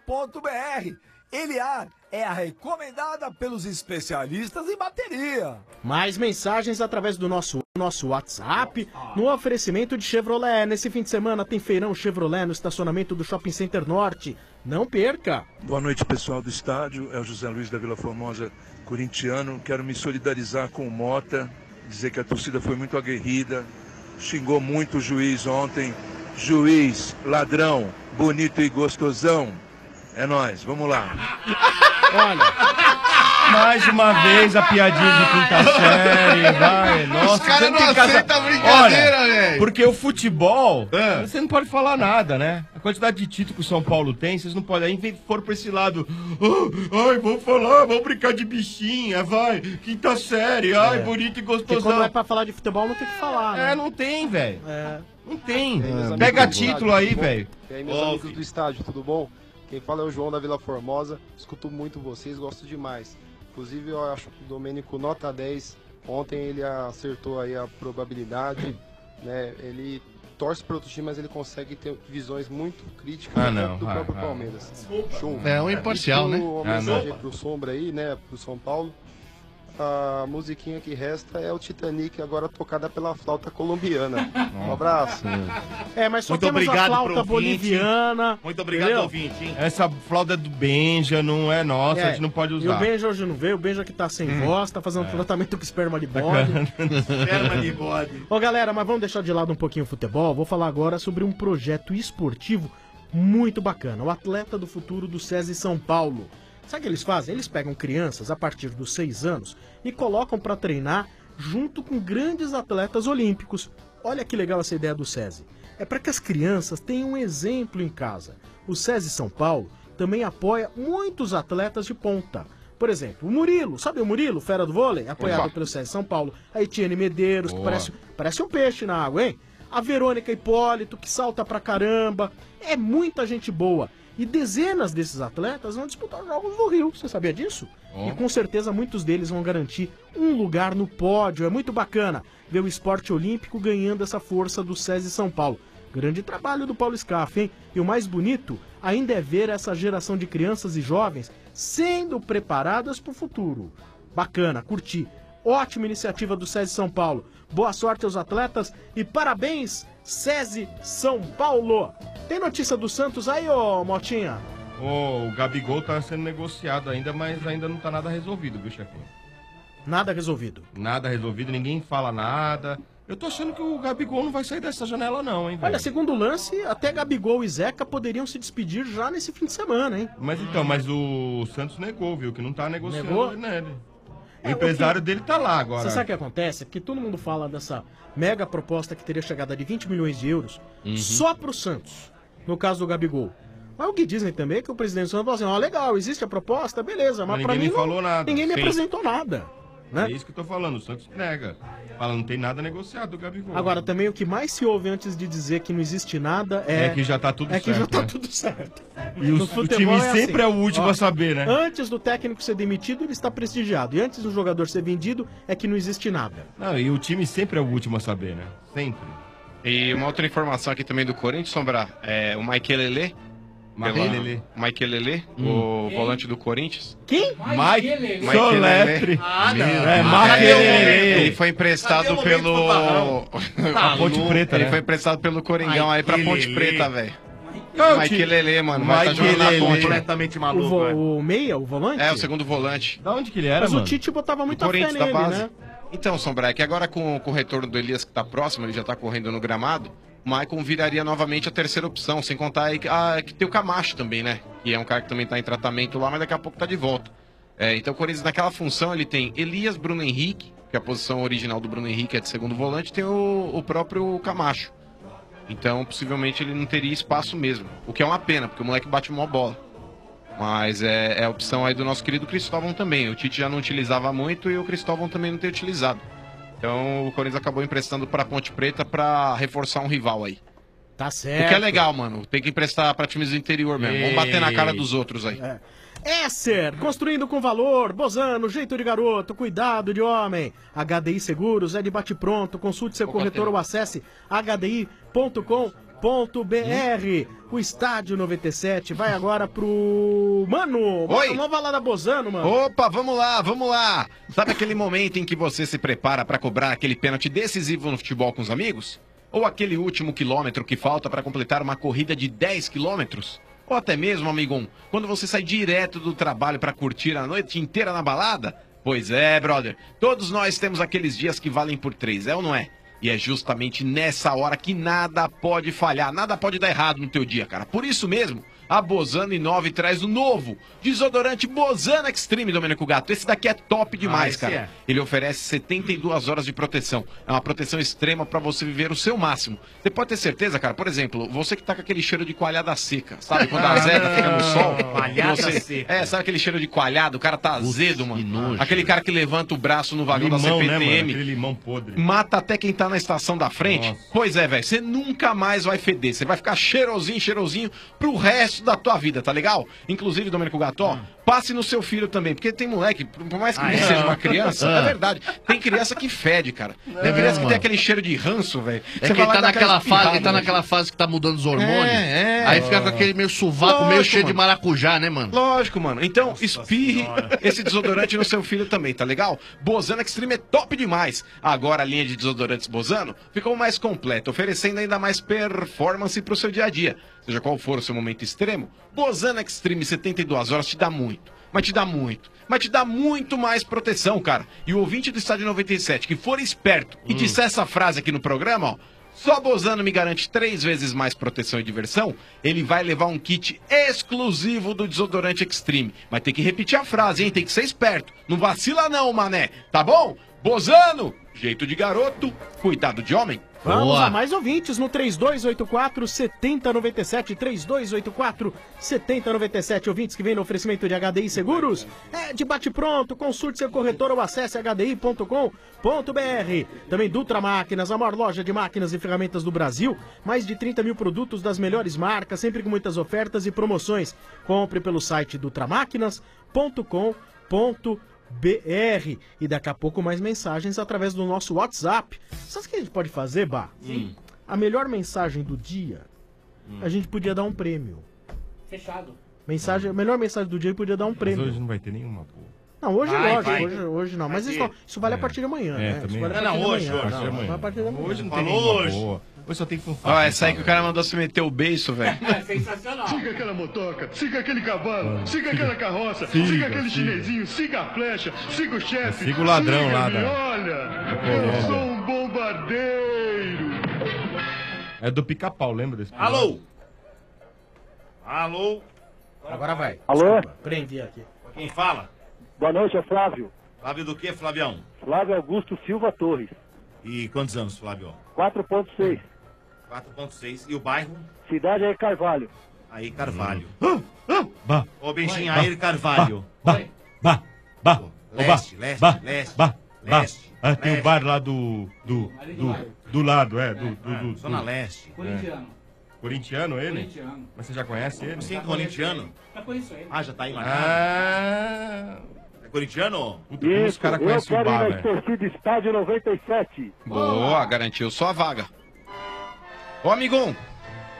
Eliar é a recomendada pelos especialistas em bateria. Mais mensagens através do nosso WhatsApp, no oferecimento de Chevrolet. Nesse fim de semana tem feirão Chevrolet no estacionamento do Shopping Center Norte. Não perca! Boa noite, pessoal do estádio. É o José Luiz da Vila Formosa, corintiano. Quero me solidarizar com o Mota, dizer que a torcida foi muito aguerrida, xingou muito o juiz ontem. Juiz, ladrão, bonito e gostosão. É nóis, vamos lá. Olha, mais uma vez a piadinha de quinta série, vai. Nossa, os caras não aceitam a brincadeira, velho. Porque o futebol, você não pode falar nada, né? A quantidade de título que o São Paulo tem, vocês não podem. Aí for pra esse lado, ai, vamos falar, vamos brincar de bichinha, vai. Quinta série, ai, bonito e Porque gostosão. quando é pra falar de futebol não tem que falar, né? Não tem, velho. Não tem. Meus Pega amigos do título estádio, aí, tudo bom? velho. E aí, meus amigos do estádio, tudo bom? Quem fala é o João da Vila Formosa. Escuto muito vocês, gosto demais. Inclusive, eu acho que o Domênico nota 10. Ontem ele acertou aí a probabilidade, né? Ele torce para outro time, mas ele consegue ter visões muito críticas do próprio Palmeiras. Show. É um imparcial, né? Uma mensagem pro Sombra aí, né? Pro São Paulo. A musiquinha que resta é o Titanic, agora tocada pela flauta colombiana. Um abraço. Mas só Muito temos obrigado a flauta pro ouvinte. boliviana. Muito obrigado, entendeu? ouvinte. Hein? Essa flauta do Benja não é nossa, a gente não pode E usar. o Benja hoje não veio, o Benja que tá sem voz, tá fazendo tratamento com esperma de bode. Esperma de bode. Ô galera, mas vamos deixar de lado um pouquinho o futebol. Vou falar agora sobre um projeto esportivo muito bacana. O Atleta do Futuro do SESI São Paulo. Sabe o que eles fazem? Eles pegam crianças a partir dos 6 anos e colocam para treinar junto com grandes atletas olímpicos. Olha que legal essa ideia do SESI. É para que as crianças tenham um exemplo em casa. O SESI São Paulo também apoia muitos atletas de ponta. Por exemplo, o Murilo, sabe o Murilo, fera do vôlei? Apoiado pelo SESI São Paulo. A Etienne Medeiros, que parece um peixe na água, hein? A Verônica Hipólito, que salta pra caramba. É muita gente boa. E dezenas desses atletas vão disputar jogos no Rio. Você sabia disso? E com certeza muitos deles vão garantir um lugar no pódio. É muito bacana ver o esporte olímpico ganhando essa força do SESI São Paulo. Grande trabalho do Paulo Scaff, hein? E o mais bonito ainda é ver essa geração de crianças e jovens sendo preparadas para o futuro. Bacana, curti. Ótima iniciativa do SESI São Paulo. Boa sorte aos atletas e parabéns, SESI São Paulo. Tem notícia do Santos aí, ô Motinha? O Gabigol tá sendo negociado ainda, mas ainda não tá nada resolvido, viu, chefinho? Nada resolvido. Nada resolvido, ninguém fala nada. Eu tô achando que o Gabigol não vai sair dessa janela não, hein, velho? Olha, segundo o lance, até Gabigol e Zeca poderiam se despedir já nesse fim de semana, hein? Mas então, o Santos negou, viu? Que não tá negociando Negou? nele. O empresário dele tá lá agora. Você sabe o que acontece? É que todo mundo fala dessa mega proposta que teria chegado a de 20 milhões de euros só pro Santos, no caso do Gabigol. Mas o que dizem também é que o presidente do Santos falou assim, ó, legal, existe a proposta, beleza, mas pra mim ninguém me falou nada. ninguém me Sim. apresentou nada. Né? É isso que eu tô falando, o Santos nega. Fala, não tem nada negociado do Gabigol. Agora, também o que mais se ouve antes de dizer que não existe nada é que já tá tudo certo. É que já tá né? tudo certo. E No o futebol time é sempre assim. é o último Ó, a saber, né? Antes do técnico ser demitido, ele está prestigiado. E antes do jogador ser vendido, é que não existe nada. Não, e o time sempre é o último a saber, né? Sempre. E uma outra informação aqui também do Corinthians, Sombra, o Maikele Makelele. Makelele, o volante do Corinthians. Quem? Makelele. Soletre. Ah, não. É Makelele. Ele foi emprestado pelo... A Ponte Preta, Ele né? foi emprestado pelo Coringão aí pra Ponte Makelele. Preta, velho. Não, Makelele, mano. Vai estar jogando na Ponte. Completamente maluco, O meia, o volante? É, o segundo volante. Da onde que ele era, Mas mano? o Tite botava muita fé Corinthians nele, da base. né? Então, Sombra, é que agora com o retorno do Elias que tá próximo, ele já tá correndo no gramado, o Maicon viraria novamente a terceira opção, sem contar aí que tem o Camacho também, né? Que é um cara que também tá em tratamento lá, mas daqui a pouco tá de volta. Então o Corinthians naquela função ele tem Elias, Bruno Henrique, que a posição original do Bruno Henrique é de segundo volante, tem o próprio Camacho. Então possivelmente ele não teria espaço mesmo, o que é uma pena, porque o moleque bate uma bola. Mas é a opção aí do nosso querido Cristóvão também. O Tite já não utilizava muito e o Cristóvão também não tem utilizado. Então o Corinthians acabou emprestando para Ponte Preta para reforçar um rival aí. Tá certo. O que é legal, mano. Tem que emprestar para times do interior mesmo. Vamos bater na cara dos outros aí. Esser, construindo com valor, Bozano, jeito de garoto, cuidado de homem. HDI Seguros é de bate-pronto, consulte seu corretor ou acesse hdi.com.br. O Estádio 97 vai agora pro... Mano, vamos falar da Bozano, mano. Opa, vamos lá. Sabe aquele momento em que você se prepara para cobrar aquele pênalti decisivo no futebol com os amigos? Ou aquele último quilômetro que falta para completar uma corrida de 10 quilômetros? Ou até mesmo, amigão, quando você sai direto do trabalho para curtir a noite inteira na balada? Pois é, brother. Todos nós temos aqueles dias que valem por 3, é ou não é? E é justamente nessa hora que nada pode falhar, nada pode dar errado no teu dia, cara. Por isso mesmo, a Bozano Inove traz o novo desodorante Bozano Extreme, Domênico Gato. Esse daqui é top demais, cara. é. Ele oferece 72 horas de proteção. É uma proteção extrema pra você viver o seu máximo. Você pode ter certeza, cara, por exemplo, você que tá com aquele cheiro de coalhada seca, sabe? Quando a azeda fica no sol. Coalhada você... seca. Sabe aquele cheiro de coalhada? O cara tá azedo, mano. Aquele cara que levanta o braço no vagão da Limão, né, mano? CPTM. Aquele limão podre. Mata até quem tá na estação da frente. Pois é, velho. Você nunca mais vai feder. Você vai ficar cheirosinho pro resto da tua vida, tá legal? Inclusive, Domênico Gato, ó, passe no seu filho também. Porque tem moleque, por mais que ele seja uma criança, é verdade. Tem criança que fede, cara. Tem criança que mano. tem aquele cheiro de ranço, velho. É Você que ele vai tá lá e dá aquela naquela fase, ele tá espirrada, naquela fase que tá mudando os hormônios. É. Aí fica com aquele meio sovaco, meio Lógico, cheio de mano. maracujá, né, mano? Lógico, mano. Então, espirre esse desodorante no seu filho também, tá legal? Bozano Extreme é top demais. Agora a linha de desodorantes Bozano ficou mais completa, oferecendo ainda mais performance pro seu dia a dia. Seja qual for o seu momento extremo, Bozano Extreme 72 horas te dá muito. Mas te dá muito mais proteção, cara. E o ouvinte do Estádio 97 que for esperto e disser essa frase aqui no programa, ó, só Bozano me garante 3 vezes mais proteção e diversão, ele vai levar um kit exclusivo do desodorante Extreme. Mas tem que repetir a frase, hein? Tem que ser esperto. Não vacila não, mané. Tá bom? Bozano, jeito de garoto, cuidado de homem. Vamos a mais ouvintes no 3284-7097, 3284-7097, ouvintes que vem no oferecimento de HDI Seguros, é de bate-pronto, consulte seu corretor ou acesse hdi.com.br. Também Dutra Máquinas, a maior loja de máquinas e ferramentas do Brasil, mais de 30 mil produtos das melhores marcas, sempre com muitas ofertas e promoções. Compre pelo site dutramaquinas.com.br. E daqui a pouco mais mensagens através do nosso WhatsApp. Sabe o que a gente pode fazer, Bah? A melhor mensagem do dia, a gente podia dar um prêmio. Fechado. A melhor mensagem do dia podia dar um prêmio. Mas hoje não vai ter nenhuma, pô. Não, hoje Vai, lógico, vai. Hoje não. Mas isso vale a partir de amanhã, né? também. Isso vale a Não, partir de hoje, amanhã. hoje, Não, amanhã. vai a partir de amanhã. Hoje não tem nenhuma boa. Hoje só tem fanfarra. Ó, essa aí que o cara mandou se meter o beiço, velho. Sensacional. Siga aquela motoca, siga aquele cavalo, siga siga. aquela carroça, Siga, siga aquele siga. chinesinho, siga a flecha, siga o chefe. Siga o ladrão lá siga-me, da- Olha, da eu Colômbia. sou um bombardeiro. É do pica-pau, lembra desse? Alô? Alô? Agora vai. Alô? Desculpa, prendi aqui. Quem fala? Boa noite, é Flávio. Flávio do que, Flavião? Flávio Augusto Silva Torres. E quantos anos, Flávio? 4.6. 4.6. E o bairro? Cidade é Carvalho. Aí, Carvalho. Bah. Ô, Benjinho, Bah. aí, Carvalho. Bah. Leste, Bah. leste, Bah. leste. Bah. Bah. Leste, Ah, tem o leste. bar lá do lado, do Zona Leste. Corintiano. Corintiano ele? Corintiano. Mas você já conhece ele? Sim, corintiano. Já conheço ele. Ah, já tá aí marcado. Ah. É corintiano? Puta, como os caras conhecem o bar, velho. Torcida Estádio 97. Boa, garantiu sua vaga. Ô, amigão,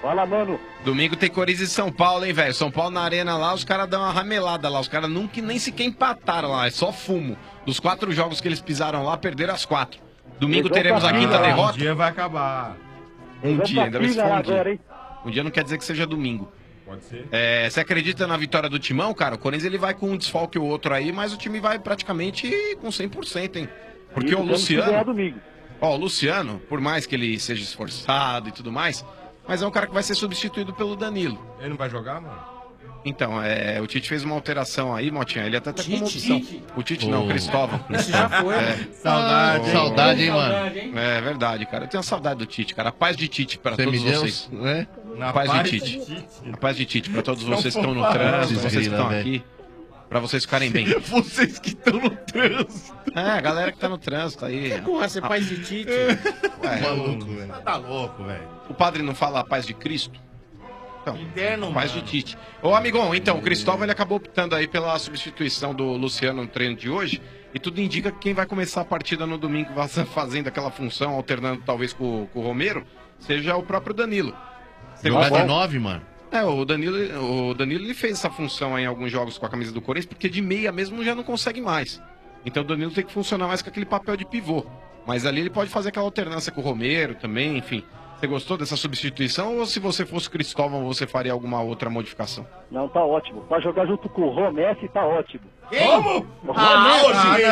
Fala, mano. Domingo tem Corinthians e São Paulo, hein, velho? São Paulo na arena lá, os caras dão uma ramelada lá. Os caras nunca nem sequer empataram lá, é só fumo. Dos 4 jogos que eles pisaram lá, perderam as 4. Domingo teremos a quinta derrota. Um dia vai acabar. Um dia, ainda vai se for um agora, dia. hein? Um dia não quer dizer que seja domingo. Pode ser. Você acredita na vitória do Timão, cara? O Corinthians ele vai com um desfalque ou outro aí, mas o time vai praticamente com 100%, hein? Porque o Luciano... Ó, o Luciano, por mais que ele seja esforçado e tudo mais, mas é um cara que vai ser substituído pelo Danilo. Ele não vai jogar, mano? Então, o Tite fez uma alteração aí, Motinha. Ele até tá com uma opção. O Tite não, o Cristóvão. Esse já foi. Saudade, hein? Saudade, hein, mano? É verdade, cara. Eu tenho saudade do Tite, cara. A paz de Tite pra todos vocês. Né? A paz de Tite. A paz de Tite pra todos vocês que estão no trânsito, vocês que estão aqui. Pra vocês ficarem bem. Vocês que estão no trânsito. A galera que tá no trânsito aí. Com essa paz de Tite. Maluco, velho. Tá louco, velho. O padre não fala a paz de Cristo? Então, Interno, paz de Tite. Ô, amigão, então, o Cristóvão ele acabou optando aí pela substituição do Luciano no treino de hoje. E tudo indica que quem vai começar a partida no domingo, fazendo aquela função, alternando talvez com o Romero, seja o próprio Danilo. Jogar de 9, mano? O Danilo ele fez essa função aí em alguns jogos com a camisa do Corinthians, porque de meia mesmo já não consegue mais. Então o Danilo tem que funcionar mais com aquele papel de pivô. Mas ali ele pode fazer aquela alternância com o Romero também, enfim. Você gostou dessa substituição ou se você fosse Cristóvão você faria alguma outra modificação? Não, tá ótimo. Pra jogar junto com o Romessi, tá ótimo. Como? O Romessi.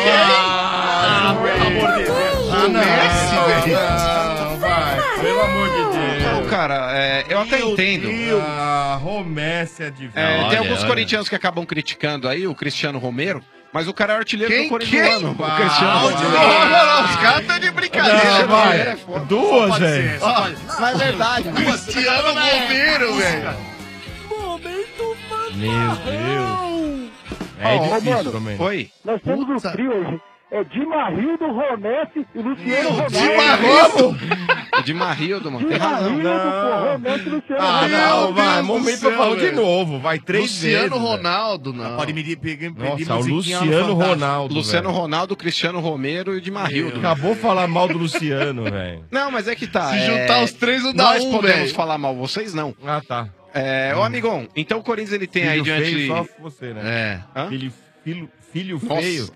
Pelo amor de Deus. Romessi, velho. Não, vai. Pelo amor de Deus. Não, cara, eu até entendo. Romessi é de verdade. Tem alguns corintianos que acabam criticando aí o Cristiano Romero, mas o cara é artilheiro do Corinthians. O Cristiano Romero. Não, os caras estão de brincadeira. Vai. Duas, velho. Mas é verdade. Cristiano Romero, velho. Meu Deus. É difícil também. Oi. Nós temos um trio hoje. É Dimarildo, Romessi e Luciano Ronaldo. Dimarildo, mano. Tem razão. Romessi e Luciano Ronaldo. Não, vai. Momento pra falar de novo. Vai 3 vezes. Luciano Ronaldo, não. Pode me pedir. Nossa, o Luciano Ronaldo. Luciano Ronaldo, Cristiano Romero e Dimarildo. Acabou de falar mal do Luciano, velho. Não, mas é que tá. Se juntar os três não dá Nós um, podemos velho. falar mal, vocês não. Ah, tá. Ô, amigão, então o Corinthians ele tem aí Filho diante... feio, só você, né? Hã? Filho Nossa. feio.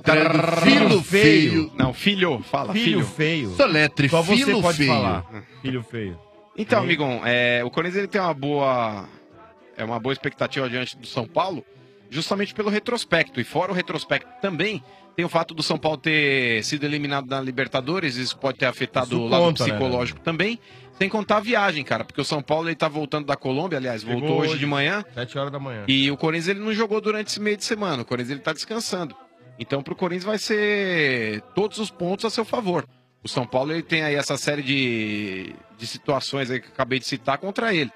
Filho feio. Não, filho, fala. Filho feio. Soletre, Só você filho pode feio. falar. Filho feio. Então, amigão, o Corinthians ele tem uma boa expectativa diante do São Paulo, justamente pelo retrospecto. E fora o retrospecto também, tem o fato do São Paulo ter sido eliminado na Libertadores, isso pode ter afetado Isso o lado conta, né, psicológico também. Sem contar a viagem, cara, porque o São Paulo ele tá voltando da Colômbia, aliás, voltou hoje de manhã. 7 horas da manhã. E o Corinthians ele não jogou durante esse meio de semana, o Corinthians ele tá descansando. Então pro Corinthians vai ser todos os pontos a seu favor. O São Paulo ele tem aí essa série de situações aí que eu acabei de citar contra ele.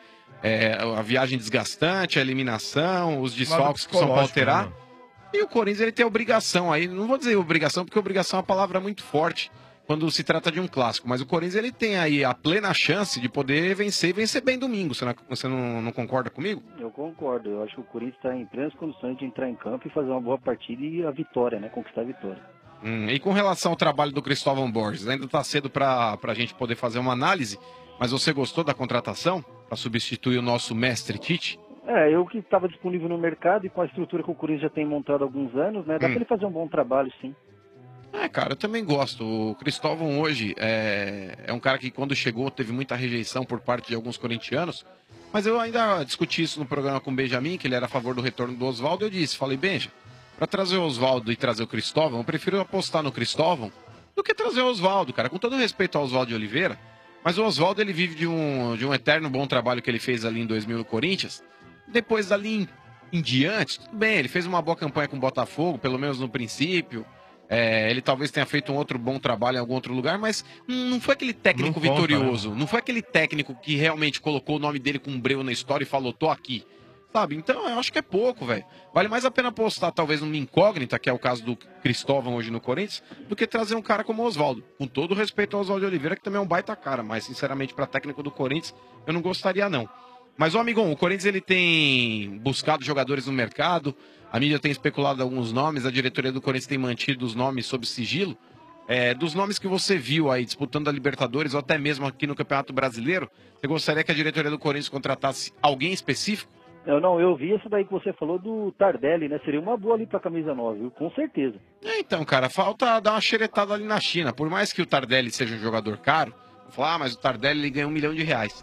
A viagem desgastante, a eliminação, os desfalques que o São Paulo terá. Né? E o Corinthians ele tem a obrigação aí, não vou dizer obrigação, porque obrigação é uma palavra muito forte quando se trata de um clássico, mas o Corinthians ele tem aí a plena chance de poder vencer e vencer bem domingo. Você não concorda comigo? Eu concordo. Eu acho que o Corinthians está em plenas condições de entrar em campo e fazer uma boa partida e a vitória, né? Conquistar a vitória. E com relação ao trabalho do Cristóvão Borges, ainda está cedo para a gente poder fazer uma análise, mas você gostou da contratação para substituir o nosso mestre Tite? Eu que estava disponível no mercado e com a estrutura que o Corinthians já tem montado há alguns anos, né? Dá para ele fazer um bom trabalho, sim. Cara, eu também gosto. O Cristóvão hoje é um cara que quando chegou teve muita rejeição por parte de alguns corintianos, mas eu ainda discuti isso no programa com o Benjamin, que ele era a favor do retorno do Oswaldo, falei, Benja, para trazer o Oswaldo e trazer o Cristóvão, eu prefiro apostar no Cristóvão do que trazer o Oswaldo, cara, com todo respeito ao Oswaldo de Oliveira, mas o Oswaldo ele vive de um eterno bom trabalho que ele fez ali em 2000 no Corinthians, depois dali em diante, tudo bem, ele fez uma boa campanha com o Botafogo, pelo menos no princípio. Ele talvez tenha feito um outro bom trabalho em algum outro lugar, mas não foi aquele técnico vitorioso. Não foi aquele técnico que realmente colocou o nome dele com um breu na história e falou, tô aqui. Sabe? Então eu acho que é pouco, velho. Vale mais a pena apostar talvez numa incógnita, que é o caso do Cristóvão hoje no Corinthians, do que trazer um cara como o Oswaldo. Com todo o respeito ao Oswaldo de Oliveira, que também é um baita cara, mas sinceramente para técnico do Corinthians eu não gostaria não. Mas, amigão, o Corinthians ele tem buscado jogadores no mercado, a mídia tem especulado alguns nomes, a diretoria do Corinthians tem mantido os nomes sob sigilo. Dos nomes que você viu aí disputando a Libertadores ou até mesmo aqui no Campeonato Brasileiro, você gostaria que a diretoria do Corinthians contratasse alguém específico? Eu vi isso daí que você falou do Tardelli, né? Seria uma boa ali pra camisa 9, viu? Com certeza. Então, cara, falta dar uma xeretada ali na China. Por mais que o Tardelli seja um jogador caro, vou falar, mas o Tardelli ele ganhou R$1 milhão.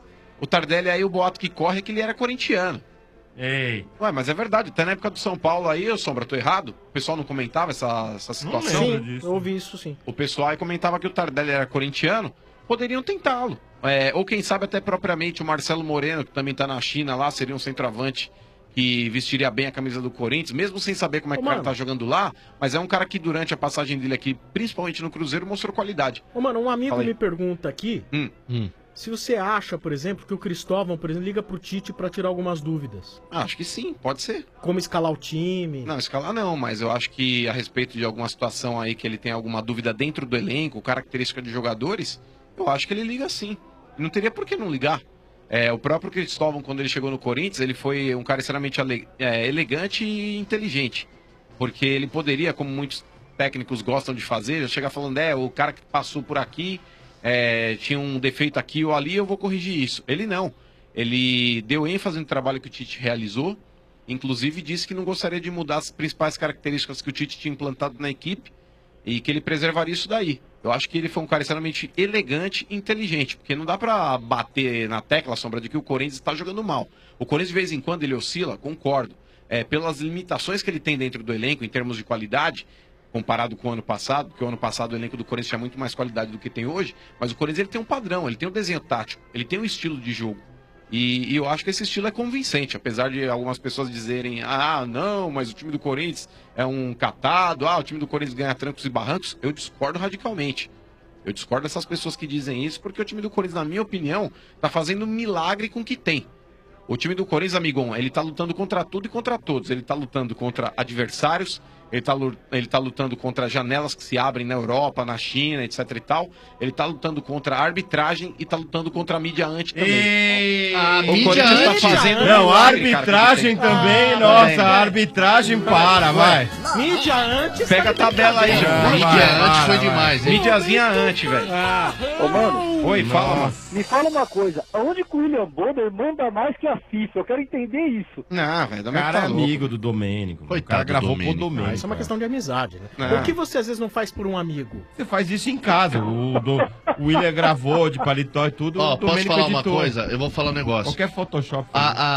O Tardelli aí, o boato que corre é que ele era corintiano. Ei. Ué, mas é verdade, até na época do São Paulo aí, Sombra, tô errado? O pessoal não comentava essa situação? Sim, eu ouvi isso sim. O pessoal aí comentava que o Tardelli era corintiano, poderiam tentá-lo. Ou quem sabe até propriamente o Marcelo Moreno, que também tá na China lá, seria um centroavante que vestiria bem a camisa do Corinthians, mesmo sem saber como é que o cara tá jogando lá, mas é um cara que durante a passagem dele aqui, principalmente no Cruzeiro, mostrou qualidade. Ô, mano, um amigo Fala aí. me pergunta aqui se você acha, por exemplo, que o Cristóvão, por exemplo, liga pro Tite pra tirar algumas dúvidas. Acho que sim, pode ser. Como escalar o time. Não, escalar não, mas eu acho que a respeito de alguma situação aí que ele tem alguma dúvida dentro do elenco, característica de jogadores, eu acho que ele liga sim. Não teria por que não ligar. O próprio Cristóvão, quando ele chegou no Corinthians, ele foi um cara extremamente elegante e inteligente. Porque ele poderia, como muitos técnicos gostam de fazer, chegar falando, o cara que passou por aqui tinha um defeito aqui ou ali, eu vou corrigir isso. Ele não. Ele deu ênfase no trabalho que o Tite realizou, inclusive disse que não gostaria de mudar as principais características que o Tite tinha implantado na equipe e que ele preservaria isso daí. Eu acho que ele foi um cara extremamente elegante e inteligente, porque não dá pra bater na tecla, Sombra, de que o Corinthians está jogando mal. O Corinthians, de vez em quando, ele oscila, concordo. Pelas limitações que ele tem dentro do elenco, em termos de qualidade, comparado com o ano passado, porque o ano passado o elenco do Corinthians tinha muito mais qualidade do que tem hoje, mas o Corinthians ele tem um padrão, ele tem um desenho tático, ele tem um estilo de jogo. E eu acho que esse estilo é convincente, apesar de algumas pessoas dizerem, não, mas o time do Corinthians é um catado, o time do Corinthians ganha trancos e barrancos. Eu discordo radicalmente. Eu discordo dessas pessoas que dizem isso, porque o time do Corinthians, na minha opinião, tá fazendo um milagre com o que tem. O time do Corinthians, amigão, ele tá lutando contra tudo e contra todos. Ele tá lutando contra adversários, ele tá lutando contra janelas que se abrem na Europa, na China, etc e tal. Ele tá lutando contra a arbitragem e tá lutando contra a mídia anti também. A O mídia Corinthians tá anti? fazendo Não, milagre, a arbitragem cara, que também, tem. nossa, a arbitragem para, vai. Mídia antes. Pega a tabela aí, já. Mídia antes foi demais, hein? Mídiazinha antes, velho. Ô, mano. Oi, fala, mano. Me fala uma coisa, aonde que o William Bonner manda mais que a FIFA? Eu quero entender isso. Não, velho, O cara é amigo do Domênico. O cara gravou pro Domênico. Isso é uma questão de amizade, né? Não. O que você às vezes não faz por um amigo? Você faz isso em casa. O William gravou de paletó e tudo. Ó, o posso Domênico falar uma editou. coisa? Eu vou falar um negócio. Qualquer Photoshop.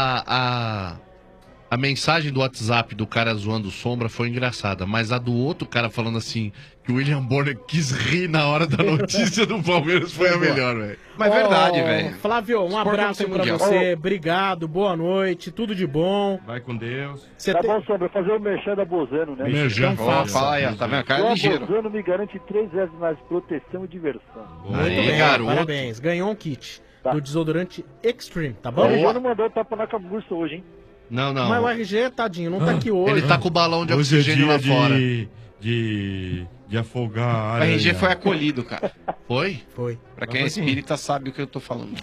A mensagem do WhatsApp do cara zoando Sombra foi engraçada, mas a do outro cara falando assim que o William Bonner quis rir na hora da notícia do Palmeiras foi a melhor, velho. Mas é verdade, velho. Flávio, um Esporte abraço não tem pra mundial. você. Obrigado, boa noite, tudo de bom. Vai com Deus. Tá bom, Sombra, fazer o merchan da Bozano, né? Merchan. Então, Ó, fala aí, ó, tá vendo? Cara é o ligeiro. Bozano me garante 3 vezes mais proteção e diversão. Muito bem, parabéns. Ganhou um kit do desodorante Extreme, tá bom? O RG não mandou tapa na camurça hoje, hein? Não. Mas o RG, tadinho, não tá aqui hoje. Ele tá com o balão de Hoje é oxigênio dia lá fora. De afogar. O RG foi acolhido, cara. Foi? Foi. Pra quem é espírita sabe o que eu tô falando.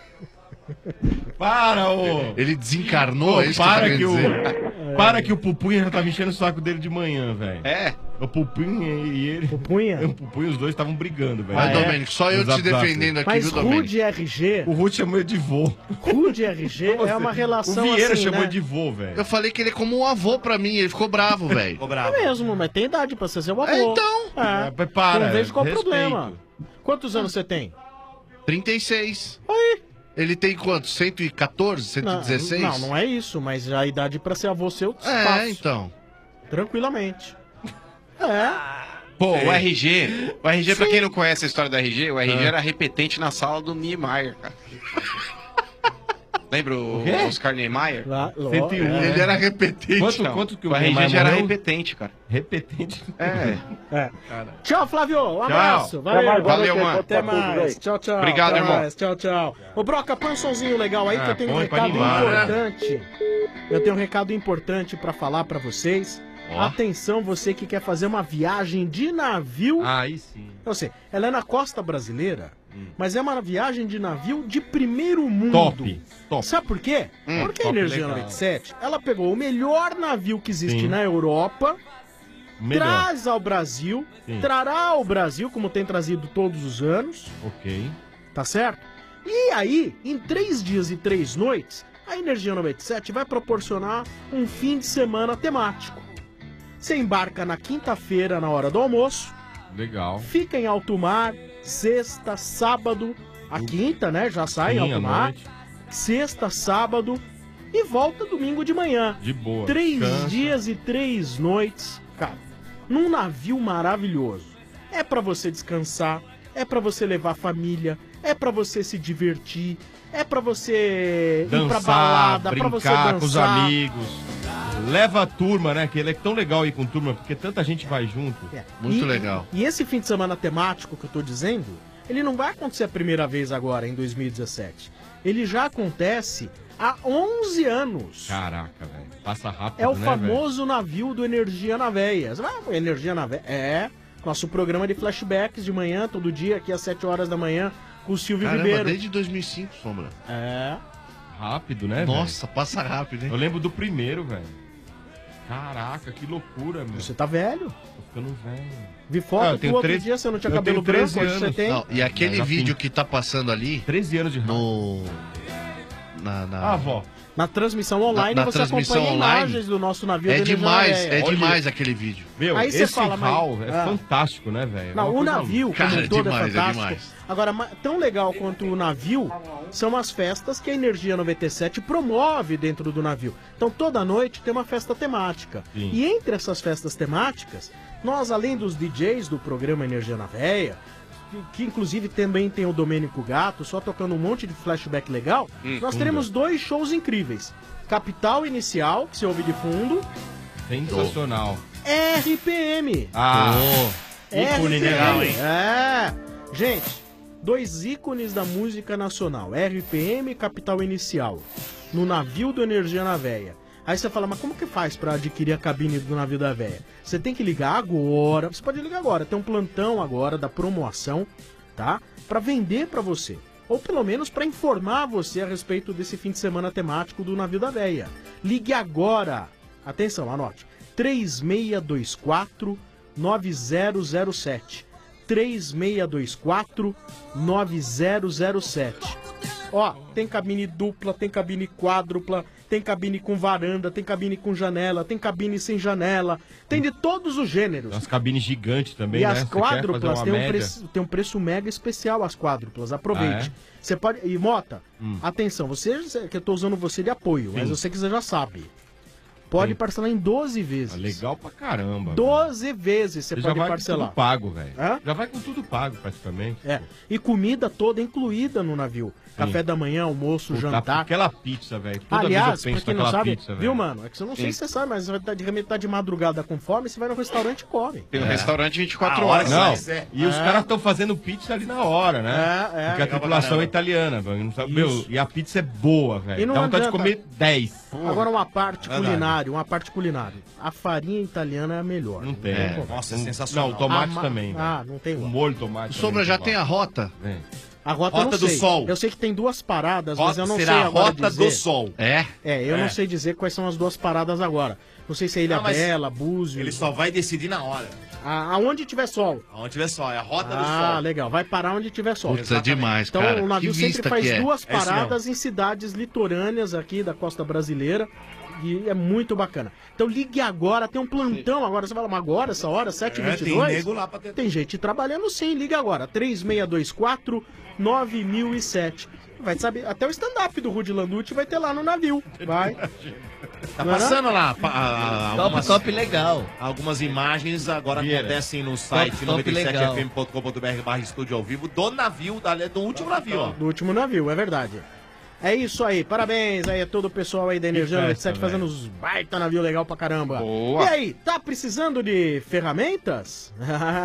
Para, ô! Ele desencarnou, é isso para que que você o quer dizer? Para que o Pupunha já tava enchendo o saco dele de manhã, velho. É? O Pupunha e ele. Pupunha? O Pupunha, os dois estavam brigando, velho. Mas, Domênico, só eu te defendendo aqui, Mas viu, Domênico? Rude RG... O Rude chamou ele de vô. Rude RG é uma relação O Vieira assim, chamou né? ele de vô, velho. Eu falei que ele é como um avô pra mim, ele ficou bravo, velho. É mesmo, mas tem idade pra ser seu avô. Então. Para, não vejo qual o respeito. problema. Quantos anos você tem? 36. Aí. Ele tem quanto? 114, 116? Não é isso, mas a idade pra ser avô seu É, então. Tranquilamente. Pô, o RG, pra quem não conhece a história do RG, o RG era repetente na sala do Niemeyer, cara. Lembra o quê? Oscar Niemeyer? 101. Ele era repetente. Quanto que o RG Neymar já era morreu? repetente, cara. Repetente? É. Tchau, Flávio. Um abraço. Valeu. Valeu, mano. Até mais. Tchau, tchau. Obrigado, Até irmão. mais. Tchau, tchau. Ô, Broca, põe um sonzinho legal aí que eu tenho um põe pra recado animar, né? importante. Eu tenho um recado importante pra falar pra vocês. Atenção, você que quer fazer uma viagem de navio. Aí sim. Eu sei, ela é na costa brasileira, mas é uma viagem de navio de primeiro mundo. Top. Sabe por quê? Porque a Top Energia legal. 97, ela pegou o melhor navio que existe Sim. na Europa, Melhor. traz ao Brasil, Sim. trará ao Brasil, como tem trazido todos os anos. Ok. Tá certo? E aí, em 3 dias e 3 noites, a Energia 97 vai proporcionar um fim de semana temático. Você embarca na quinta-feira, na hora do almoço, Legal. fica em alto mar, sexta, sábado, a quinta, né? Já sai em Sim, alto à mar. noite. Sexta, sábado e volta domingo de manhã. De boa. 3 descansa. dias e 3 noites, cara, num navio maravilhoso. É pra você descansar, é pra você levar a família, é pra você se divertir, é pra você ir pra Dançar, balada, pra você brincar dançar. com os amigos. Leva a turma, né? Que é tão legal ir com turma, porque tanta gente vai junto. Muito E- legal. E esse fim de semana temático que eu tô dizendo, ele não vai acontecer a primeira vez agora, em 2017. Ele já acontece há 11 anos. Caraca, velho. Passa rápido, É o né, famoso navio do Energia na Veia. Você vai, Energia na Veia? É. Nosso programa de flashbacks de manhã, todo dia, aqui às 7 horas da manhã, com o Silvio Caramba, Ribeiro. desde 2005, Sombra. É. Rápido, né, Nossa, passa rápido, hein? Eu lembro do primeiro, velho. Caraca, que loucura, meu. Você tá velho? Tô ficando velho. Vi foto do outro dia, você não tinha cabelo branco, hoje você tem. Não, e aquele Já vídeo tem que tá passando ali... 13 anos de no... Ah, avó. Na transmissão online, Na você transmissão acompanha online, imagens do nosso navio é do Energia demais, na Veia. é demais aquele vídeo. Meu, Aí você esse fala, mas- hall é Ah. fantástico, né, velho? Não, É uma o coisa navio, louca. como um todo, é demais, é fantástico. demais. Agora, tão legal quanto o navio são as festas que a Energia 97 promove dentro do navio. Então, toda noite tem uma festa temática. Sim. E entre essas festas temáticas, nós, além dos DJs do programa Energia na Veia, que inclusive também tem o Domênico Gato, só tocando um monte de flashback legal, nós teremos 2 shows incríveis. Capital Inicial, que você ouve de fundo, Sensacional. RPM. Ah, ícone, né, RPM. hein? É. Gente, 2 ícones da música nacional, RPM e Capital Inicial, no navio do Energia na Veia. Aí você fala, mas como que faz pra adquirir a cabine do navio da Veia? Você tem que ligar agora, você pode ligar agora, tem um plantão agora da promoção, tá? Pra vender pra você. Ou pelo menos pra informar você a respeito desse fim de semana temático do navio da Veia. Ligue agora. Atenção, anote. 3624 9007. 3624 9007. Ó, tem cabine dupla, tem cabine quádrupla, tem cabine com varanda, tem cabine com janela, tem cabine sem janela, tem de todos os gêneros. As cabines gigantes também, E né? as Você quer quádruplas fazer uma tem um, média? tem um preço mega especial, as quádruplas. Aproveite. Ah, é? Você pode. E Mota, atenção, você que eu tô usando você de apoio, mas Sim. eu sei que você já sabe. Pode parcelar em 12 vezes. Legal pra caramba. 12 vezes você Você pode já vai parcelar. com tudo pago, velho. Hã? Já vai com tudo pago, praticamente. É. E comida toda incluída no navio. Café da manhã, almoço, Puta, jantar. Aquela pizza, velho. Toda Aliás, vez eu pra penso quem não naquela sabe, pizza, viu, velho. mano? É que você não sei Sim. se você sabe, mas você vai de repente tá de madrugada com fome, você vai no restaurante e come. Tem um restaurante 24 A horas. Não, né? e os caras estão fazendo pizza ali na hora, né? É, Porque a tripulação é italiana, velho. Não sabe- Meu, Isso. e a pizza é boa, E velho. não Dá vontade de adianta. comer 10. Agora uma parte Verdade. culinária. A farinha italiana é a melhor. Não tem. como. Nossa, é sensacional. Não, o tomate Ah, também, velho. Ah, não tem O igual. molho tomate. Sombra também já muito tem bom. a rota. Vem. A rota eu não Rota do sei. Sol. Eu sei que tem 2 paradas, mas eu não sei Será a agora Rota dizer. do Sol. É? Eu É. não sei dizer quais são as 2 paradas agora. Não sei se é Ilha Ah, mas Bela, Búzios. Ele só vai decidir na hora. Aonde tiver sol. Aonde tiver sol, é a Rota do Ah, Sol. legal. Vai parar onde tiver sol. Putz, é demais, Então cara. o navio Que sempre vista faz que é. 2 É isso paradas em cidades litorâneas aqui da costa brasileira. E é muito bacana. Então ligue agora, tem um plantão agora. Você fala, mas agora, essa hora, 7h22? tem nego lá pra ter- Tem gente trabalhando sim, liga agora. 3624 9007. Vai saber, até o stand-up do Rudy Landucci vai ter lá no navio. Vai. Tá Não é passando não? lá Top legal. algumas imagens agora Vieira. acontecem no site Top legal. 97fm.com.br/estúdio ao vivo do navio, do último navio, ó. Do último navio, é verdade. É isso aí, parabéns aí a todo o pessoal aí da Energia festa, 97 fazendo os baita navio legal pra caramba. Boa. E aí, tá precisando de ferramentas?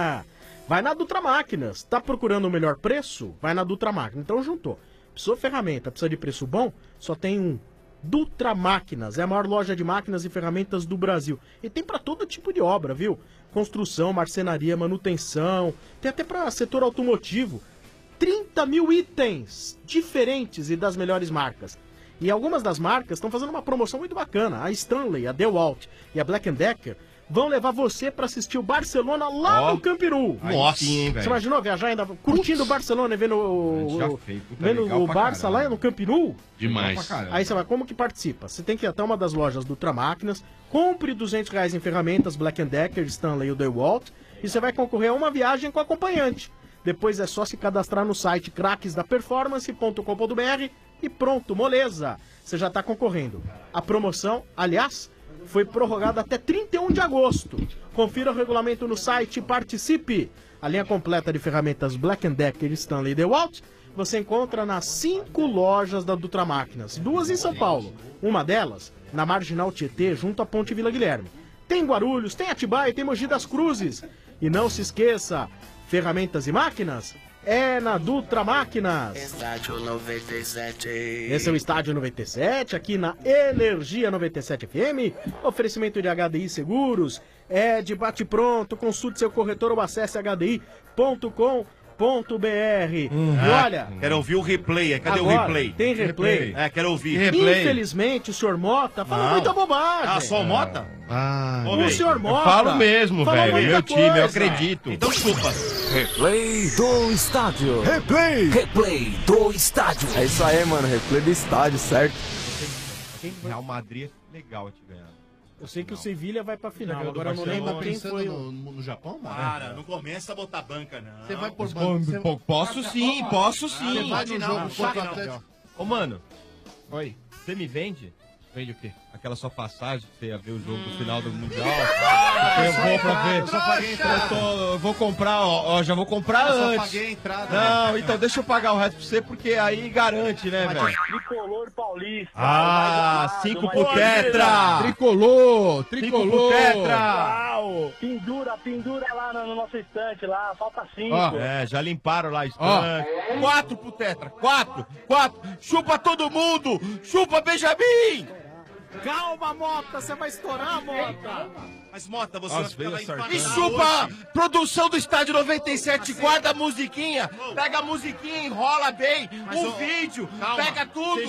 Vai na Dutra Máquinas. Tá procurando o melhor preço? Vai na Dutra Máquinas. Então juntou. Precisou de ferramenta, precisa de preço bom? Só tem um. Dutra Máquinas, é a maior loja de máquinas e ferramentas do Brasil. E tem pra todo tipo de obra, viu? Construção, marcenaria, manutenção, tem até pra setor automotivo. 30 mil itens diferentes e das melhores marcas. E algumas das marcas estão fazendo uma promoção muito bacana. A Stanley, a DeWalt e a Black & Decker vão levar você pra assistir o Barcelona lá no Camp Nou. Nossa, sim, Você velho. imaginou viajar ainda curtindo o Barcelona e vendo o Barça lá no Camp Nou? Demais. Aí você vai, como que participa? Você tem que ir até uma das lojas do Ultramáquinas, compre R$200 em ferramentas Black & Decker, Stanley ou DeWalt e você vai concorrer a uma viagem com acompanhante. Depois é só se cadastrar no site craquesdaperformance.com.br e pronto, moleza! Você já está concorrendo. A promoção, aliás, foi prorrogada até 31 de agosto. Confira o regulamento no site e participe. A linha completa de ferramentas Black & Decker, Stanley e DeWalt você encontra nas 5 lojas da Dutra Máquinas. 2 em São Paulo. Uma delas na Marginal Tietê, junto à Ponte Vila Guilherme. Tem Guarulhos, tem Atibaia, tem Mogi das Cruzes. E não se esqueça, ferramentas e máquinas é na Dutra Máquinas. Estádio 97. Esse é o Estádio 97, aqui na Energia 97 FM. Oferecimento de HDI Seguros, é de bate-pronto. Consulte seu corretor ou acesse hdi.com.br. E olha... Quero ouvir o replay. Cadê agora, o replay? Tem replay. Quero ouvir. Infelizmente, o senhor Mota fala muita bobagem. Ah, só o Mota? O senhor Mota. Eu falo mesmo, fala velho. muita Meu time, coisa. eu acredito. Então chupa. Replay do estádio. Replay do estádio. É isso aí, mano. Replay do estádio, certo? Real Madrid é legal te ganhar. Eu sei que o Sevilha vai pra final, agora eu não lembro quem foi no Japão, mano? Para, não começa a botar banca, não. Você vai por Posso sim, posso sim. Você vai no jogo contra o Atlético. Ô, mano. Oi. Você me vende? Vende o quê? Aquela sua passagem que você ia ver o jogo do final do Mundial. Eu vou pra ver. Eu só paguei a entrada. Eu vou comprar, ó, já vou comprar Eu só antes. paguei a entrada. Não, então deixa eu pagar o resto pra você, porque aí garante, né, velho? Tricolor paulista. Ah, 5 pro Tetra! Tricolor! 5 pro Tetra! Uau. Pendura lá no nosso estante lá, falta 5. Já limparam lá a estante. 4 pro Tetra, 4! Chupa todo mundo! Chupa Benjamin! Calma, Mota, você vai estourar, Mota. Mas, Mota, você vai ficar E chupa! Produção do Estádio 97, guarda a musiquinha, pega a musiquinha, enrola bem, vídeo, calma, pega tudo.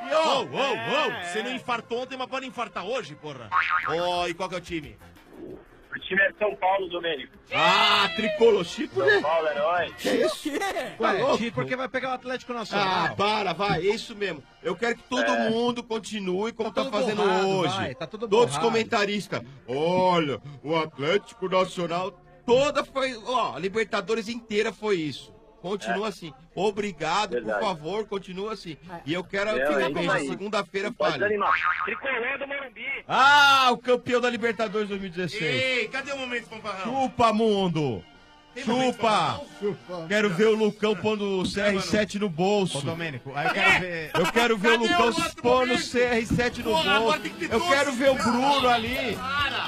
Você não infartou ontem, mas pode infartar hoje, porra. E qual que é o time? O time é São Paulo, Domênico. Ah, tricolor, Chico, né? São Paulo, herói. Que isso? Ué, Chico, porque vai pegar o Atlético Nacional. Vai, é isso mesmo. Eu quero que todo mundo continue como tá fazendo borrado, hoje. vai, tá tudo Todos os borrado. comentaristas. Olha, o Atlético Nacional toda foi... Ó, a Libertadores inteira foi isso. Continua assim. Obrigado, Verdade. por favor, continua assim. E eu quero É, que é na isso beijo, aí. segunda-feira Pode fale. desanimar. Tricolor do Morumbi. Ah, o campeão da Libertadores 2016. Ei, cadê o momento fanfarrão? Chupa, mundo! Chupa! Quero ver o Lucão pondo o CR7 no bolso. Ô, Domênico, aí eu quero ver... Eu quero ver o Cadê Lucão o voto do pondo o Domênico? CR7 no Porra, agora bolso. tem que ter Eu doce, quero ver o cara. Bruno ali.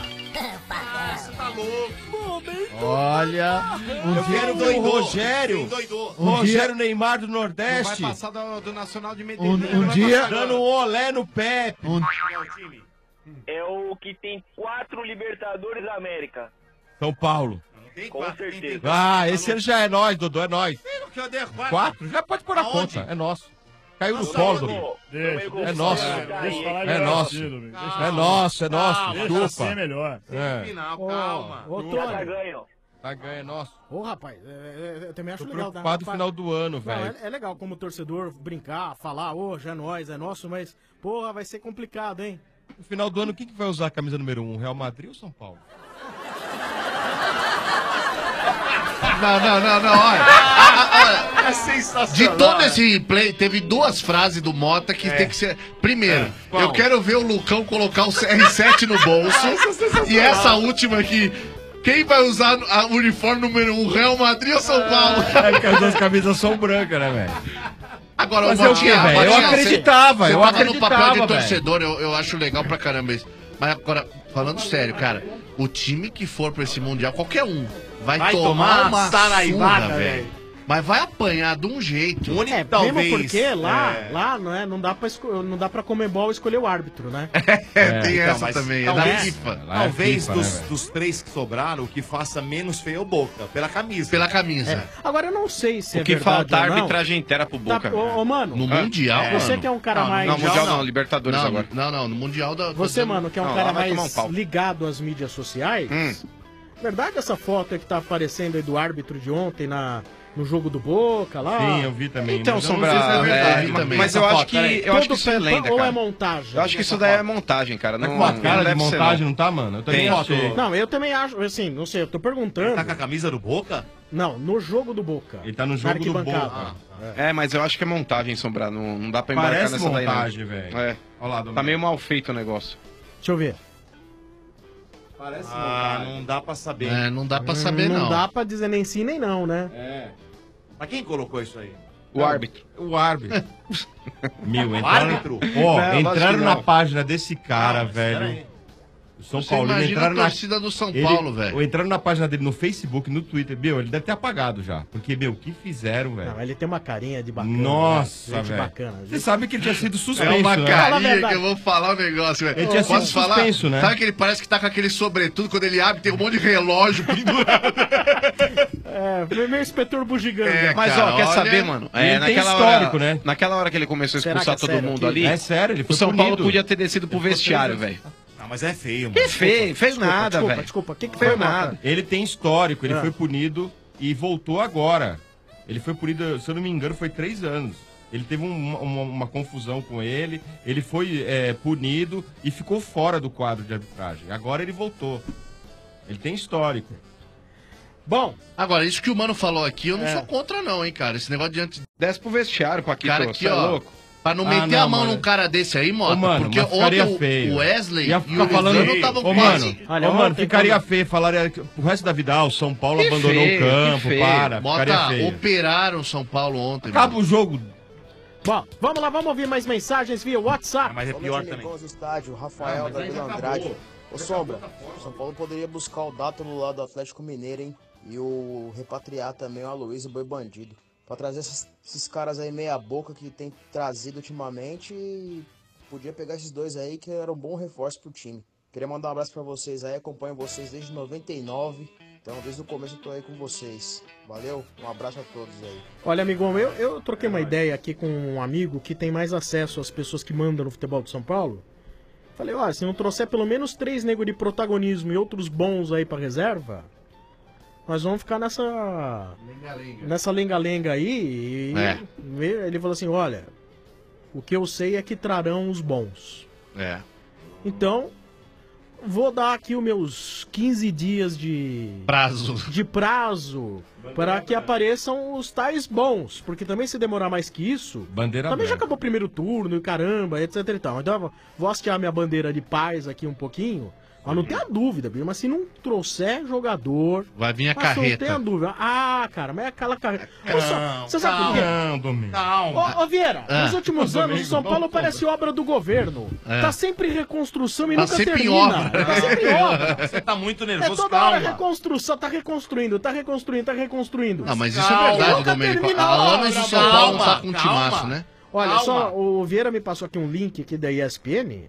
Você tá louco. Olha... Eu quero ver o Rogério. Endoidou. Rogério Neymar do Não vai Nordeste. passar do Nacional de Medellín. Um dia... Dando um olé no Pepe. É o que tem 4 Libertadores da América. São Paulo. Com certeza. Ah, esse ano já é nós, Dodô, é nós. Cadê a 4? Já pode pôr na Aonde? conta, é nosso. Caiu no Nossa, colo, Domênico. Domênico. É nosso. Deixa eu falar É nosso. É nosso, é nosso. Deixa assim é Chupa. melhor. É. Final, calma. Ô, Já tá Tony. ganho. Tá ganho, é nosso. Ô, rapaz, eu também acho Tô legal. preocupado no final do ano, Não, velho. é legal como torcedor brincar, falar, já é nós, é nosso, mas, porra, vai ser complicado, hein? No final do ano, quem que vai usar a camisa número 1? Real Madrid ou São Paulo? Não, olha. É sensacional. De todo esse play, teve 2 frases do Mota que tem que ser... Primeiro, Qual? eu quero ver o Lucão colocar o CR7 no bolso. E essa última aqui... Quem vai usar o uniforme número 1, Real Madrid ou São Paulo? É porque as duas camisas são brancas, né, velho? Agora, Mas é o quê, velho? Eu acreditava, você eu tava no papel acreditava, de velho. torcedor, eu acho legal pra caramba isso. Mas agora, falando sério, cara, o time que for pra esse Mundial, qualquer um, vai tomar uma saraivada, surra, velho. Mas vai apanhar de um jeito. Mesmo porque lá não dá pra Conmebol escolher o árbitro, né? Tem essa também, é da FIFA. Talvez dos 3 que sobraram, o que faça menos feio é o Boca, pela camisa. Pela camisa. Agora eu não sei se O que falta ou não. arbitragem inteira pro Boca. Mano, No Mundial, você mano. que é um cara Não, mais... não, Mundial não, Libertadores Não, agora. no Mundial da... Você, mano, que é um cara vai tomar mais um pau. ligado às mídias sociais, verdade essa foto aí que tá aparecendo aí do árbitro de ontem no jogo do Boca lá? Sim, eu vi também. Então, mas eu não Sombra, sei se é verdade também. mas eu acho que isso é lenda, Ou cara. é montagem? Eu acho que isso daí é montagem, cara. Tá Não, com uma cara de deve ser, montagem, não tá, mano? Eu também achei. Não, eu também acho, assim, não sei, eu tô perguntando. Tá com a camisa do Boca? Não, no jogo do Boca. Ele tá no Na jogo do arquibancada. Boca. É, mas eu acho que é montagem, Sombra. Não dá pra embarcar Parece nessa daí, montagem, não. velho. É. Olha lá, Tá meio mal feito o negócio. Deixa eu ver. Parece não dá pra saber. Não dá pra saber, não. Não dá pra dizer nem sim nem não, né? Mas quem colocou isso aí? O árbitro. O árbitro. Meu, árbitro? Entraram na página desse cara, velho. O São Você Paulino imagina entraram a torcida do São Paulo, velho. Entraram na página dele no Facebook, no Twitter. Meu, ele deve ter apagado já. Porque, meu, o que fizeram, velho? Não, ele tem uma carinha de bacana. Nossa, gente velho. bacana. Você sabe que ele tinha sido suspenso, É uma né? carinha que eu vou falar um negócio, velho. Ele tinha sido Posso falar? suspenso, né? Sabe que ele parece que tá com aquele sobretudo, quando ele abre tem um monte de relógio pendurado. Meu inspetor bugiganga. Mas, cara, quer olha, saber, mano? ele tem histórico, né? Naquela hora que ele começou a Será expulsar que é todo sério mundo aqui? ali. É sério, ele foi O São Paulo punido. podia ter descido pro vestiário, velho. Não, mas é feio, mano. Que feio, fez nada, velho. Desculpa, o que Fez foi, nada. Mota? Ele tem histórico, ele foi punido e voltou agora. Ele foi punido, se eu não me engano, foi 3 anos. Ele teve uma confusão com ele foi punido e ficou fora do quadro de arbitragem. Agora ele voltou. Ele tem histórico. Bom, agora, isso que o Mano falou aqui, eu não sou contra não, hein, cara. Esse negócio de antes... Desce pro vestiário, Paquito, Cara, você aqui, é ó, louco. pra não meter a mão num cara desse aí, Mota, porque ontem o Wesley ia e ficar o falando Lugano estavam Ô, quase... mano, ficaria feio. Falaria que o resto da vida, o São Paulo Que abandonou feio, o campo, que feio. para. Ficaria Mota, feio. operaram o São Paulo ontem. Acaba o jogo. Bom, vamos lá, vamos ouvir mais mensagens via WhatsApp. Mas é pior também. Do estádio, Rafael da Vila Andrade. Ô Sombra, o São Paulo poderia buscar o Dato no lado do Atlético Mineiro, hein? E o repatriar também o Aloysio Boi Bandido. Pra trazer esses caras aí meia boca que tem trazido ultimamente. E podia pegar esses dois aí que eram um bom reforço pro time. Queria mandar um abraço pra vocês aí, acompanho vocês desde 99. Então desde o começo eu tô aí com vocês. Valeu, um abraço a todos aí. Olha, amigão, eu troquei uma ideia aqui com um amigo que tem mais acesso às pessoas que mandam no futebol de São Paulo. Falei, ó, se não trouxer pelo menos 3 negros de protagonismo e outros bons aí pra reserva, nós vamos ficar nessa lenga-lenga aí. E ele falou assim, olha, o que eu sei é que trarão os bons. Então, vou dar aqui os meus 15 dias de prazo para que apareçam os tais bons. Porque também se demorar mais que isso, Bandeira também já aberta. acabou o primeiro turno e caramba, etc e tal. Então, vou hastear minha bandeira de paz aqui um pouquinho. Mas não tenha dúvida, mas se não trouxer jogador... Vai vir a Não carreta. tenha dúvida. Ah, cara, mas é aquela carreta... Você sabe por quê? Calma. Ô, Vieira, nos últimos anos o São Paulo parece obra do governo. Tá sempre em reconstrução e Tá nunca sempre em termina. obra. Tá sempre em obra. Você tá muito É nervoso, toda hora calma. reconstrução, tá reconstruindo. Não, mas isso é verdade, Domênico. Há anos o São Paulo não tá com um timaço, né? Olha, só, o Vieira me passou aqui um link aqui da ESPN.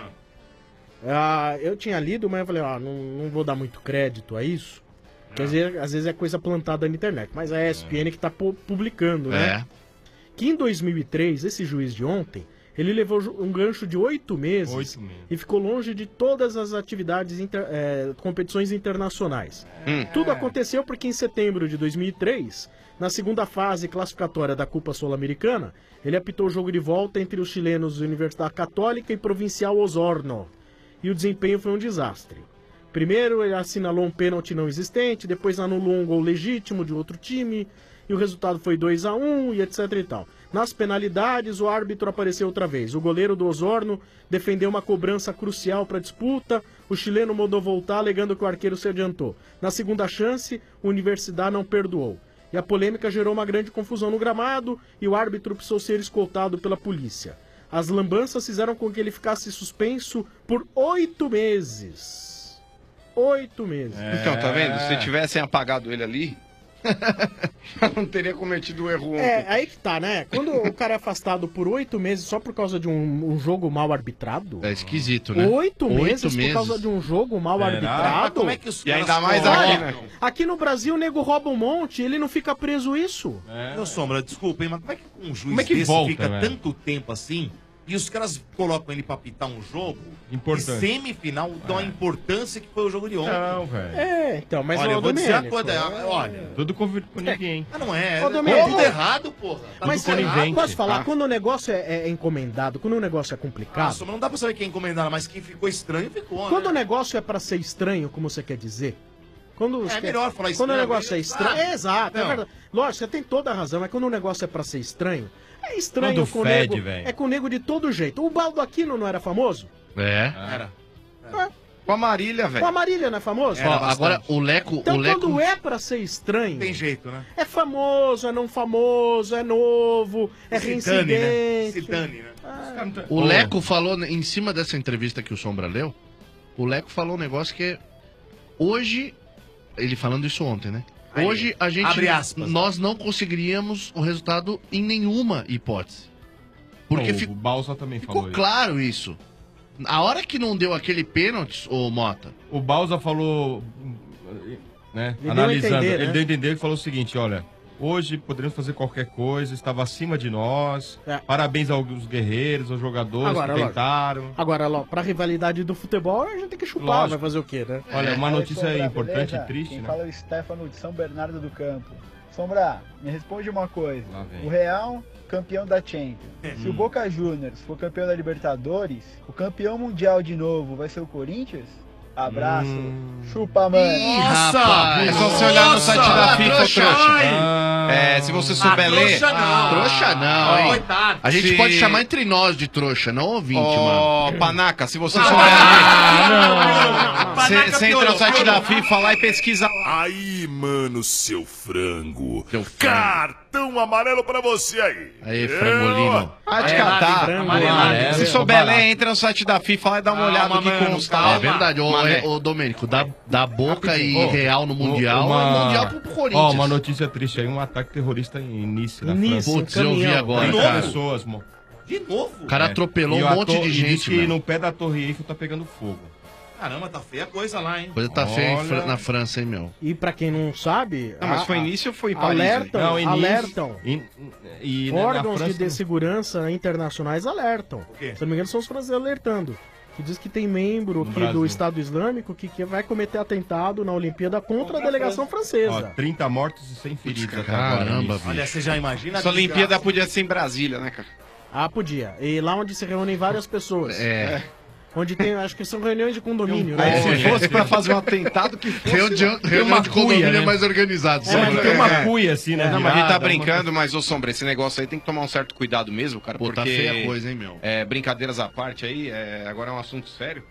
Eu tinha lido, mas eu falei, não vou dar muito crédito a isso. Porque às vezes é coisa plantada na internet. Mas a ESPN que tá publicando, né? Que em 2003, esse juiz de ontem, ele levou um gancho de 8 meses e ficou longe de todas as atividades, competições internacionais. Tudo aconteceu porque em setembro de 2003, na segunda fase classificatória da Copa Sul-Americana, ele apitou o jogo de volta entre os chilenos Universidade Católica e Provincial Osorno. E o desempenho foi um desastre. Primeiro ele assinalou um pênalti não existente, depois anulou um gol legítimo de outro time, e o resultado foi 2-1 e etc e tal. Nas penalidades, o árbitro apareceu outra vez. O goleiro do Osorno defendeu uma cobrança crucial para a disputa, o chileno mandou voltar alegando que o arqueiro se adiantou. Na segunda chance, o Universidade não perdoou. E a polêmica gerou uma grande confusão no gramado e o árbitro precisou ser escoltado pela polícia. As lambanças fizeram com que ele ficasse suspenso por 8 meses. 8 meses. Então, tá vendo? Se tivessem apagado ele ali, Não teria cometido o erro ontem. É, aí que tá, né? Quando o cara é afastado por 8 meses só por causa de um jogo mal arbitrado. É esquisito, né? 8 meses por causa de um jogo mal arbitrado. Como é que os E ainda caras mais colocam? aqui, né? Aqui no Brasil o nego rouba um monte, ele não fica preso isso. Meu Sombra, desculpa, hein, mas como é que um juiz Como é que desse volta, fica né? tanto tempo assim e os caras colocam ele pra pitar um jogo Importante. e semifinal dão a importância que foi o jogo de ontem? Não, velho. É, então, mas Olha, ô, eu vou dizer uma Domênico, coisa, olha... Tudo com ninguém. Ah, não é, Ô, é Domênico, tudo errado, porra. Tá Mas tudo errado. posso falar, quando o negócio é encomendado, quando o negócio é Ah, complicado, Sombra, não dá pra saber quem encomendar, mas quem ficou estranho ficou, quando né? o negócio é pra ser estranho, como você quer dizer, quando É melhor falar quando o estranho, negócio é mas- estranho, Ah, é exato, é não. verdade. Lógico, você tem toda a razão, mas quando o negócio é pra ser estranho, é estranho Quando com o fede, nego, velho. é com o nego de todo jeito. O Baldo Aquino não era famoso? É. Era. Com a Marília, velho. Com a Marília não é famoso? Ó, agora, o Leco... Então o Leco... quando é pra ser estranho, Tem jeito, né? é famoso, é não famoso, é novo, é Se dane, né? reincidente. Se dane, né? O Leco falou, em cima dessa entrevista que o Sombra leu, o Leco falou um negócio que é... Hoje, ele falando isso ontem, né? Aí, Hoje, a gente... abre aspas. Nós não conseguiríamos o resultado em nenhuma hipótese. Porque Não, o Balsa também ficou falou isso. claro isso. A hora que não deu aquele pênalti, ô Mota... O Balsa falou, né, Ele deu a analisando, entender, ele né? deu a entender e falou o seguinte, olha, hoje poderíamos fazer qualquer coisa, estava acima de nós, parabéns aos guerreiros, aos jogadores Agora, que lógico. tentaram. Agora, pra rivalidade do futebol, a gente tem que chupar, Lógico. vai fazer o quê, né? Olha, uma Fala, notícia Sombra, importante beleza? e triste, Quem né? fala é o Stefano de São Bernardo do Campo. Sombra, me responde uma coisa. Lá vem. O Real, campeão da Champions. Se o Boca Juniors for campeão da Libertadores, o campeão mundial de novo vai ser o Corinthians? Abraço. Chupa, mano. Ih, rapaz! É só você olhar no site da FIFA, trouxa. Ai. Se você souber ler... Trouxa não, hein? Coitado. A gente Se- pode chamar entre nós de trouxa, não ouvinte, Ó, mano. Panaca, se você souber ler... Você entra no site da FIFA lá e pesquisa... Aí, mano, seu frango. Cartão amarelo pra você aí. Aí, frangolino. Ah, te catar. Se souber ler, entra no site da FIFA lá e dá uma olhada no que consta. É verdade, ô Domênico, dá Boca e Ô, Real no Mundial, é Mundial pro Corinthians. Ó, uma notícia triste aí, um ataque terrorista em Nice, na Nice, França. putz, eu vi agora, 30 cara. pessoas, mano. De novo? O cara atropelou E um a monte de e gente, diz que mano. no pé da Torre Eiffel tá pegando fogo. Caramba, tá feia a coisa lá, hein? Coisa tá feia Olha. na França, hein, meu? E pra quem não sabe... Não, mas foi em Nice ou foi em Paris, Alertam, Não, em Nice. alertam. E na Órgãos França de segurança internacionais alertam. quê? Se não me engano, são os franceses alertando. Que diz que tem membro aqui Brasil. do Estado Islâmico que vai cometer atentado na Olimpíada contra a delegação Ó, francesa. 30 mortos e 100 feridos até caramba, agora. nisso. bicho. Olha, você já imagina... Essa Olimpíada podia ser em Brasília, né, cara? Ah, podia. E lá onde se reúnem várias pessoas. É. Onde tem, acho que são reuniões de condomínio, Aí, né? se fosse pra fazer um atentado, que fosse... Reunião de condomínio é mais organizado. Mas tem uma cuia assim, né? Não, mas ele tá virada, brincando, mas, ô Sombra, esse negócio aí tem que tomar um certo cuidado mesmo, cara, Pô, porque... tá feia a coisa, hein, meu? Brincadeiras à parte aí, agora é um assunto sério.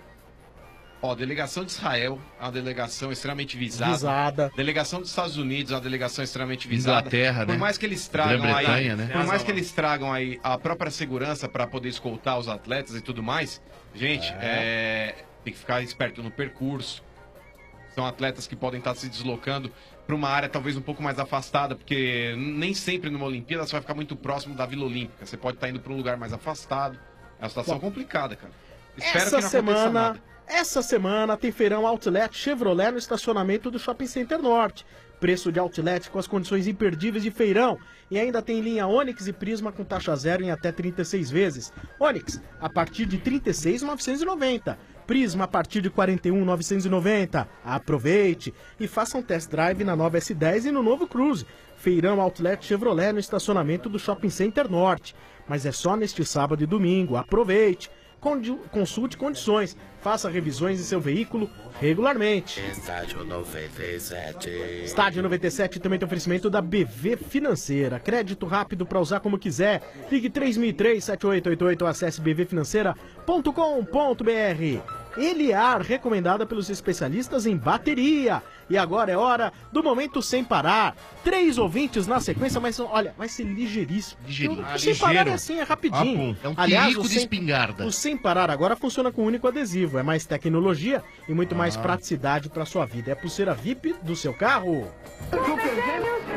Ó, delegação de Israel é uma delegação extremamente visada. Delegação dos Estados Unidos é uma delegação extremamente visada. Inglaterra, Por né? mais que eles tragam aí, Grã-Bretanha, né? por mais que eles tragam aí a própria segurança pra poder escoltar os atletas e tudo mais, gente, tem que ficar esperto no percurso. São atletas que podem estar se deslocando para uma área talvez um pouco mais afastada, porque nem sempre numa Olimpíada você vai ficar muito próximo da Vila Olímpica. Você pode estar indo para um lugar mais afastado. É uma situação complicada, cara. Espero que não aconteça nada. Essa semana tem feirão Outlet Chevrolet no estacionamento do Shopping Center Norte. Preço de Outlet com as condições imperdíveis de feirão. E ainda tem linha Onix e Prisma com taxa zero em até 36 vezes. Onix a partir de R$ 36.990. Prisma a partir de R$ 41.990. Aproveite e faça um test drive na nova S10 e no novo Cruze. Feirão Outlet Chevrolet no estacionamento do Shopping Center Norte. Mas é só neste sábado e domingo. Aproveite. Consulte condições. Faça revisões em seu veículo regularmente. Estádio 97. Estádio 97 também tem oferecimento da BV Financeira. Crédito rápido para usar como quiser. Ligue 3003-7888 ou acesse bvfinanceira.com.br. Eliar, recomendada pelos especialistas em bateria. E agora é hora do Momento Sem Parar. 3 ouvintes na sequência, mas olha, vai ser ligeiríssimo. O Sem Parar é assim, é rapidinho. É um Aliás, perigo o de sem- espingarda. O Sem Parar agora funciona com um único adesivo. É mais tecnologia e muito mais praticidade para sua vida. É a pulseira VIP do seu carro. Super Gêmeos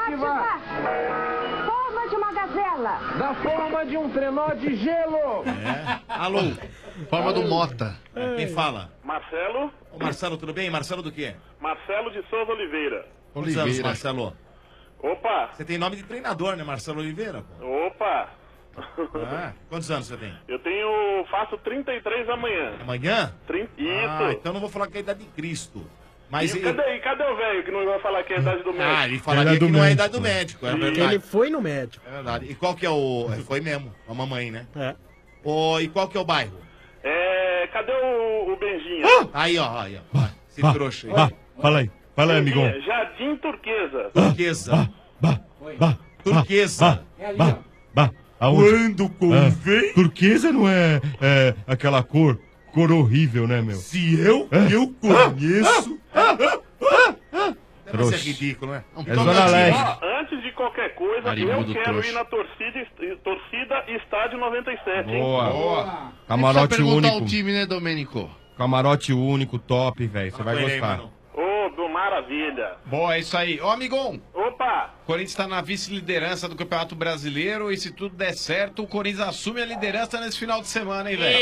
vai. Forma de uma gazela. Da forma de um trenó de gelo. Alô? Forma do Mota. Quem fala? Marcelo. Ô, Marcelo, tudo bem? Marcelo do quê? Marcelo de Souza Oliveira. Quantos anos, Marcelo? Opa. Você tem nome de treinador, né, Marcelo Oliveira? Opa. Quantos anos você tem? Faço 33 amanhã. Amanhã? Isso. Então não vou falar que é a idade de Cristo. Mas Cadê o velho que não vai falar que é a idade do médico? ele falaria que não é a idade do médico, é verdade. Ele foi no médico. É verdade. E qual que é o... Foi mesmo, a mamãe, né? É. E qual que é o bairro? Cadê o Benjinha? Aí, ó. Esse trouxa aí. Fala aí, amigão. Jardim Turquesa. Turquesa. Turquesa. Quando convém. Turquesa não é aquela cor horrível, né, meu? Se eu conheço. Deve ser Trouxa. ridículo, né? É Zona Leste. Antes de qualquer coisa, Marimbondo eu quero trouxa. ir na torcida Estádio 97, hein? Boa. Camarote perguntar único. o time, né, Domênico? Camarote único, top, velho. Você vai gostar. Do maravilha. Boa, é isso aí. Ô, amigão. Opa. O Corinthians tá na vice-liderança do Campeonato Brasileiro e se tudo der certo, o Corinthians assume a liderança nesse final de semana, hein, velho?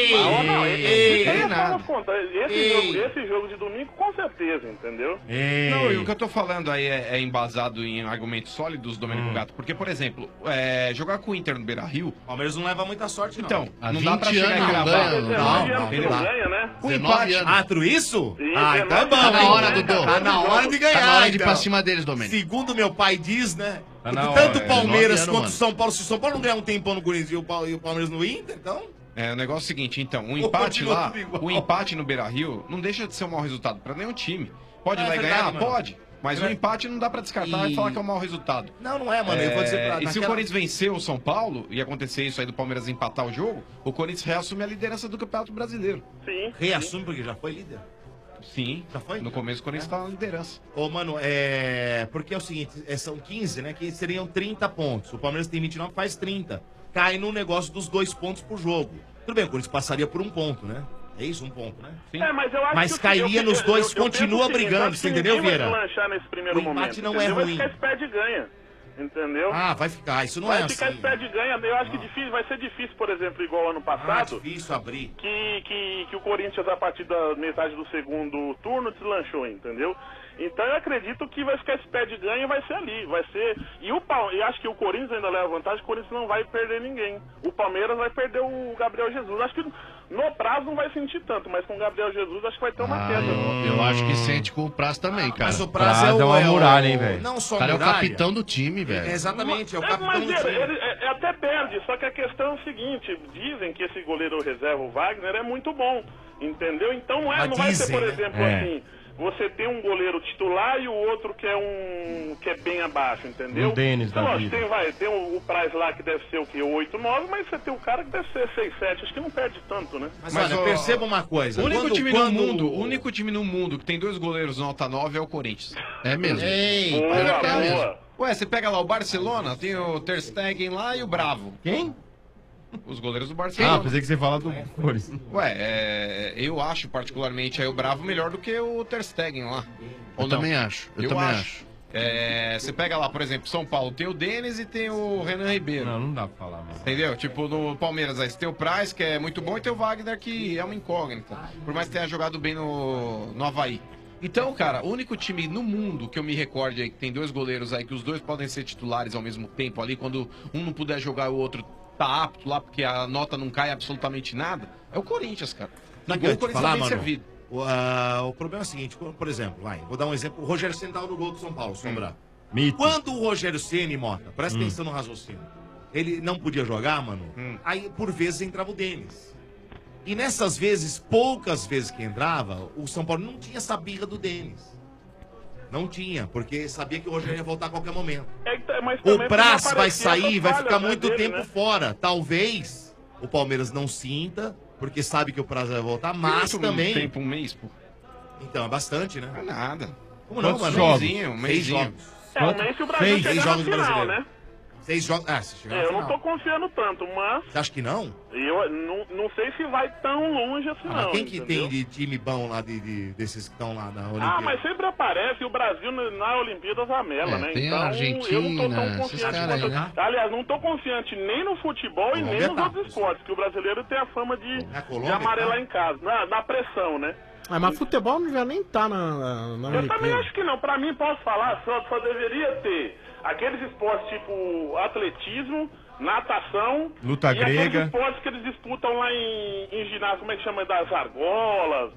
Esse jogo de domingo, com certeza, entendeu? Não, e o que eu tô falando aí é embasado em argumentos sólidos, Domênico Gato. Porque, por exemplo, jogar com o Inter no Beira-Rio... O Palmeiras não leva muita sorte, não. Então, Há não dá 20 pra chegar e anos não gravar. ganha, não ganha, né? O empate... Atro isso? Sim, Então é bom, Tá na hein? hora, Dudu. Tá na hora de ganhar, Tá na hora de ir então. pra cima deles, Domênico. Segundo meu pai diz, né? Tá na Tanto hora, o Palmeiras 19 quanto o anos, São Paulo. Se o São Paulo não ganhar um tempão no Corinthians e o Palmeiras no Inter, então... O negócio é o seguinte, então, um empate continua lá, tudo igual. o empate no Beira-Rio não deixa de ser um mau resultado pra nenhum time. Pode ir É lá e verdade, ganhar? mano. Pode. Mas o empate não dá pra descartar e falar que é um mau resultado. Não é, mano. Eu vou dizer pra... E se o Corinthians vencer o São Paulo e acontecer isso aí do Palmeiras empatar o jogo, o Corinthians reassume a liderança do Campeonato Brasileiro. Sim. Reassume porque já foi líder. Sim. Já foi? No começo o Corinthians tá na liderança. Ô, mano, porque é o seguinte, são 15, né? Que seriam 30 pontos. O Palmeiras tem 29, faz 30. Cai no negócio dos 2 pontos por jogo. Tudo bem, o Corinthians passaria por 1 ponto, né? É isso, 1 ponto, né? Sim. Mas eu acho Mas que cairia nos dois, eu continua penso o seguinte, brigando, acho você que entendeu, ninguém Vieira? vai deslanchar nesse primeiro O empate momento, não é entendeu? ruim. Vai ficar esse pé de ganha, entendeu? Vai ficar, isso não vai é ficar assim. esse pé de ganha. Eu acho que difícil, vai ser difícil, por exemplo, igual ano passado. Difícil abrir. Que o Corinthians, a partir da metade do segundo turno, deslanchou, entendeu? Então eu acredito que vai ficar esse pé de ganho e vai ser ali, vai ser... E eu acho que o Corinthians ainda leva vantagem, o Corinthians não vai perder ninguém. O Palmeiras vai perder o Gabriel Jesus. Acho que no prazo não vai sentir tanto, mas com o Gabriel Jesus acho que vai ter uma queda. Eu acho que sente com o Prazo também, cara. Mas o Prazo é uma muralha, hein, velho? Não só O cara é o muralha. capitão do time, velho. Exatamente, é o capitão Mas do time. ele até perde, só que a questão é o seguinte, dizem que esse goleiro reserva, o Wagner, é muito bom, entendeu? Então não vai ser, por exemplo, assim, você tem um goleiro titular e o outro que é bem abaixo, entendeu? Um Denis da Lógico, vida. tem o Praz lá que deve ser o quê? 8, 9, mas você tem o cara que deve ser 6, 7, acho que não perde tanto, né? Mas olha, perceba uma coisa. O único, quando- time quando- o único time no mundo que tem 2 goleiros nota 9 é o Corinthians. É mesmo. Ei, Ué, você pega lá o Barcelona, tem o Ter Stegen lá e o Bravo. Quem? Os goleiros do Barcelona. Pensei que você ia falar do Corinthians. Ué, eu acho particularmente aí o Bravo melhor do que o Ter Stegen lá. Ou Eu não? também acho. Eu também acho. Você pega lá, por exemplo, São Paulo, tem o Denis e tem o Renan Ribeiro. Não dá pra falar, mano. Entendeu? Tipo, no Palmeiras aí você tem o Praz, que é muito bom, e tem o Wagner, que é uma incógnita. Por mais que tenha jogado bem no Havaí. Então, cara, o único time no mundo que eu me recorde aí, que tem 2 goleiros aí, que os 2 podem ser titulares ao mesmo tempo ali, quando um não puder jogar, o outro tá apto lá, porque a nota não cai absolutamente nada, é o Corinthians, cara. Não, E gol, eu o te Corinthians falar, tá bem mano, servido. o problema é o seguinte, por exemplo, vou dar um exemplo, o Rogério Ceni tava no gol do São Paulo, Sombra. Quando o Rogério Ceni, Mota, presta atenção no raciocínio, ele não podia jogar, mano, aí por vezes entrava o Denis. E nessas vezes, poucas vezes que entrava, o São Paulo não tinha essa birra do Denis. Não tinha, porque sabia que o Rogério ia voltar a qualquer momento. Mas O também Praz não vai aparecia sair, essas vai falhas, ficar né, muito dele, tempo né? fora. Talvez o Palmeiras não sinta, porque sabe que o Praz vai voltar, mas Quanto também... tempo, um mês, pô? Então, é bastante, né? Não é nada. Como não, Quantos mano? jogos? Um mêsinho. Um mês que o Brasil chega na final, né? 6 jogos. Ah, se chegar na Eu não final. tô confiando tanto, mas Você acha que não? eu não sei se vai tão longe assim, Mas não. quem que entendeu? tem de time bom lá, desses que estão lá na Ah, Olimpíada? mas sempre aparece o Brasil na Olimpíadas amela, né? tem então a Argentina, eu não tô tão esses confiante caras aí, quanto... né? Aliás, não tô confiante nem no futebol e nem Colômbia nos tá. outros esportes, que o brasileiro tem a fama de Colômbia amarelar tá. em casa, na pressão, né? Ah, mas futebol já nem tá na Eu também Olimpíada. acho que não. Pra mim, posso falar, só deveria ter aqueles esportes tipo atletismo, natação... Luta e grega. aqueles esportes que eles disputam lá em ginásio, como é que chama? Das argolas,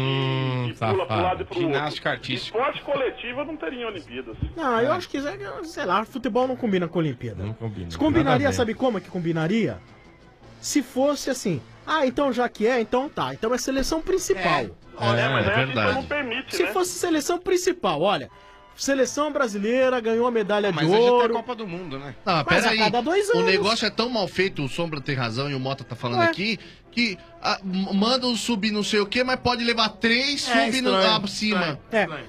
pula pro lado e pro Ginástica outro. artística. Esporte coletivo eu não teria em Olimpíadas. Não, eu acho que, sei lá, futebol não combina com a Olimpíada. Não combina. Se Nada a combinaria, ver. sabe como é que combinaria? Se fosse assim, então já que então tá, então é seleção principal. Olha, mas aí a FIFA não permite, Se né? fosse seleção principal, olha, seleção brasileira ganhou a medalha Mas de hoje ouro. tem a Copa do Mundo, né? Não, mas Mas a peraí. cada 2 O anos. negócio é tão mal feito, o Sombra tem razão e o Mota tá falando Ué. aqui, que manda um sub não sei o que, mas pode levar 3 sub acima.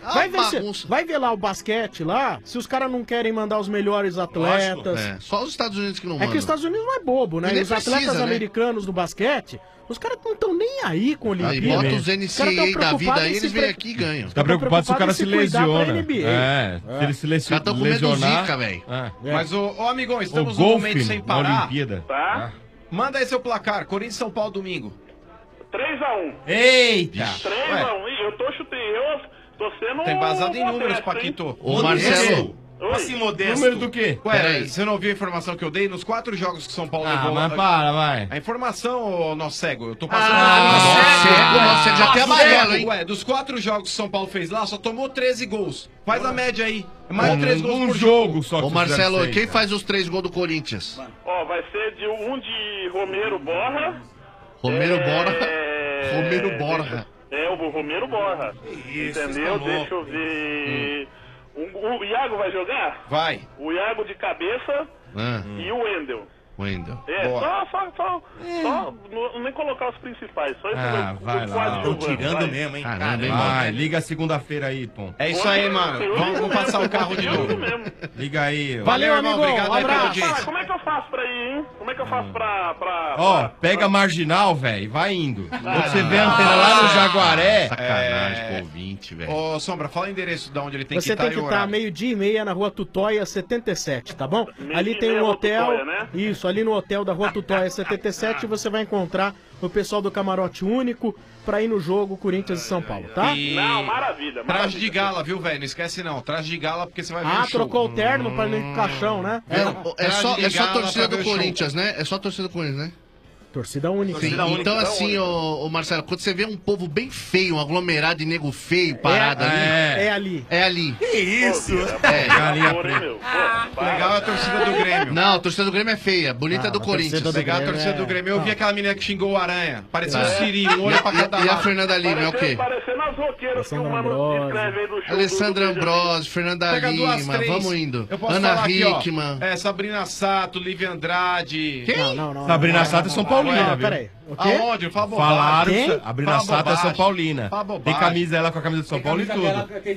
Vai ver lá o basquete lá, se os caras não querem mandar os melhores atletas. É, só os Estados Unidos que não É mandam. que os Estados Unidos não é bobo, né? E E nem os atletas precisa, né? americanos do basquete, os caras não estão nem aí com o Aí Olimpíada. bota os NCAA da vida aí, eles vêm aqui e ganham. Tá preocupado se o cara se lesiona. É. Se ele se Os caras tão com medo do lesionar. Zika, velho. Mas, ô amigão, estamos O num golfe momento sem na parar. Olimpíada. Tá? Manda aí seu placar. Corinthians e São Paulo domingo. 3x1. Eita! 3x1. Ih, eu tô chutando. Eu tô sendo. Tá embasado em números, modesto, hein? Paquito. Ô, Marcelo. Assim, modesto. Número do quê? Ué, Peraí. você não ouviu a informação que eu dei? Nos 4 jogos que São Paulo Ah, levou... mas para, vai. A informação, ô nosso cego, eu tô passando... Nossa, já tem amarelo, hein? Ué, dos 4 jogos que São Paulo fez lá, só tomou 13 gols. Faz a média aí. É mais de 13 gols por jogo só. Ô, Marcelo, quem faz os 3 gols do Corinthians? Ó, vai ser de Romero Borra. Romero Borra. Romero Borra. É, o Romero Borra. Isso, Entendeu? tá louco. Deixa eu ver. O Iago vai jogar? Vai. O Iago de cabeça e o Wendel. Wendel. É, só nem colocar os principais, só isso Ah, do vai lá. coadjuvante, Tô tirando vai. mesmo, hein? Caramba, hein, Vai, mano? liga segunda-feira aí, pô. É isso aí, mano. Vamos passar o carro de novo. Liga aí. ó. Valeu, irmão. amigo. Obrigado Um aí pela abraço. audiência. Como é que eu faço pra ir, hein? Como é que eu faço pra... Ó, pega a marginal, velho, vai indo. Quando você vê a antena lá no Jaguaré. Sacanagem com o ouvinte, velho. Ô, Sombra, fala o endereço de onde ele tem Você que tem estar que e o estar horário. 12h30 na rua Tutóia 77, tá bom? Ali tem meia, um Rua hotel. Tutóia, né? Isso, ali no hotel da rua Tutóia 77 você vai encontrar o pessoal do Camarote Único pra ir no jogo Corinthians e São Paulo, tá? E... Não, maravilha. Traje de gala, viu, velho? Não esquece não. Traje de gala porque você vai ver o show. Trocou o terno pra ir no caixão, né? É só Traje de gala torcida pra ver do o show. Corinthians, né? É só torcida do Corinthians, né? Torcida única. Sim, então assim, ô Marcelo, quando você vê um povo bem feio, um aglomerado de nego feio parado ali. É ali. É ali. Que isso? Galinha Amor, hein, preta. meu? Legal é a torcida do Grêmio. Não, a torcida do Grêmio é feia, bonita é do a Corinthians. torcida do Legal a Grêmio torcida é- do Grêmio. Eu vi Não. aquela menina que xingou o Aranha. Parecia um Siri, um olho pra cada E a lado. Fernanda Lima é o quê? Parecendo as roqueiras que o Alessandra mano Ambrosio. escreve aí do show. Alessandra do Ambrosio, Fernanda Pega duas, Lima, três. vamos indo. Eu posso Ana falar aqui, ó. Hickman. É, Sabrina Sato, Lívia Andrade. Não. Sabrina Sato é São Paulina, Não, viu? peraí. O quê? Aonde? Fala bobagem. Falaram, Quem? a Brina Fala Sato é bobagem. São Paulina. Fala bobagem. Tem camisa, ela com a camisa de São Paulo e tudo.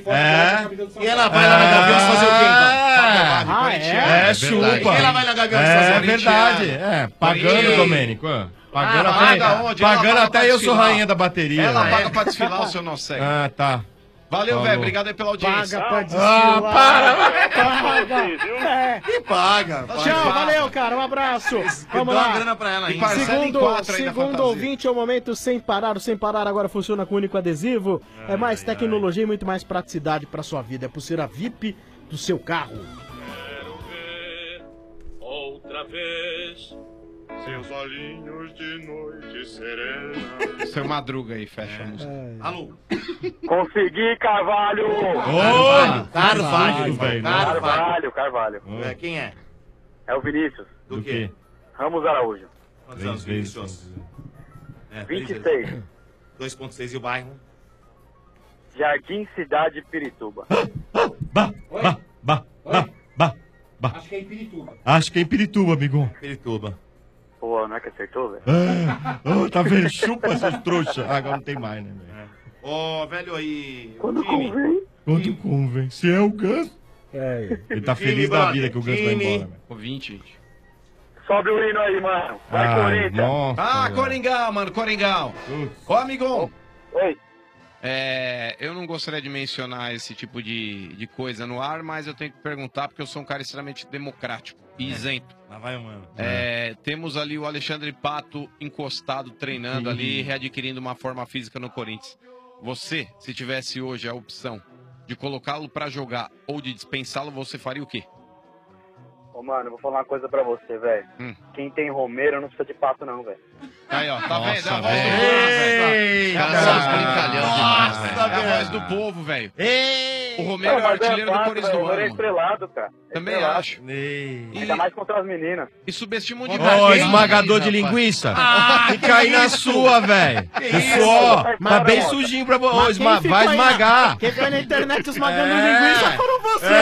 E ela vai lá na Gaviões fazer o quê, então? Ah, É, É chupa. verdade. E ela vai na Gaviões fazer É o quê? verdade. É, pagando, Corintiano. Domênico. Pagando paga até, onde? Ela pagando paga até pra eu sou desfilar. rainha da bateria. Ela né? paga pra desfilar o seu nosso cego. Ah, tá. Valeu, Falou. velho. Obrigado aí pela audiência. Paga pra desfilar. Paga. É. Que paga. Tchau, valeu, cara. Um abraço. Vamos Dá uma lá. grana pra ela E ainda. parcela em Segundo, 4 aí na segundo fantasia. ouvinte, é o momento sem parar. O sem parar agora funciona com único adesivo. É mais tecnologia e muito mais praticidade para sua vida. É pulseira VIP do seu carro. Quero ver outra vez seus olhinhos de noite serena. Seu Madruga aí, fecha a música. Alô? Consegui, Carvalho! Ô, Carvalho, velho. Carvalho. É, quem é? É o Vinícius. Do quê? Ramos Araújo. Quantos anos, Vinícius? É, 26. 2.6 e o bairro? Jardim Cidade Pirituba. Acho que é em Pirituba. Acho que é em Pirituba, amigão. Pirituba. Pô, não é que acertou, velho? Tá vendo? Chupa seus trouxas. Agora não tem mais, né, velho? Ô, velho aí. Quando time. convém. Quanto convém? Se é o Ganso. Ele tá feliz da vida que o Ganso vai embora. velho. Ouvinte. Sobe o hino aí, mano. Vai, Ai, Corinthians. nossa, Ah, velho. Coringão, mano, Coringão. Ô, amigão. Oi. Eu não gostaria de mencionar esse tipo de coisa no ar, mas eu tenho que perguntar porque eu sou um cara extremamente democrático e isento. Lá vai, mano. Temos ali o Alexandre Pato encostado, treinando ali, readquirindo uma forma física no Corinthians. Você, se tivesse hoje a opção de colocá-lo pra jogar ou de dispensá-lo, você faria o quê? Ô, mano, eu vou falar uma coisa pra você, velho. Quem tem Romero não precisa de Pato, não, velho. Aí, ó, tá vendo? É a voz do Ei, povo, cara, são brincalhão demais, velho. É a voz do povo, velho. O Romero é o mas artilheiro do fácil, Corinthians velho. do O Romero é ano. estrelado, cara. Também Estrelado. acho. Ainda mais contra as meninas. E subestimam Ô, demais. esmagador de linguiça. Fica aí na sua, velho. Só. Tá bem sujinho pra você. Vai esmagar. Quem foi na internet esmagando linguiça foram vocês.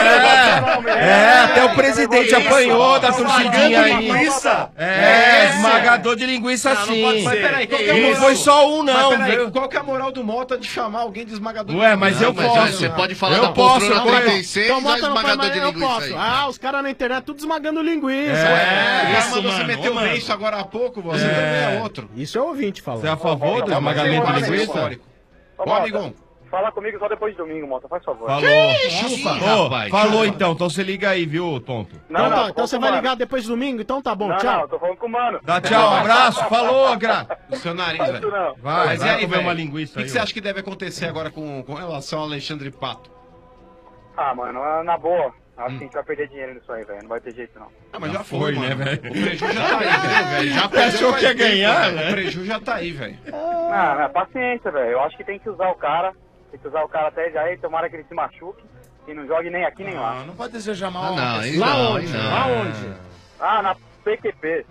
Até o presidente apanhou da torcidinha aí. Esmagador de linguiça sim. Mas peraí, qual que é a E não moral? foi só um, não, Mas peraí, viu? qual que é a moral do Mota de chamar alguém de esmagador Ué, de mas linguiça? eu posso. Você pode falar Eu da posso, poltrona eu posso. 36 Então ou bota no esmagador mas de eu linguiça posso. aí. Ah, os caras na internet tudo esmagando linguiça. O cara Isso, mandou você mano, meter ô, o mano. beiço agora há pouco, você também é outro. Isso é ouvinte falando. Você é a favor do esmagamento de linguiça? Ô, amigão. Fala comigo só depois de domingo, Mota, faz favor. Falou. Ô, falou então. Então você liga aí, viu, tonto? Então você vai ligar depois do domingo? Então tá bom, Não, tchau. não, tô falando com o mano. Dá tchau, abraço, falou, Gra. O seu nariz, velho. Vai, Mas e vai aí, comer velho? uma linguiça O que aí, você ó. acha que deve acontecer agora com relação ao Alexandre Pato? Ah, mano, na boa. Acho que a gente vai perder dinheiro nisso aí, velho. Não vai ter jeito, não. Ah, mas já foi, né, mano. velho? O prejuízo já tá aí, velho. Já Você achou que ia faz tempo, ganhar, velho. né? O prejuízo já tá aí, velho. Não, paciência, velho. Eu acho que tem que usar o cara. Tem que usar o cara até já aí. Tomara que ele se machuque. E não jogue nem aqui nem lá. Não pode desejar mal. Ah, não, isso Lá não, onde? isso não. Lá onde? Ah, na PQP.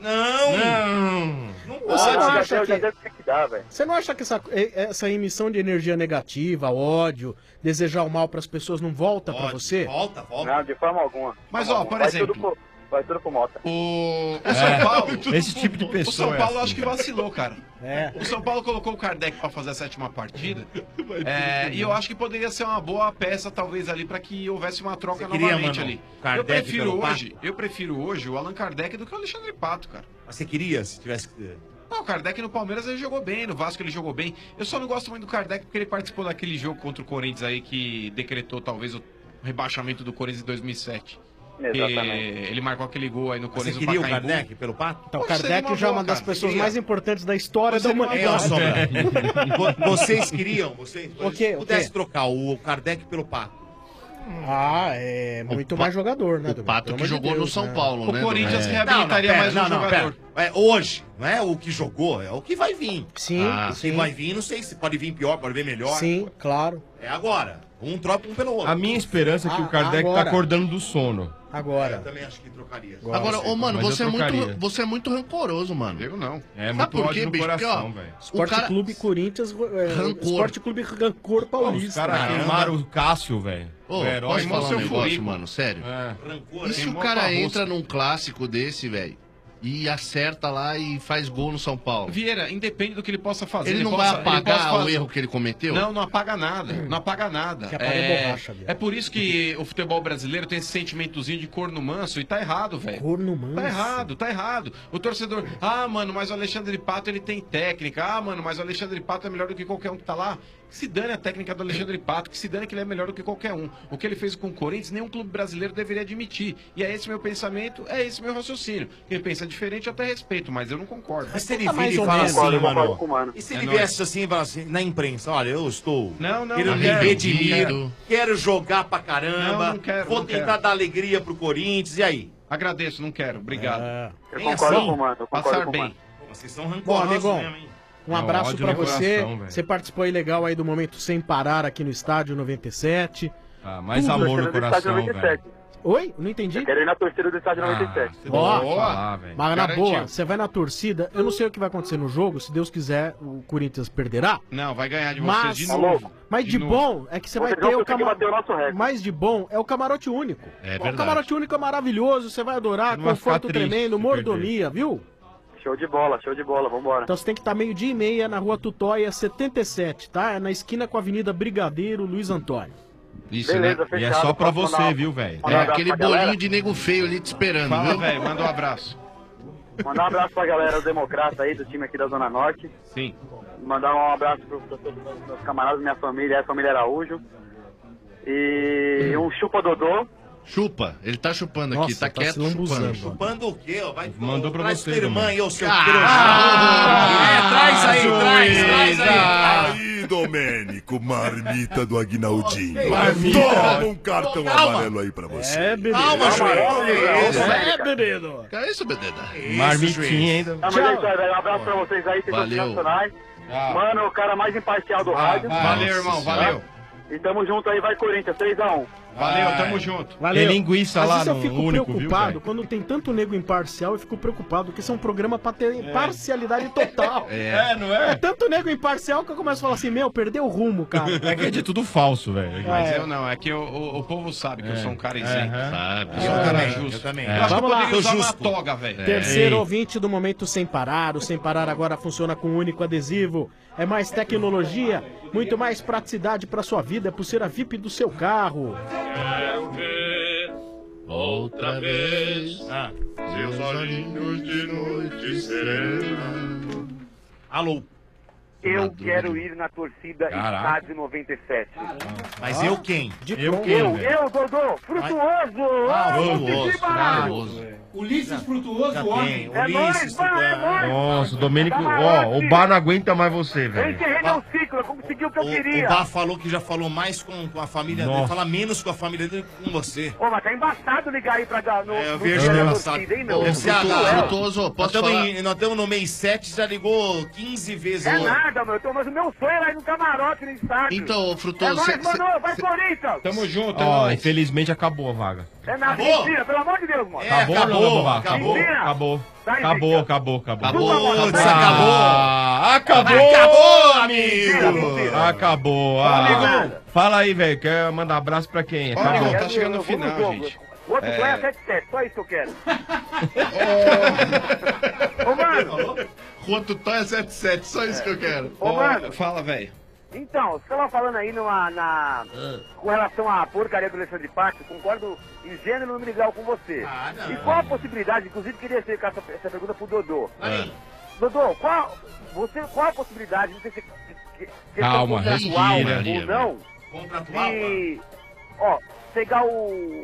Não Você não Ah, acha já que... deve ter que dar, velho. Você não acha que essa emissão de energia negativa, ódio, desejar o mal pras pessoas não volta pra você? Volta. Não, de forma alguma. Mas, ó, por Vai exemplo... Vai tudo pro Mota. O São Paulo... Esse tipo de O pessoa São Paulo é acho que vacilou, cara. É. O São Paulo colocou o Kardec pra fazer a 7ª partida. E eu acho que poderia ser uma boa peça, talvez, ali, pra que houvesse uma troca Você queria, novamente mano, ali. Kardec pelo Eu prefiro hoje o Allan Kardec do que o Alexandre Pato, cara. Mas você queria, se tivesse... Não, o Kardec no Palmeiras ele jogou bem, no Vasco ele jogou bem. Eu só não gosto muito do Kardec porque ele participou daquele jogo contra o Corinthians aí que decretou talvez o rebaixamento do Corinthians em 2007. Exatamente. Ele marcou aquele gol aí no Corinthians. Você queria o Pacaembu. Kardec pelo Pato? Então, Poxa, Kardec seria uma já é boa, uma das cara. pessoas Queria. mais importantes da história da Seria uma humanidade. Sombra. Vocês queriam, vocês, O quê? se pudesse trocar o Kardec pelo Pato. Ah, é muito mais jogador, né? O Pato Pelo que amor de jogou Deus, no São né? Paulo, né? O Corinthians É. reabilitaria mais um jogador. Hoje, não é o que jogou, é o que vai vir. Sim, O que sim. vai vir, não sei se pode vir pior, pode vir melhor. Sim, claro. É agora. Um troca um pelo outro. A minha esperança é que Ah, o Kardec agora. tá acordando do sono. Agora. Eu também acho que trocaria. Agora, ô, mano, Mas eu trocaria. você é muito rancoroso, mano. Eu não. É Sabe muito por ódio quê, no bicho? coração, Porque, ó, velho. Esporte cara- Clube Corinthians, Rancor. Esporte Clube Rancor Os Paulista. caras Caramba. queimaram o Cássio, velho. Ô, O herói. posso falar um seu negócio, furico. mano? Sério? É. Rancor, E se hein? o cara entra num clássico desse, velho, e acerta lá e faz gol no São Paulo? Vieira, independe do que ele possa fazer. Ele não possa- vai apagar possa fazer- o erro que ele cometeu? Não, não apaga nada. Não apaga nada. Que apaga é borracha, Vieira. É por isso que o futebol brasileiro tem esse sentimentozinho de corno manso e tá errado, velho. Corno manso. Tá errado. O torcedor, mano, mas o Alexandre Pato ele tem técnica. Ah, mano, mas o Alexandre Pato é melhor do que qualquer um que tá lá. Que se dane a técnica do Alexandre Pato, que se dane que ele é melhor do que qualquer um. O que ele fez com o Corinthians, nenhum clube brasileiro deveria admitir. E é esse meu pensamento, é esse meu raciocínio. Quem pensa diferente eu até respeito, mas eu não concordo. Mas se ele Tá vira mais e ou fala menos. assim, Concordo com o mano. mano. E se ele É viesse assim e fala assim, na imprensa, olha, eu estou Não, querendo me quero. redimir, quero jogar pra caramba, Não quero, vou não tentar quero. dar alegria pro Corinthians, e aí? Agradeço, não quero. Obrigado. Eu Tem concordo assim? com o mano. Eu concordo Passar com o bem. mano. Pô, vocês são Bom, rancorosos amigão, mesmo, hein? um abraço ódio pra no você. coração, velho. Você participou aí legal aí do Momento Sem Parar aqui no Estádio 97. Ah, mais Tudo. amor no Torcida do Estádio coração, 97. velho. Oi? Não entendi. Quero ir na torcida do Estádio 97. Você Ó, não pode falar, velho. Mas na Garantiu. boa, você vai na torcida, eu não sei o que vai acontecer no jogo, se Deus quiser, o Corinthians perderá. Não, vai ganhar de Mas- vocês de Tá novo. louco? Mas de novo. bom é que você vai Vocês ter vão o conseguir bater o nosso recorde. mais de bom é o camarote único. É O verdade. camarote único é maravilhoso, você vai adorar, Você não vai conforto ficar triste tremendo, se mordomia, viu? Show de bola, vambora. Então você tem que estar 12:30 na rua Tutóia 77, tá? É na esquina com a Avenida Brigadeiro Luiz Antônio. Isso, Beleza, né? fechado. E é só pra Posso você, mandar- viu, velho? mandar É um abraço aquele pra galera? bolinho de nego feio ali te esperando, Fala, viu? velho, manda um abraço. Mandar um abraço pra galera do Democrata aí, do time aqui da Zona Norte. Sim. Mandar um abraço para todos os meus camaradas, minha família, a família Araújo. E um chupa Dodô. Chupa, ele tá chupando aqui, Nossa, tá quieto se lambuzando. chupando. Chupando o quê? Ó? Vai, Mandou pra traz você, sua irmã aí, ô seu Ah, traz aí, traz aí. Aí, Domênico, marmita do Aguinaldinho. Marmita. Toma um cartão amarelo aí pra você. É, menino. Calma, juiz. É, menino. Que é isso, Bededa? Marmitinha ainda. Tá, mas é isso aí, velho. Um abraço pra vocês aí, vocês são Valeu. sensacionais. Mano, o cara mais imparcial do rádio. Valeu, irmão, valeu. E tamo junto aí, vai Corinthians, 3x1. Valeu, tamo junto. Valeu. Tem linguiça Às lá vezes eu no fico único, preocupado, viu, velho? quando tem tanto nego imparcial, eu fico preocupado, porque isso é um programa pra ter parcialidade total. É, não é? É tanto nego imparcial que eu começo a falar assim, meu, perdeu o rumo, cara. É que é de tudo falso, velho. Mas eu não, é que o povo sabe que eu sou um cara isento. Sabe? Eu sou um cara justo. Eu também. Eu acho que eu Vamos lá. poderia usar uma Justo. toga, velho. Terceiro Ei. ouvinte do Momento Sem Parar. O Sem Parar agora funciona com um único adesivo. É mais tecnologia, muito mais praticidade para sua vida, é pulseira VIP do seu carro. Outra vez. Seus olhinhos de noite serena. Alô. Eu quero ir na torcida Caraca. Estádio 97. Mas eu quem? Eu quem, velho? Eu, Dodô, Frutuoso! Frutuoso. Ulisses Frutuoso, Já homem. tem. É nóis, Ulisses, vai, é nóis! Nossa, o Domênico, ó, o bar não aguenta mais você, Eu velho. encerrei meu ciclo, eu consegui o que eu O queria. Bá falou que já falou mais com a família dele, Nossa. fala menos com a família dele que com você. Ô, mas tá embaçado ligar aí pra no, É, eu no vejo dia da engraçado. torcida, hein, meu? Ô, Frutuoso, Nós posso estamos falar? nós estamos no mês 7, já ligou 15 vezes. É hoje. nada, meu. Mas o meu sonho era ir no camarote no estádio. Então, É Frutuoso, nóis, cê- mano. Vai, Corinthians. Tamo junto, é Ó, nóis. infelizmente acabou a vaga. É nada, Acabou? mentira, pelo amor de Deus, mano. É, acabou, Acabou, Mentira. acabou. Sai, Acabou, Zica. acabou. Acabou, Desculpa, acabou. Acabou, Acabou, Mentira, amigo. mentira. Acabou. Amigo. Fala aí, velho. Quer mandar abraço pra quem? Ó, Acabou. amigo, tá chegando no Eu vou no final, jogo. gente. O outro ganha 7-7, só isso que eu quero. Ô, mano, Rua Tutó é 77, só isso que eu quero. ô, mano. Fala, velho. Então, você estava falando aí com relação à porcaria do Alexandre Pátio, concordo em gênero e número igual com você. não. E qual a possibilidade, inclusive queria ser essa pergunta pro Dodô. Aí. Dodô, qual a possibilidade, não sei se Calma, contratual respira. ou não, Contratual, de, ó, pegar o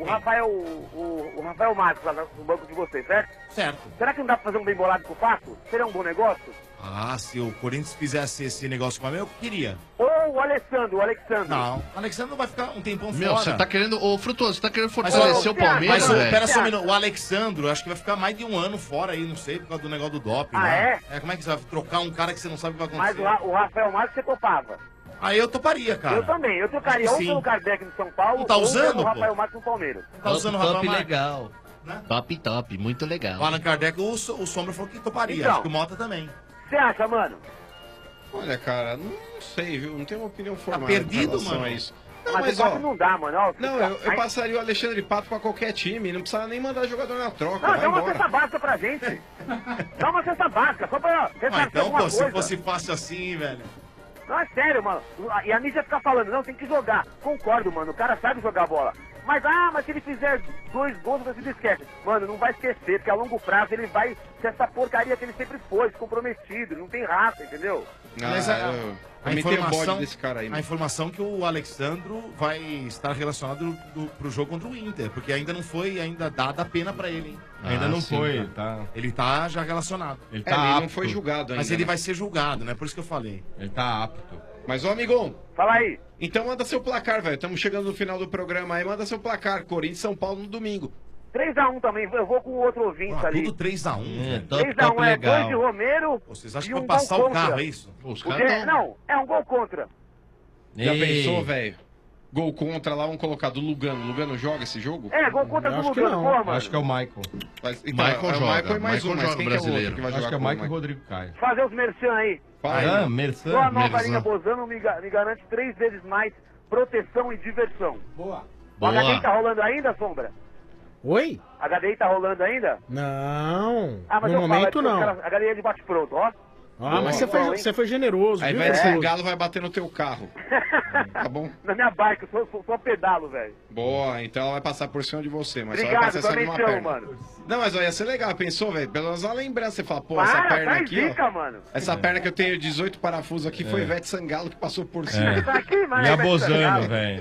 Rafael Marques lá no banco de vocês, certo? Certo. Será que não dá pra fazer um bem bolado com o Pato? Seria um bom negócio? Ah, se o Corinthians fizesse esse negócio com a minha, eu queria. Ou o Alexandre? Não, o Alexandre não vai ficar um tempão Meu, fora. você tá querendo. Ô, Frutuoso, você tá querendo Mas, fortalecer ó, o Palmeiras, Mas, velho? pera só um minuto, o Alexandro, acho que vai ficar mais de um ano fora aí, não sei, por causa do negócio do doping. Ah, né? Como é que você vai trocar um cara que você não sabe o que vai Mas acontecer? o Rafael Marques você topava. Aí eu toparia, cara. Eu também, eu trocaria Acho ou que pelo sim. Kardec no São Paulo Não tá ou usando, pelo pô? Rafael Marques no Palmeiras. Tá usando o Rafael Top Marques? legal. Top, top, muito legal. O Allan Kardec, o Sombra falou que toparia, Então. acho que o Mota também. Você acha, mano? Olha, cara, não sei, viu? Não tenho uma opinião formada perdido, com relação mano. a isso. Mas ó, não dá, mano. Ó, Não, eu passaria o Alexandre Pato pra qualquer time, não precisa nem mandar jogador na troca, Não, vai dá uma embora. cesta básica pra gente. Dá uma cesta básica, só pra ressarcir Então, alguma pô, se coisa. fosse fácil assim, velho. Não, é sério, mano. E a mídia fica falando, não, tem que jogar. Concordo, mano, o cara sabe jogar bola. Mas se ele fizer 2 gols, você esquece. Mano, não vai esquecer, porque a longo prazo ele vai ser essa porcaria que ele sempre foi, comprometido, não tem raça, entendeu? Mas eu me tenho bode desse cara aí. A informação que o Alexandro vai estar relacionado pro jogo contra o Inter, porque ainda não foi dada a pena pra ele, hein? Ainda não foi, tá. Ele tá já relacionado. Ele É, ele não foi julgado ainda. Mas ele né? vai ser julgado, né? Por isso que eu falei. Ele tá apto. Mas, ô amigão. Fala aí. Então manda seu placar, velho. Estamos chegando no final do programa aí. Manda seu placar. Corinthians e São Paulo no domingo. 3x1 também, eu vou com o outro ouvinte ali. Tudo 3x1. 3x1 é 2 de Romero. Vocês acham e que um vai passar gol o carro, contra. é isso? Os O quê? Não, é um gol contra. Já Ei. pensou, velho? Gol contra lá, vamos colocar do Lugano. Lugano joga esse jogo? É, gol contra do Lugano, porra, mano. Acho que é o Michael. Mas, Michael é o joga. Michael e mais Michael um, mas joga quem que é o outro brasileiro. que vai Acho jogar que é o com o Michael e Rodrigo Caio. Fazer os merchan aí. Fala aí. Ah, Mersan. Sua nova Mersan. linha Bozano me garante 3 vezes mais proteção e diversão. Boa. O Boa. HDI tá rolando ainda, Sombra? Oi? HDI tá rolando ainda? Não. Ah, mas No eu momento falo, não. HDI é de bate-pronto, ó. Ah, mas você foi generoso, Aí viu? vai Generoso. o galo vai bater no teu carro. Tá bom? Na minha bike, eu só pedalo, velho. Boa, então ela vai passar por cima de você, mas só vai Obrigado, passar só de uma também te perna. amo, mano. Não, mas ó, ia ser legal, pensou, velho? Pelo menos uma lembrança, você fala, pô, essa Para, perna tá aqui, zica, ó. mano. Essa perna que eu tenho 18 parafusos aqui foi Ivete Sangalo que passou por cima. É. Tá aqui, mas E a Ivete Bozano, Sangalo. velho.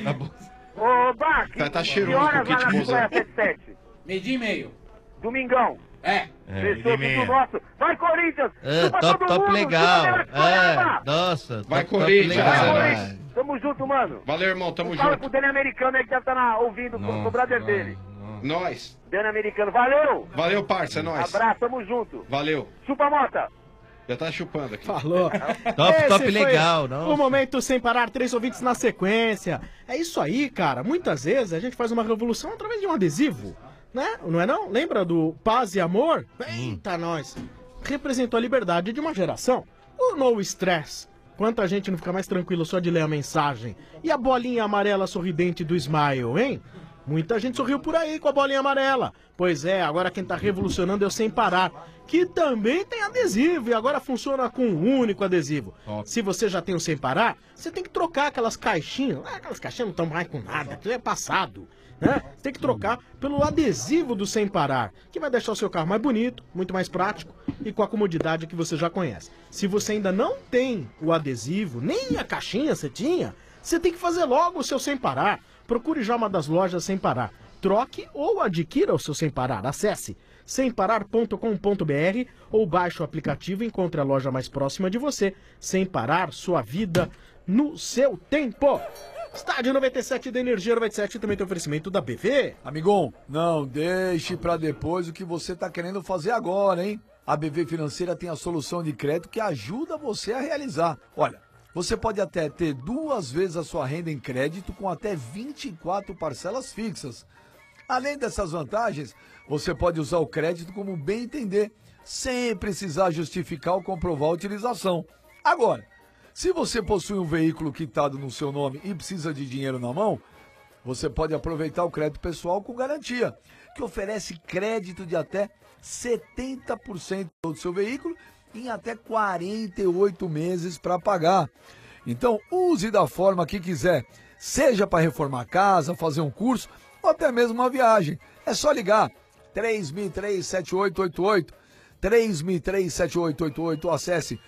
Ô, Bach, Tá que cheiroso hora com o kit vai na Bozano. Praia 77? Meio-dia e meio. Domingão. É. Fechou tudo nosso. Vai, Corinthians! É, Chupa top, todo top mundo, legal. chupa Melacoreba! Nossa, Vai, top, top Corinthians. legal. Vai, Vai. Tamo junto, mano. Valeu, irmão, tamo Fala junto. pro Dani Americano aí que deve estar ouvindo pro brother dele. Nós. Dani Americano, valeu! Valeu, parça, é nóis. Abraço, tamo junto. Valeu. Chupa, Mota! Já tá chupando aqui. Falou. Top, Esse top foi legal, não? O momento sem parar, 3 ouvintes na sequência. É isso aí, cara. Muitas vezes a gente faz uma revolução através de um adesivo, né? Não é não? Lembra do Paz e Amor? Eita, nós. Representou a liberdade de uma geração. O No Stress. Quanta gente não fica mais tranquilo só de ler a mensagem. E a bolinha amarela sorridente do Smile, hein? Muita gente sorriu por aí com a bolinha amarela. Pois é, agora quem tá revolucionando é o Sem Parar, que também tem adesivo e agora funciona com um único adesivo. Se você já tem o Sem Parar, você tem que trocar aquelas caixinhas. Aquelas caixinhas não estão mais com nada, aquilo é passado. Né? Você tem que trocar pelo adesivo do Sem Parar, que vai deixar o seu carro mais bonito, muito mais prático e com a comodidade que você já conhece. Se você ainda não tem o adesivo, nem a caixinha você tinha, você tem que fazer logo o seu Sem Parar. Procure já uma das lojas Sem Parar. Troque ou adquira o seu Sem Parar. Acesse semparar.com.br ou baixe o aplicativo e encontre a loja mais próxima de você. Sem Parar, sua vida no seu tempo. Estádio 97 da Energia 97 também tem oferecimento da BV. Amigão, não deixe pra depois o que você tá querendo fazer agora, hein? A BV Financeira tem a solução de crédito que ajuda você a realizar. Olha, você pode até ter 2 vezes a sua renda em crédito com até 24 parcelas fixas. Além dessas vantagens, você pode usar o crédito como bem entender, sem precisar justificar ou comprovar a utilização. Agora, se você possui um veículo quitado no seu nome e precisa de dinheiro na mão, você pode aproveitar o crédito pessoal com garantia, que oferece crédito de até 70% do seu veículo em até 48 meses para pagar. Então, use da forma que quiser, seja para reformar a casa, fazer um curso ou até mesmo uma viagem. É só ligar 3003-7888, 3003-7888, ou acesse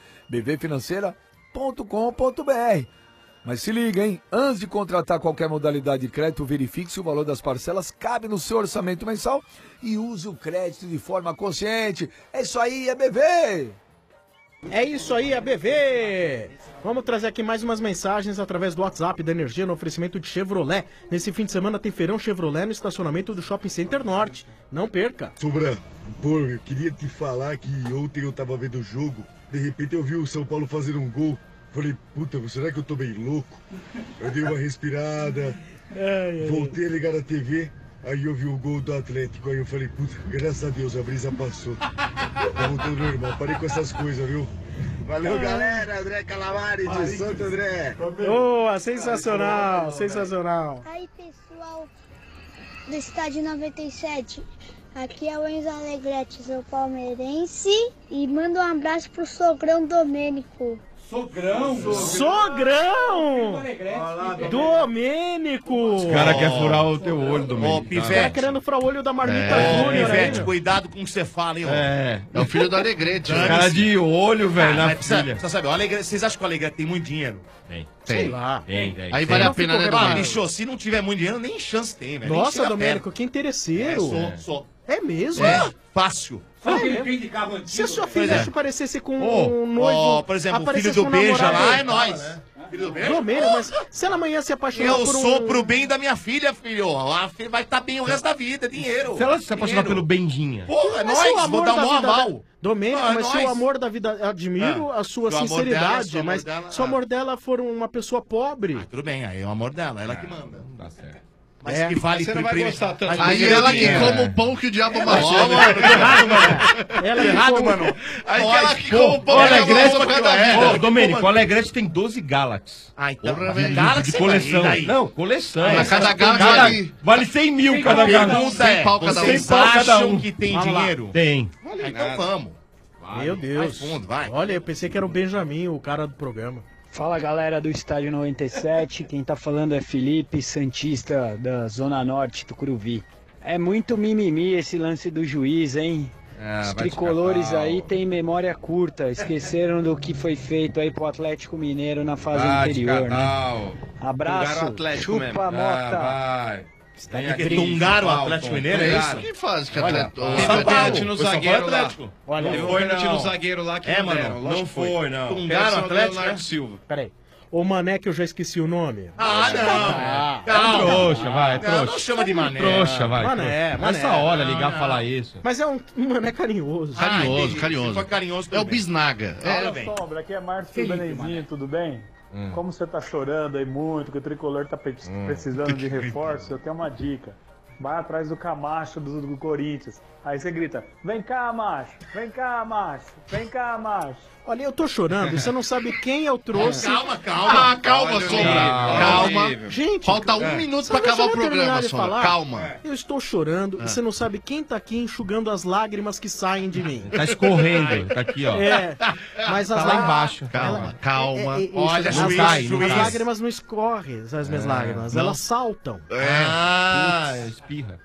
bvfinanceira.com.br. Mas se liga, hein? Antes de contratar qualquer modalidade de crédito, verifique se o valor das parcelas cabe no seu orçamento mensal e use o crédito de forma consciente. É isso aí, é BV! É isso aí, a BV! Vamos trazer aqui mais umas mensagens através do WhatsApp da Energia no oferecimento de Chevrolet. Nesse fim de semana tem feirão Chevrolet no estacionamento do Shopping Center Norte. Não perca! Sobra, pô, eu queria te falar que ontem eu tava vendo o jogo, de repente eu vi o São Paulo fazendo um gol. Falei, puta, será que eu tô bem louco? Eu dei uma respirada, voltei a ligar a TV, aí eu vi o gol do Atlético, aí eu falei, puta, graças a Deus a brisa passou. Tá voltando normal, parei com essas coisas, viu? Valeu, galera, André Calamari de Santo André. Boa, sensacional, sensacional. Aí, pessoal do Estádio 97, aqui é o Enzo Alegrete, sou palmeirense, e manda um abraço pro sogrão Domênico. Sogrão! Sogrão! Domênico! Os caras querem furar o teu olho, Domênico. Pivete. Os caras querendo furar o olho da Marmita Júnior. Pivete, cuidado com o que você fala, hein, ó. É o filho do Alegrete. Os caras de olho, velho, na filha. Você sabe, o Alegrete, vocês acham que o Alegrete tem muito dinheiro? Tem. Sei lá. Tem. Aí vale a pena, né, Ah, Domênico? bicho, se não tiver muito dinheiro, nem chance tem, velho. Nem Nossa, chega Domênico, perto. que interesseiro. Sou. É mesmo? É, fácil. Só que ele vem de carro antigo. Se a sua filha te parecesse com Ô, um noivo... por exemplo, o aparecesse filho do com um Beija namorado- lá é nós. Filho do Beija? Domênico, mas se ela amanhã se apaixonar Eu por um... sou pro bem da minha filha, filho. A filha vai estar bem o resto da vida, dinheiro. Se ela se apaixonar Dinheiro. pelo Bendinha. Porra, é Mas se o nóis, amor vou dar da um vida aval. Domênico, Ah, é mas se o nóis. amor da vida... Admiro a sua Se o amor sinceridade, dela, mas se o amor dela- se o amor dela for uma pessoa pobre... Tudo bem, aí é o amor dela, ela que manda. Tá certo. Mas É. que vale Mas você não vai gostar tanto. Mas Aí dinheiro ela é que dinheiro. come o pão que o diabo Ó, amassou. mano, errado, mano. Ela que Errado, come- mano. Aí Nós, que ela que pô, come o pão O que o diabo Alegrete, amassou por causa da vida. Ô, Domênico, o Alegrete tem 12 Galaxy. Ah, então. De coleção. Não, coleção. Mas cada Galaxy Vale 100 mil cada A Galaxy. pergunta é, pau cada um. vocês 100 pau cada acham um. que tem Vamos lá. dinheiro? Tem. Então vamos. Meu Deus. Vai fundo, vai. Olha, eu pensei que era o Benjamin, o cara do programa. Fala galera do Estádio 97, quem tá falando é Felipe, santista da Zona Norte, Tucuruvi. É muito mimimi esse lance do juiz, hein? Os tricolores aí têm memória curta, esqueceram do que foi feito aí pro Atlético Mineiro na fase anterior, né? Abraço, chupa a mota. Tungaram o Atlético Mineiro, é isso? Que fase que Olha, Atlético? Teve um pênalti no zagueiro lá. Olha, Teve um pênalti no zagueiro lá que não deram. Não Lógico que foi, não. Tungaram o Atlético, Leonardo Silva. Peraí. Ô Mané, que eu já esqueci o nome. Ah, não. É trouxa, vai, Não, trouxa. não chama de mané. Trouxa, vai. Mané, trouxa. Nessa hora ligar e falar isso. Mas é um Mané carinhoso. Carinhoso, carinhoso. Se for carinhoso, É o Bisnaga. Fala, Sombra, aqui é Márcio Benezinho, tudo bem? Como você tá chorando aí muito, que o Tricolor tá precisando de reforço, eu tenho uma dica. Vai atrás do Camacho do Corinthians. Aí você grita, vem cá, macho, vem cá, macho, vem cá, macho. Olha, eu tô chorando, você não sabe quem eu trouxe. Calma. Calma, Sombra. Calma. Gente, Falta um minuto pra acabar o programa, Sombra. Calma. Eu estou chorando e você não sabe quem tá aqui enxugando as lágrimas que saem de mim. Tá escorrendo, tá aqui, ó. É, mas as Tá lá embaixo. Calma. Olha, as juiz. lágrimas não escorrem, as minhas lágrimas, não. elas saltam. Espirra.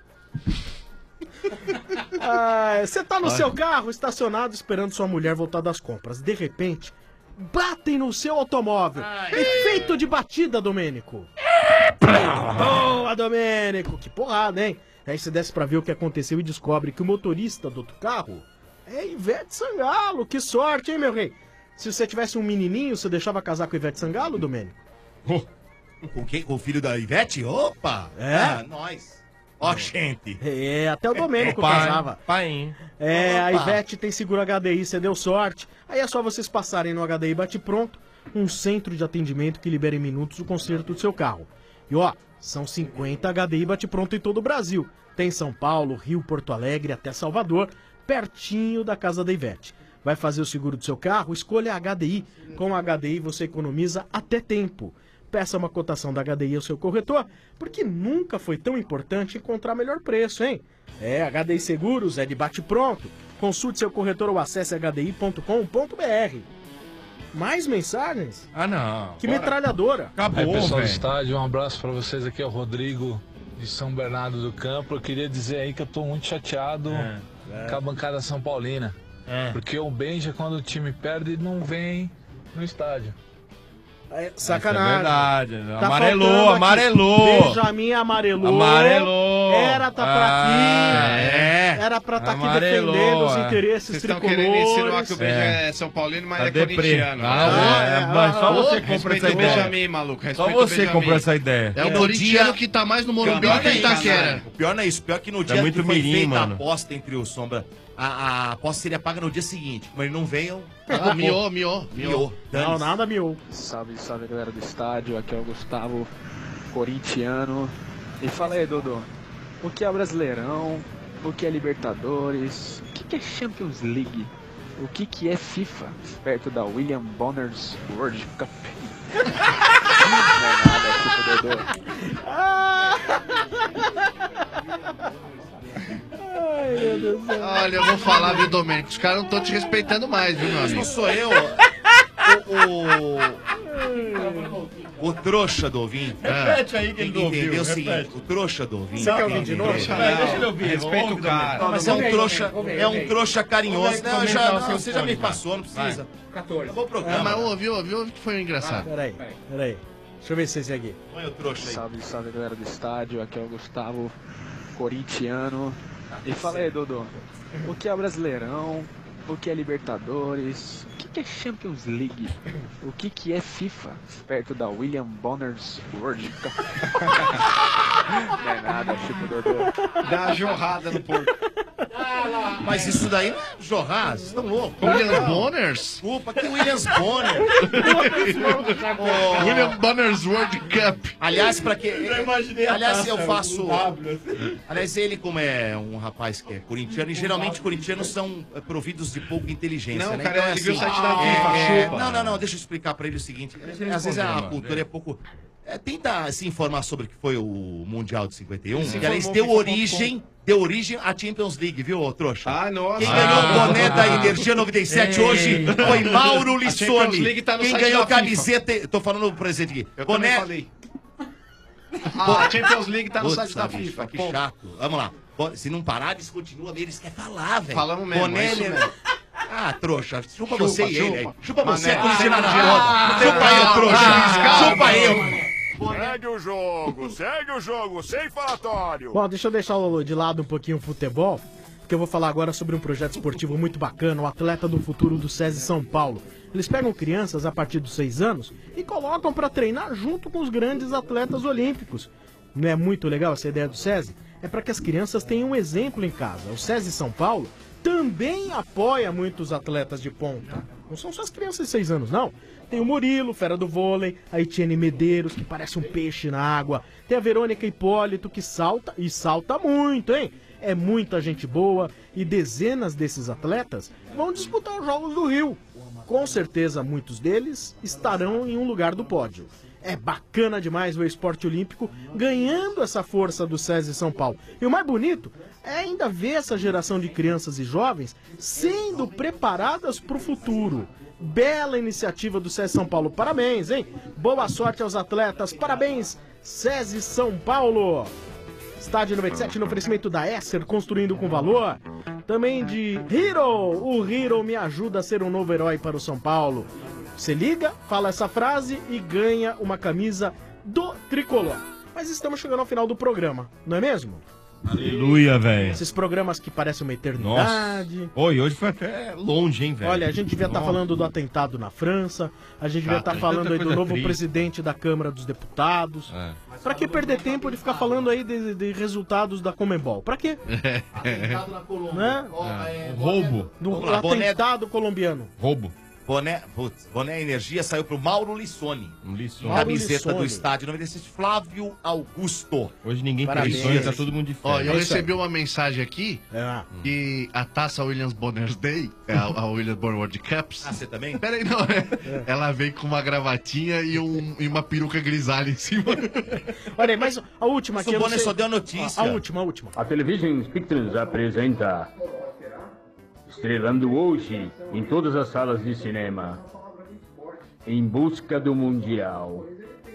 Você tá no seu carro estacionado esperando sua mulher voltar das compras. De repente, batem no seu automóvel. Efeito de batida, Domênico. Boa, Domênico. Que porrada, hein? Aí você desce pra ver o que aconteceu e descobre que o motorista do outro carro é Ivete Sangalo. Que sorte, hein, meu rei? Se você tivesse um menininho, você deixava casar com Ivete Sangalo, Domênico? Com quem? Com o filho da Ivete? Opa! Nós. Ó, gente. Até o Domênico casava. A Ivete tem seguro HDI, você deu sorte. Aí é só vocês passarem no HDI Bate Pronto, um centro de atendimento que libera em minutos o conserto do seu carro. E ó, são 50 HDI Bate Pronto em todo o Brasil. Tem São Paulo, Rio, Porto Alegre, até Salvador, pertinho da casa da Ivete. Vai fazer o seguro do seu carro? Escolha a HDI. Com a HDI você economiza até tempo. Peça uma cotação da HDI ao seu corretor, porque nunca foi tão importante encontrar melhor preço, hein? HDI Seguros é de bate pronto. Consulte seu corretor ou acesse hdi.com.br. Mais mensagens? Não. Que metralhadora. Acabou, pessoal do velho. estádio, um abraço pra vocês. Aqui é o Rodrigo de São Bernardo do Campo. Eu queria dizer aí que eu tô muito chateado com a bancada São Paulina. Porque o Benja, quando o time perde, não vem no estádio. Sacanagem. É verdade. Tá Amarelou, faltando aqui. amarelou. Benjamin amarelou. Amarelou. Era tá pra aqui. Era pra estar aqui defendendo os interesses Vocês estão tricolores. querendo insinuar que o Benja é São Paulino, mas Tá é deprê. corintiano. Mas só você compra Respeita essa o ideia. Benjamin, maluco. Só Respeita o você Benjamin. comprou essa ideia. É o corintiano que tá mais no Morumbi do que em Itaquera. O pior não é isso. O pior é que no dia muito que foi mirim, feita mano. a aposta entre o Sombra, a aposta seria paga no dia seguinte. Mas ele não veio. Miou. Não, nada miou. Salve, salve galera do estádio, aqui é o Gustavo, corintiano. E fala aí, Dodô, o que é Brasileirão, o que é Libertadores, o que é Champions League, o que é FIFA, perto da William Bonner's World Cup. Não é nada, é tipo Dodô. Ai, meu Deus do céu. Olha, eu vou falar, viu, Domênico? Os caras não estão te respeitando mais, viu, meu amigo? Não sou eu. O trouxa do ouvinte. Repete aí que ele tem que não entender ouviu, o seguinte: repete. o trouxa do ouvinte. Você quer ouvir de novo? Deixa ele ouvir. Respeita o cara. Mas é um trouxa, carinhoso. Não, você já me passou, não precisa. 14. Acabou o programa. Mas ouviu que foi engraçado. Peraí. Deixa eu ver se esse aqui. Põe o trouxa aí. Salve, salve galera do estádio, aqui é o Gustavo, corintiano. E fala aí, Dodô, o que é Brasileirão, o que é Libertadores, o que é Champions League, o que é FIFA, perto da William Bonner's World Cup. Não é nada, tipo Dodô. Dá uma jorrada no porco. Mas isso daí não é jorrar, vocês estão loucos. William Bonners? Desculpa, que Williams Bonner. William Bonner's World Cup. Aliás, pra que. Aliás, eu taça, faço. um W, assim. Aliás, ele, como é um rapaz que é corintiano, e geralmente corintianos são providos de pouca inteligência, Não, né? cara, Então, ele viu o site da FIFA, chupa. Não, deixa eu explicar pra ele o seguinte. Às vezes a cultura é pouco. Tenta se informar sobre o que foi o Mundial de 51, Ele se que ela informou, deu origem à Champions League, viu, ô trouxa? Ah, nossa. Quem ganhou o boné da Energia 97 hoje foi Mauro A Champions Lissoni. League tá no Quem site ganhou da FIFA. camiseta... Tô falando pro presente aqui. Eu boné... também falei. A Champions League tá no Putz, site da bicho, FIFA. Que chato. Vamos lá. Se não parar, eles continuam, eles querem falar, velho. Falamos mesmo, Boné, é isso mesmo. Ah, trouxa, chupa você e ele aí. Chupa você, Mané. Cristina na roda. Chupa eu, trouxa. Chupa eu. Segue o jogo, sem falatório. Bom, deixa eu deixar de lado um pouquinho o futebol, porque eu vou falar agora sobre um projeto esportivo muito bacana, o Atleta do Futuro do SESI São Paulo. Eles pegam crianças a partir dos 6 anos e colocam para treinar junto com os grandes atletas olímpicos. Não é muito legal essa ideia do SESI? É para que as crianças tenham um exemplo em casa. O SESI São Paulo também apoia muitos atletas de ponta. Não são só as crianças de 6 anos, não. Tem o Murilo, fera do vôlei, a Etienne Medeiros, que parece um peixe na água. Tem a Verônica Hipólito, que salta, e salta muito, hein? É muita gente boa, e dezenas desses atletas vão disputar os Jogos do Rio. Com certeza, muitos deles estarão em um lugar do pódio. É bacana demais ver o esporte olímpico ganhando essa força do SESI São Paulo. E o mais bonito é ainda ver essa geração de crianças e jovens sendo preparadas para o futuro. Bela iniciativa do SESI São Paulo. Parabéns, hein? Boa sorte aos atletas. Parabéns, SESI São Paulo. Estádio 97 no oferecimento da Esser, construindo com valor. Também de Hero. O Hero me ajuda a ser um novo herói para o São Paulo. Você liga, fala essa frase e ganha uma camisa do Tricolor. Mas estamos chegando ao final do programa, não é mesmo? Aleluia, velho. Esses programas que parecem uma eternidade. Nossa. Oi, hoje foi até longe, hein, velho. Olha, a gente devia estar falando do atentado na França, a gente devia estar falando aí do novo presidente da Câmara dos Deputados. Pra que perder tempo de ficar falando aí de resultados da Conmebol? Pra quê? Atentado na Colômbia. Né? Roubo. Do atentado colombiano. Roubo. Boné Energia saiu pro Mauro Lissoni. Camiseta do Estádio 96, Flávio Augusto. Hoje ninguém Parabéns. tá todo mundo de Ó, férias. eu recebi uma mensagem aqui que a taça Williams Bonner Day, a Williams Bonner World Cups. Ah, você também? Peraí, não, ela vem com uma gravatinha e uma peruca grisalha em cima. Olha aí, mas a última aqui. O Bonner só deu a notícia. A última. A Television Pictures apresenta, estrelando hoje em todas as salas de cinema, Em Busca do Mundial.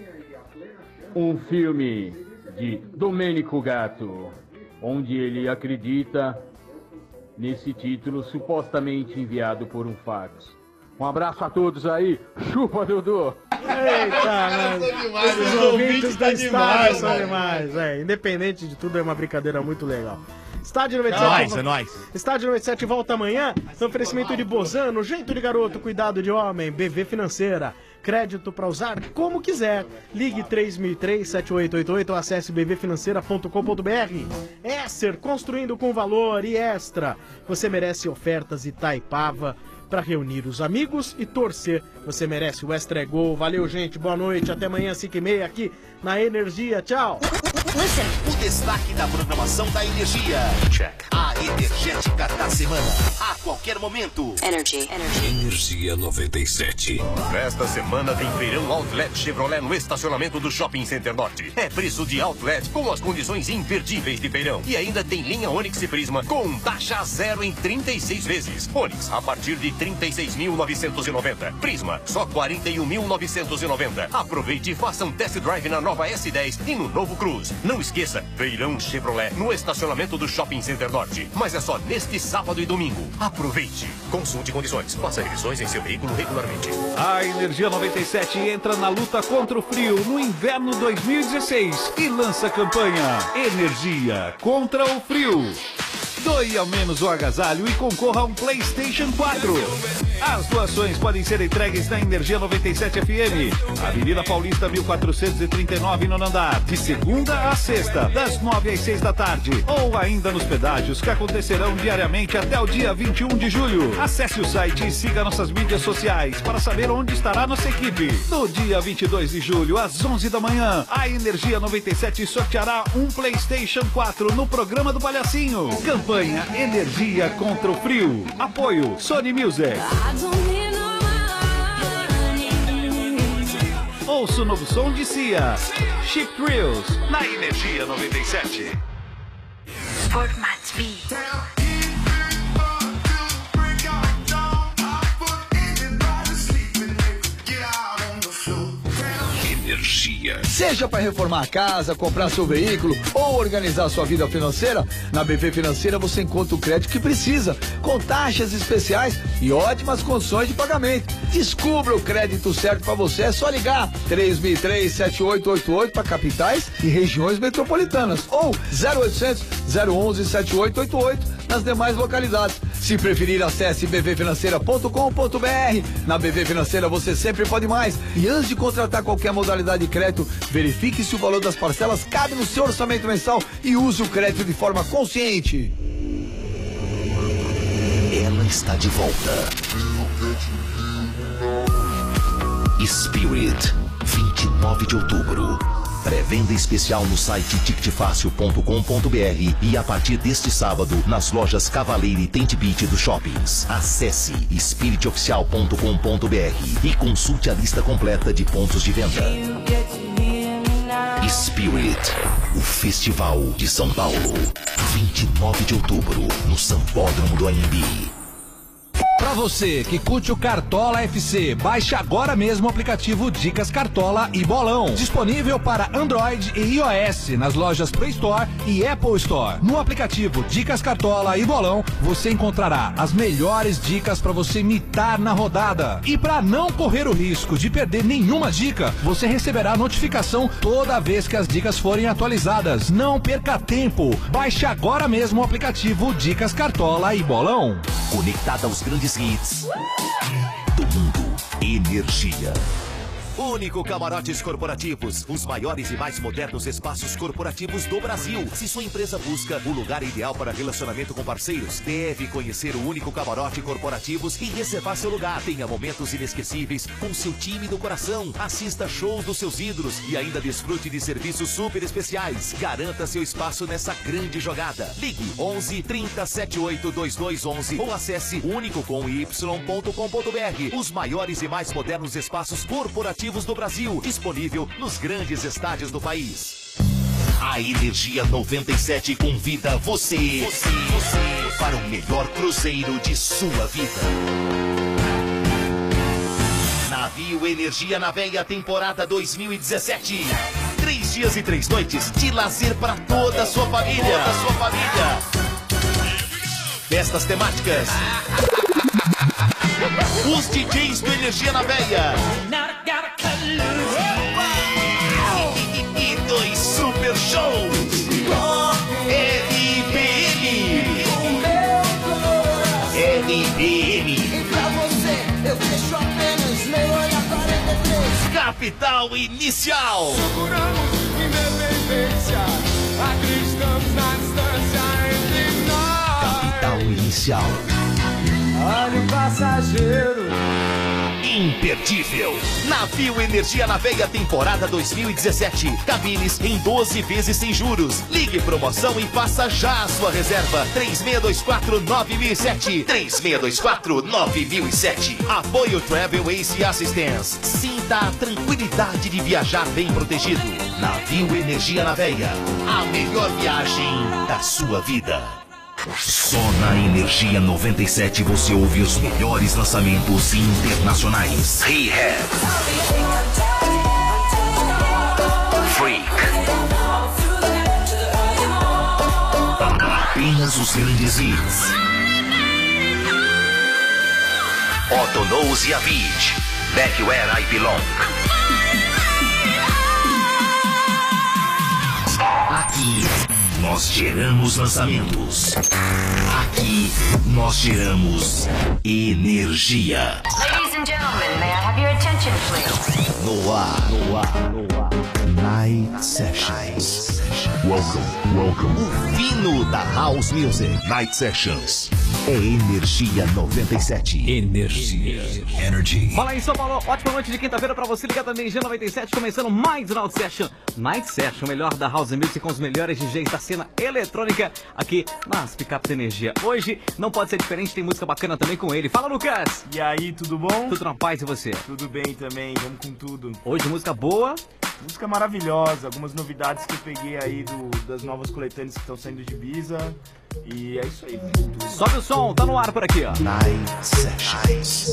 Um filme de Domênico Gatto, onde ele acredita nesse título supostamente enviado por um fax. Um abraço a todos aí. Chupa, Dudu! Eita, mano. Esses ouvintes da estádio são demais. Independente de tudo, é uma brincadeira muito legal. Estádio 97. É nóis. Estádio 97 volta amanhã. No oferecimento de Bozano, jeito de garoto, cuidado de homem, BV Financeira. Crédito para usar como quiser. Ligue 3003-7888 ou acesse bvfinanceira.com.br. Esser, construindo com valor e extra. Você merece ofertas Itaipava para reunir os amigos e torcer. Você merece o Extra Gol. Valeu, gente. Boa noite. Até amanhã, 5h30 aqui na Energia. Tchau. O destaque da programação da Energia. Check. A energética da semana. A qualquer momento. Energia 97. Nesta semana tem feirão Outlet Chevrolet no estacionamento do Shopping Center Norte. É preço de Outlet com as condições imperdíveis de feirão. E ainda tem linha Onix e Prisma com taxa zero em 36 vezes. Onix a partir de 36.990. Prisma só 41.990. Aproveite e faça um test drive na nova S10 e no novo Cruz. Não esqueça, feirão Chevrolet no estacionamento do Shopping Center Norte. Mas é só neste sábado e domingo. Aproveite. Consulte condições. Faça revisões em seu veículo regularmente. A Energia 97 entra na luta contra o frio no inverno 2016 e lança a campanha Energia contra o Frio. Doe ao menos o agasalho e concorra a um PlayStation 4. As doações podem ser entregues na Energia 97 FM, Avenida Paulista 1439, no andar, de segunda a sexta, das 9 às 6 da tarde, ou ainda nos pedágios que acontecerão diariamente até o dia 21 de julho. Acesse o site e siga nossas mídias sociais para saber onde estará nossa equipe. No dia 22 de julho, às 11 da manhã, a Energia 97 sorteará um PlayStation 4 no programa do Palhacinho. Campanha Energia contra o Frio. Apoio Sony Music. Ouça o novo som de Cia. Chip Thrills, na Energia 97. Format B. Energia. Seja para reformar a casa, comprar seu veículo ou organizar sua vida financeira, na BV Financeira você encontra o crédito que precisa, com taxas especiais e ótimas condições de pagamento. Descubra o crédito certo para você, é só ligar 3003-7888 para capitais e regiões metropolitanas ou 0800 011 7888 nas demais localidades. Se preferir, acesse bvfinanceira.com.br. Na BV Financeira você sempre pode mais. E antes de contratar qualquer modalidade de crédito, verifique se o valor das parcelas cabe no seu orçamento mensal e use o crédito de forma consciente. Ela está de volta. Spirit, 29 de outubro. Pré-venda especial no site ticketfacil.com.br e a partir deste sábado nas lojas Cavaleiro e Tente Beat dos shoppings. Acesse spiritoficial.com.br e consulte a lista completa de pontos de venda. Spirit, o Festival de São Paulo. 29 de outubro, no Sambódromo do Anhembi. Pra você que curte o Cartola FC, baixe agora mesmo o aplicativo Dicas Cartola e Bolão. Disponível para Android e iOS nas lojas Play Store e Apple Store. No aplicativo Dicas Cartola e Bolão, você encontrará as melhores dicas para você imitar na rodada. E para não correr o risco de perder nenhuma dica, você receberá notificação toda vez que as dicas forem atualizadas. Não perca tempo. Baixe agora mesmo o aplicativo Dicas Cartola e Bolão. Conectada aos grandes hits do mundo. Energia. Único Camarotes Corporativos, os maiores e mais modernos espaços corporativos do Brasil. Se sua empresa busca o lugar ideal para relacionamento com parceiros, deve conhecer o Único Camarote Corporativos e reservar seu lugar. Tenha momentos inesquecíveis com seu time do coração. Assista shows dos seus ídolos e ainda desfrute de serviços super especiais. Garanta seu espaço nessa grande jogada. Ligue 11 30 78 2211 ou acesse unicocomy.com.br. Os maiores e mais modernos espaços corporativos do Brasil, disponível nos grandes estádios do país. A Energia 97 convida você para o melhor cruzeiro de sua vida. Navio Energia na Veia, temporada 2017. 3 dias e 3 noites de lazer para toda a sua família. Festas temáticas. Os DJs do Energia na Veia. E 2 super shows. RPM. E pra você, eu deixo apenas meu olhar 43. Capital Inicial. Seguramos independência, acreditamos na distância entre nós. Capital Inicial. Olha o passageiro. Imperdível. Navio Energia na Veia, temporada 2017. Cabines em 12 vezes sem juros. Ligue promoção e faça já a sua reserva. 3624-9007. 3624-9007. Apoio Travel Ace Assistance. Sinta a tranquilidade de viajar bem protegido. Navio Energia na Veia. A melhor viagem da sua vida. Só na Energia 97 você ouve os melhores lançamentos internacionais. Rehab, Freak, apenas os grandes hits. Otto Knows e Avicii, Back Where I Belong. Aqui nós geramos lançamentos. Aqui nós geramos energia. Ladies and gentlemen, may I have your attention, please? No ar, Night Sessions. Welcome. O fino da House Music. Night Sessions. É Energia 97. Energy. Fala aí, São Paulo. Ótima noite de quinta-feira pra você ligado na Energia 97. Começando mais Night Session. Night Session, o melhor da House Music com os melhores DJs da cena eletrônica aqui nas Picapes da Energia. Hoje não pode ser diferente, tem música bacana também com ele. Fala, Lucas. E aí, tudo bom? Tudo na paz e você? Tudo bem também, vamos com tudo. Hoje música boa. Música maravilhosa, algumas novidades que eu peguei aí das novas coletâneas que estão saindo de Ibiza. E é isso aí. Sobe o som, tá no ar por aqui, ó. Night Sessions.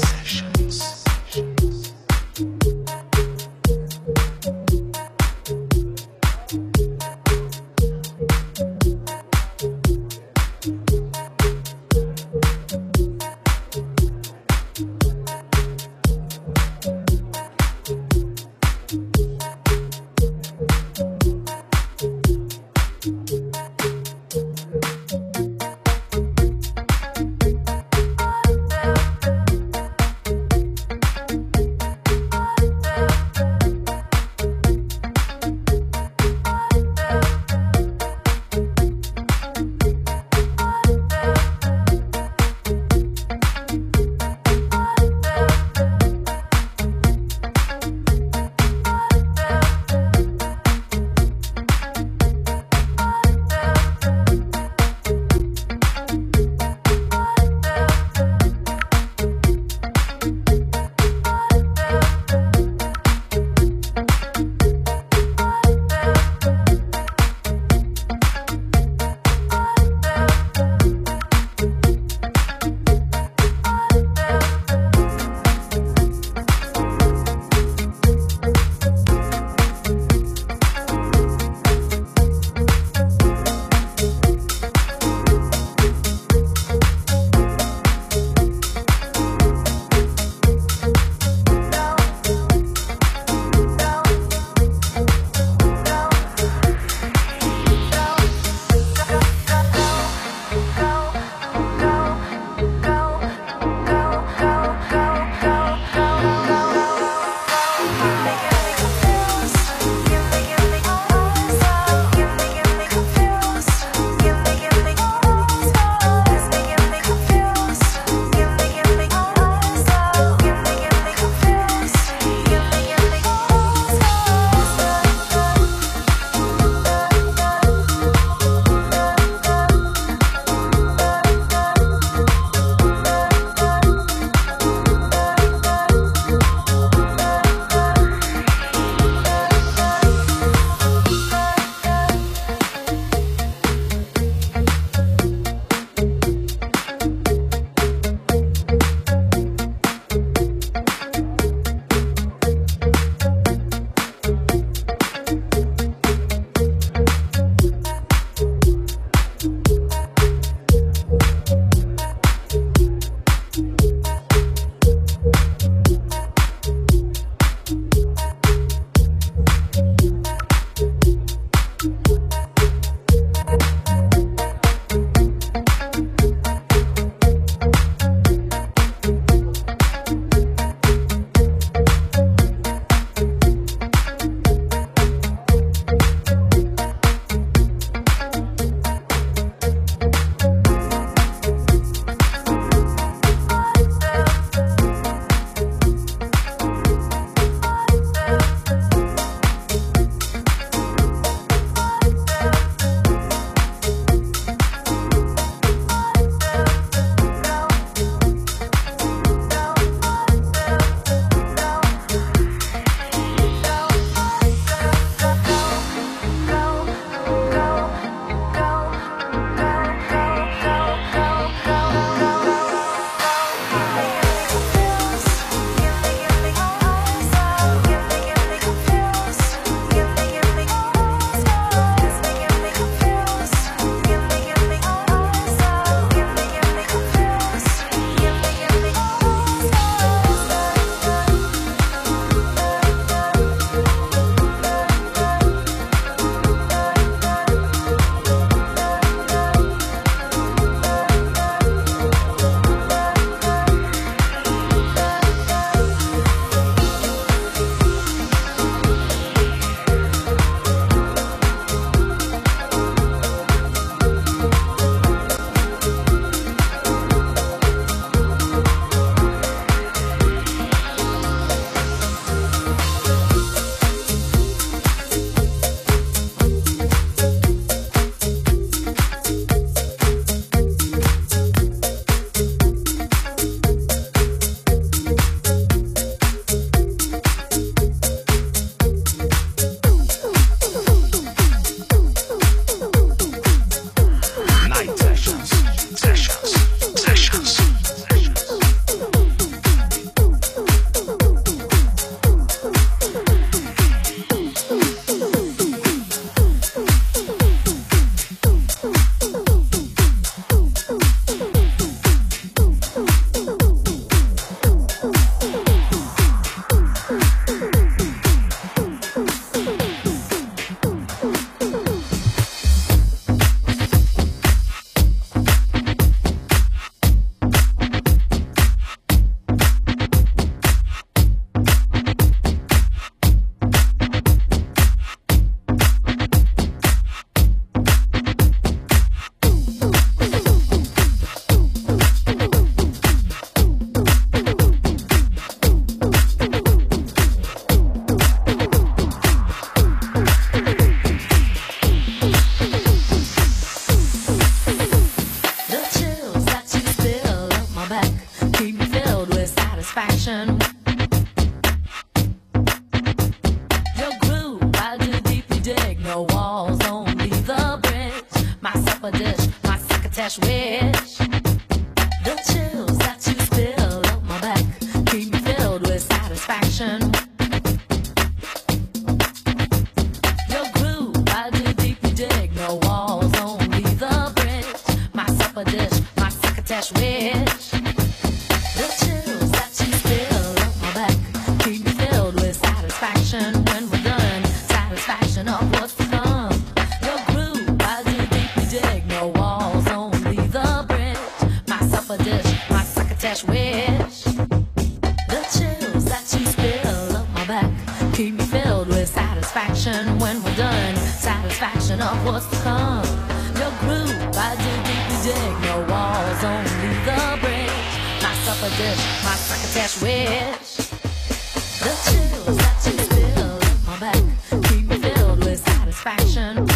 keep me filled with satisfaction. Your groove, I do deeply dig. No walls, only the bridge. My supper dish, my succotash wish. The chills that you spill up my back keep me filled with satisfaction. Your groove, I do deeply dig. No walls, only the bridge. My supper dish, my succotash wish. The chills that you spill up my back keep me filled with satisfaction. When we're done, satisfaction of what's to come. Your groove, I do deeply dig. No walls, only the bridge. My supper dish, my succotash wish. The chills that you spill up my back keep me filled with satisfaction. When we're done, satisfaction of what's to come. Your groove, I do deeply dig. No walls, only the bridge. My supper dish, my succotash wish. The chills that you spill up my back keep me filled with satisfaction.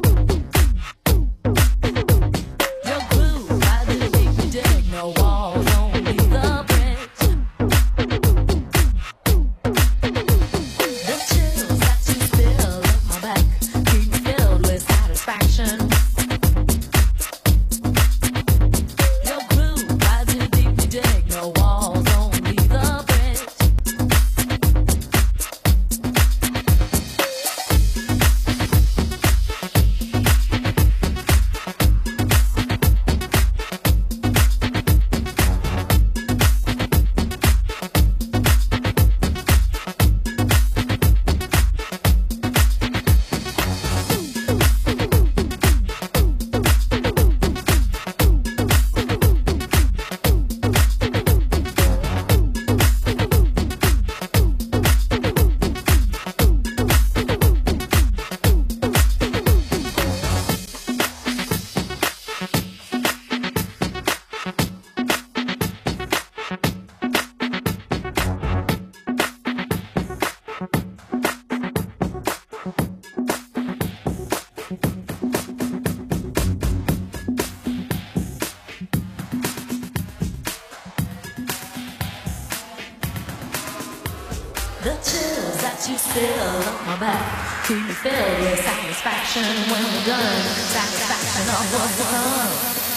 Your groove, I do deeply dig. No walls, only the bridge. The chills that you spill up my back keep me filled with satisfaction. Your groove, I do deeply dig. No walls, only the bridge. The chills that you spill up my back keep me filled with satisfaction. When we're done, satisfaction of what's to come.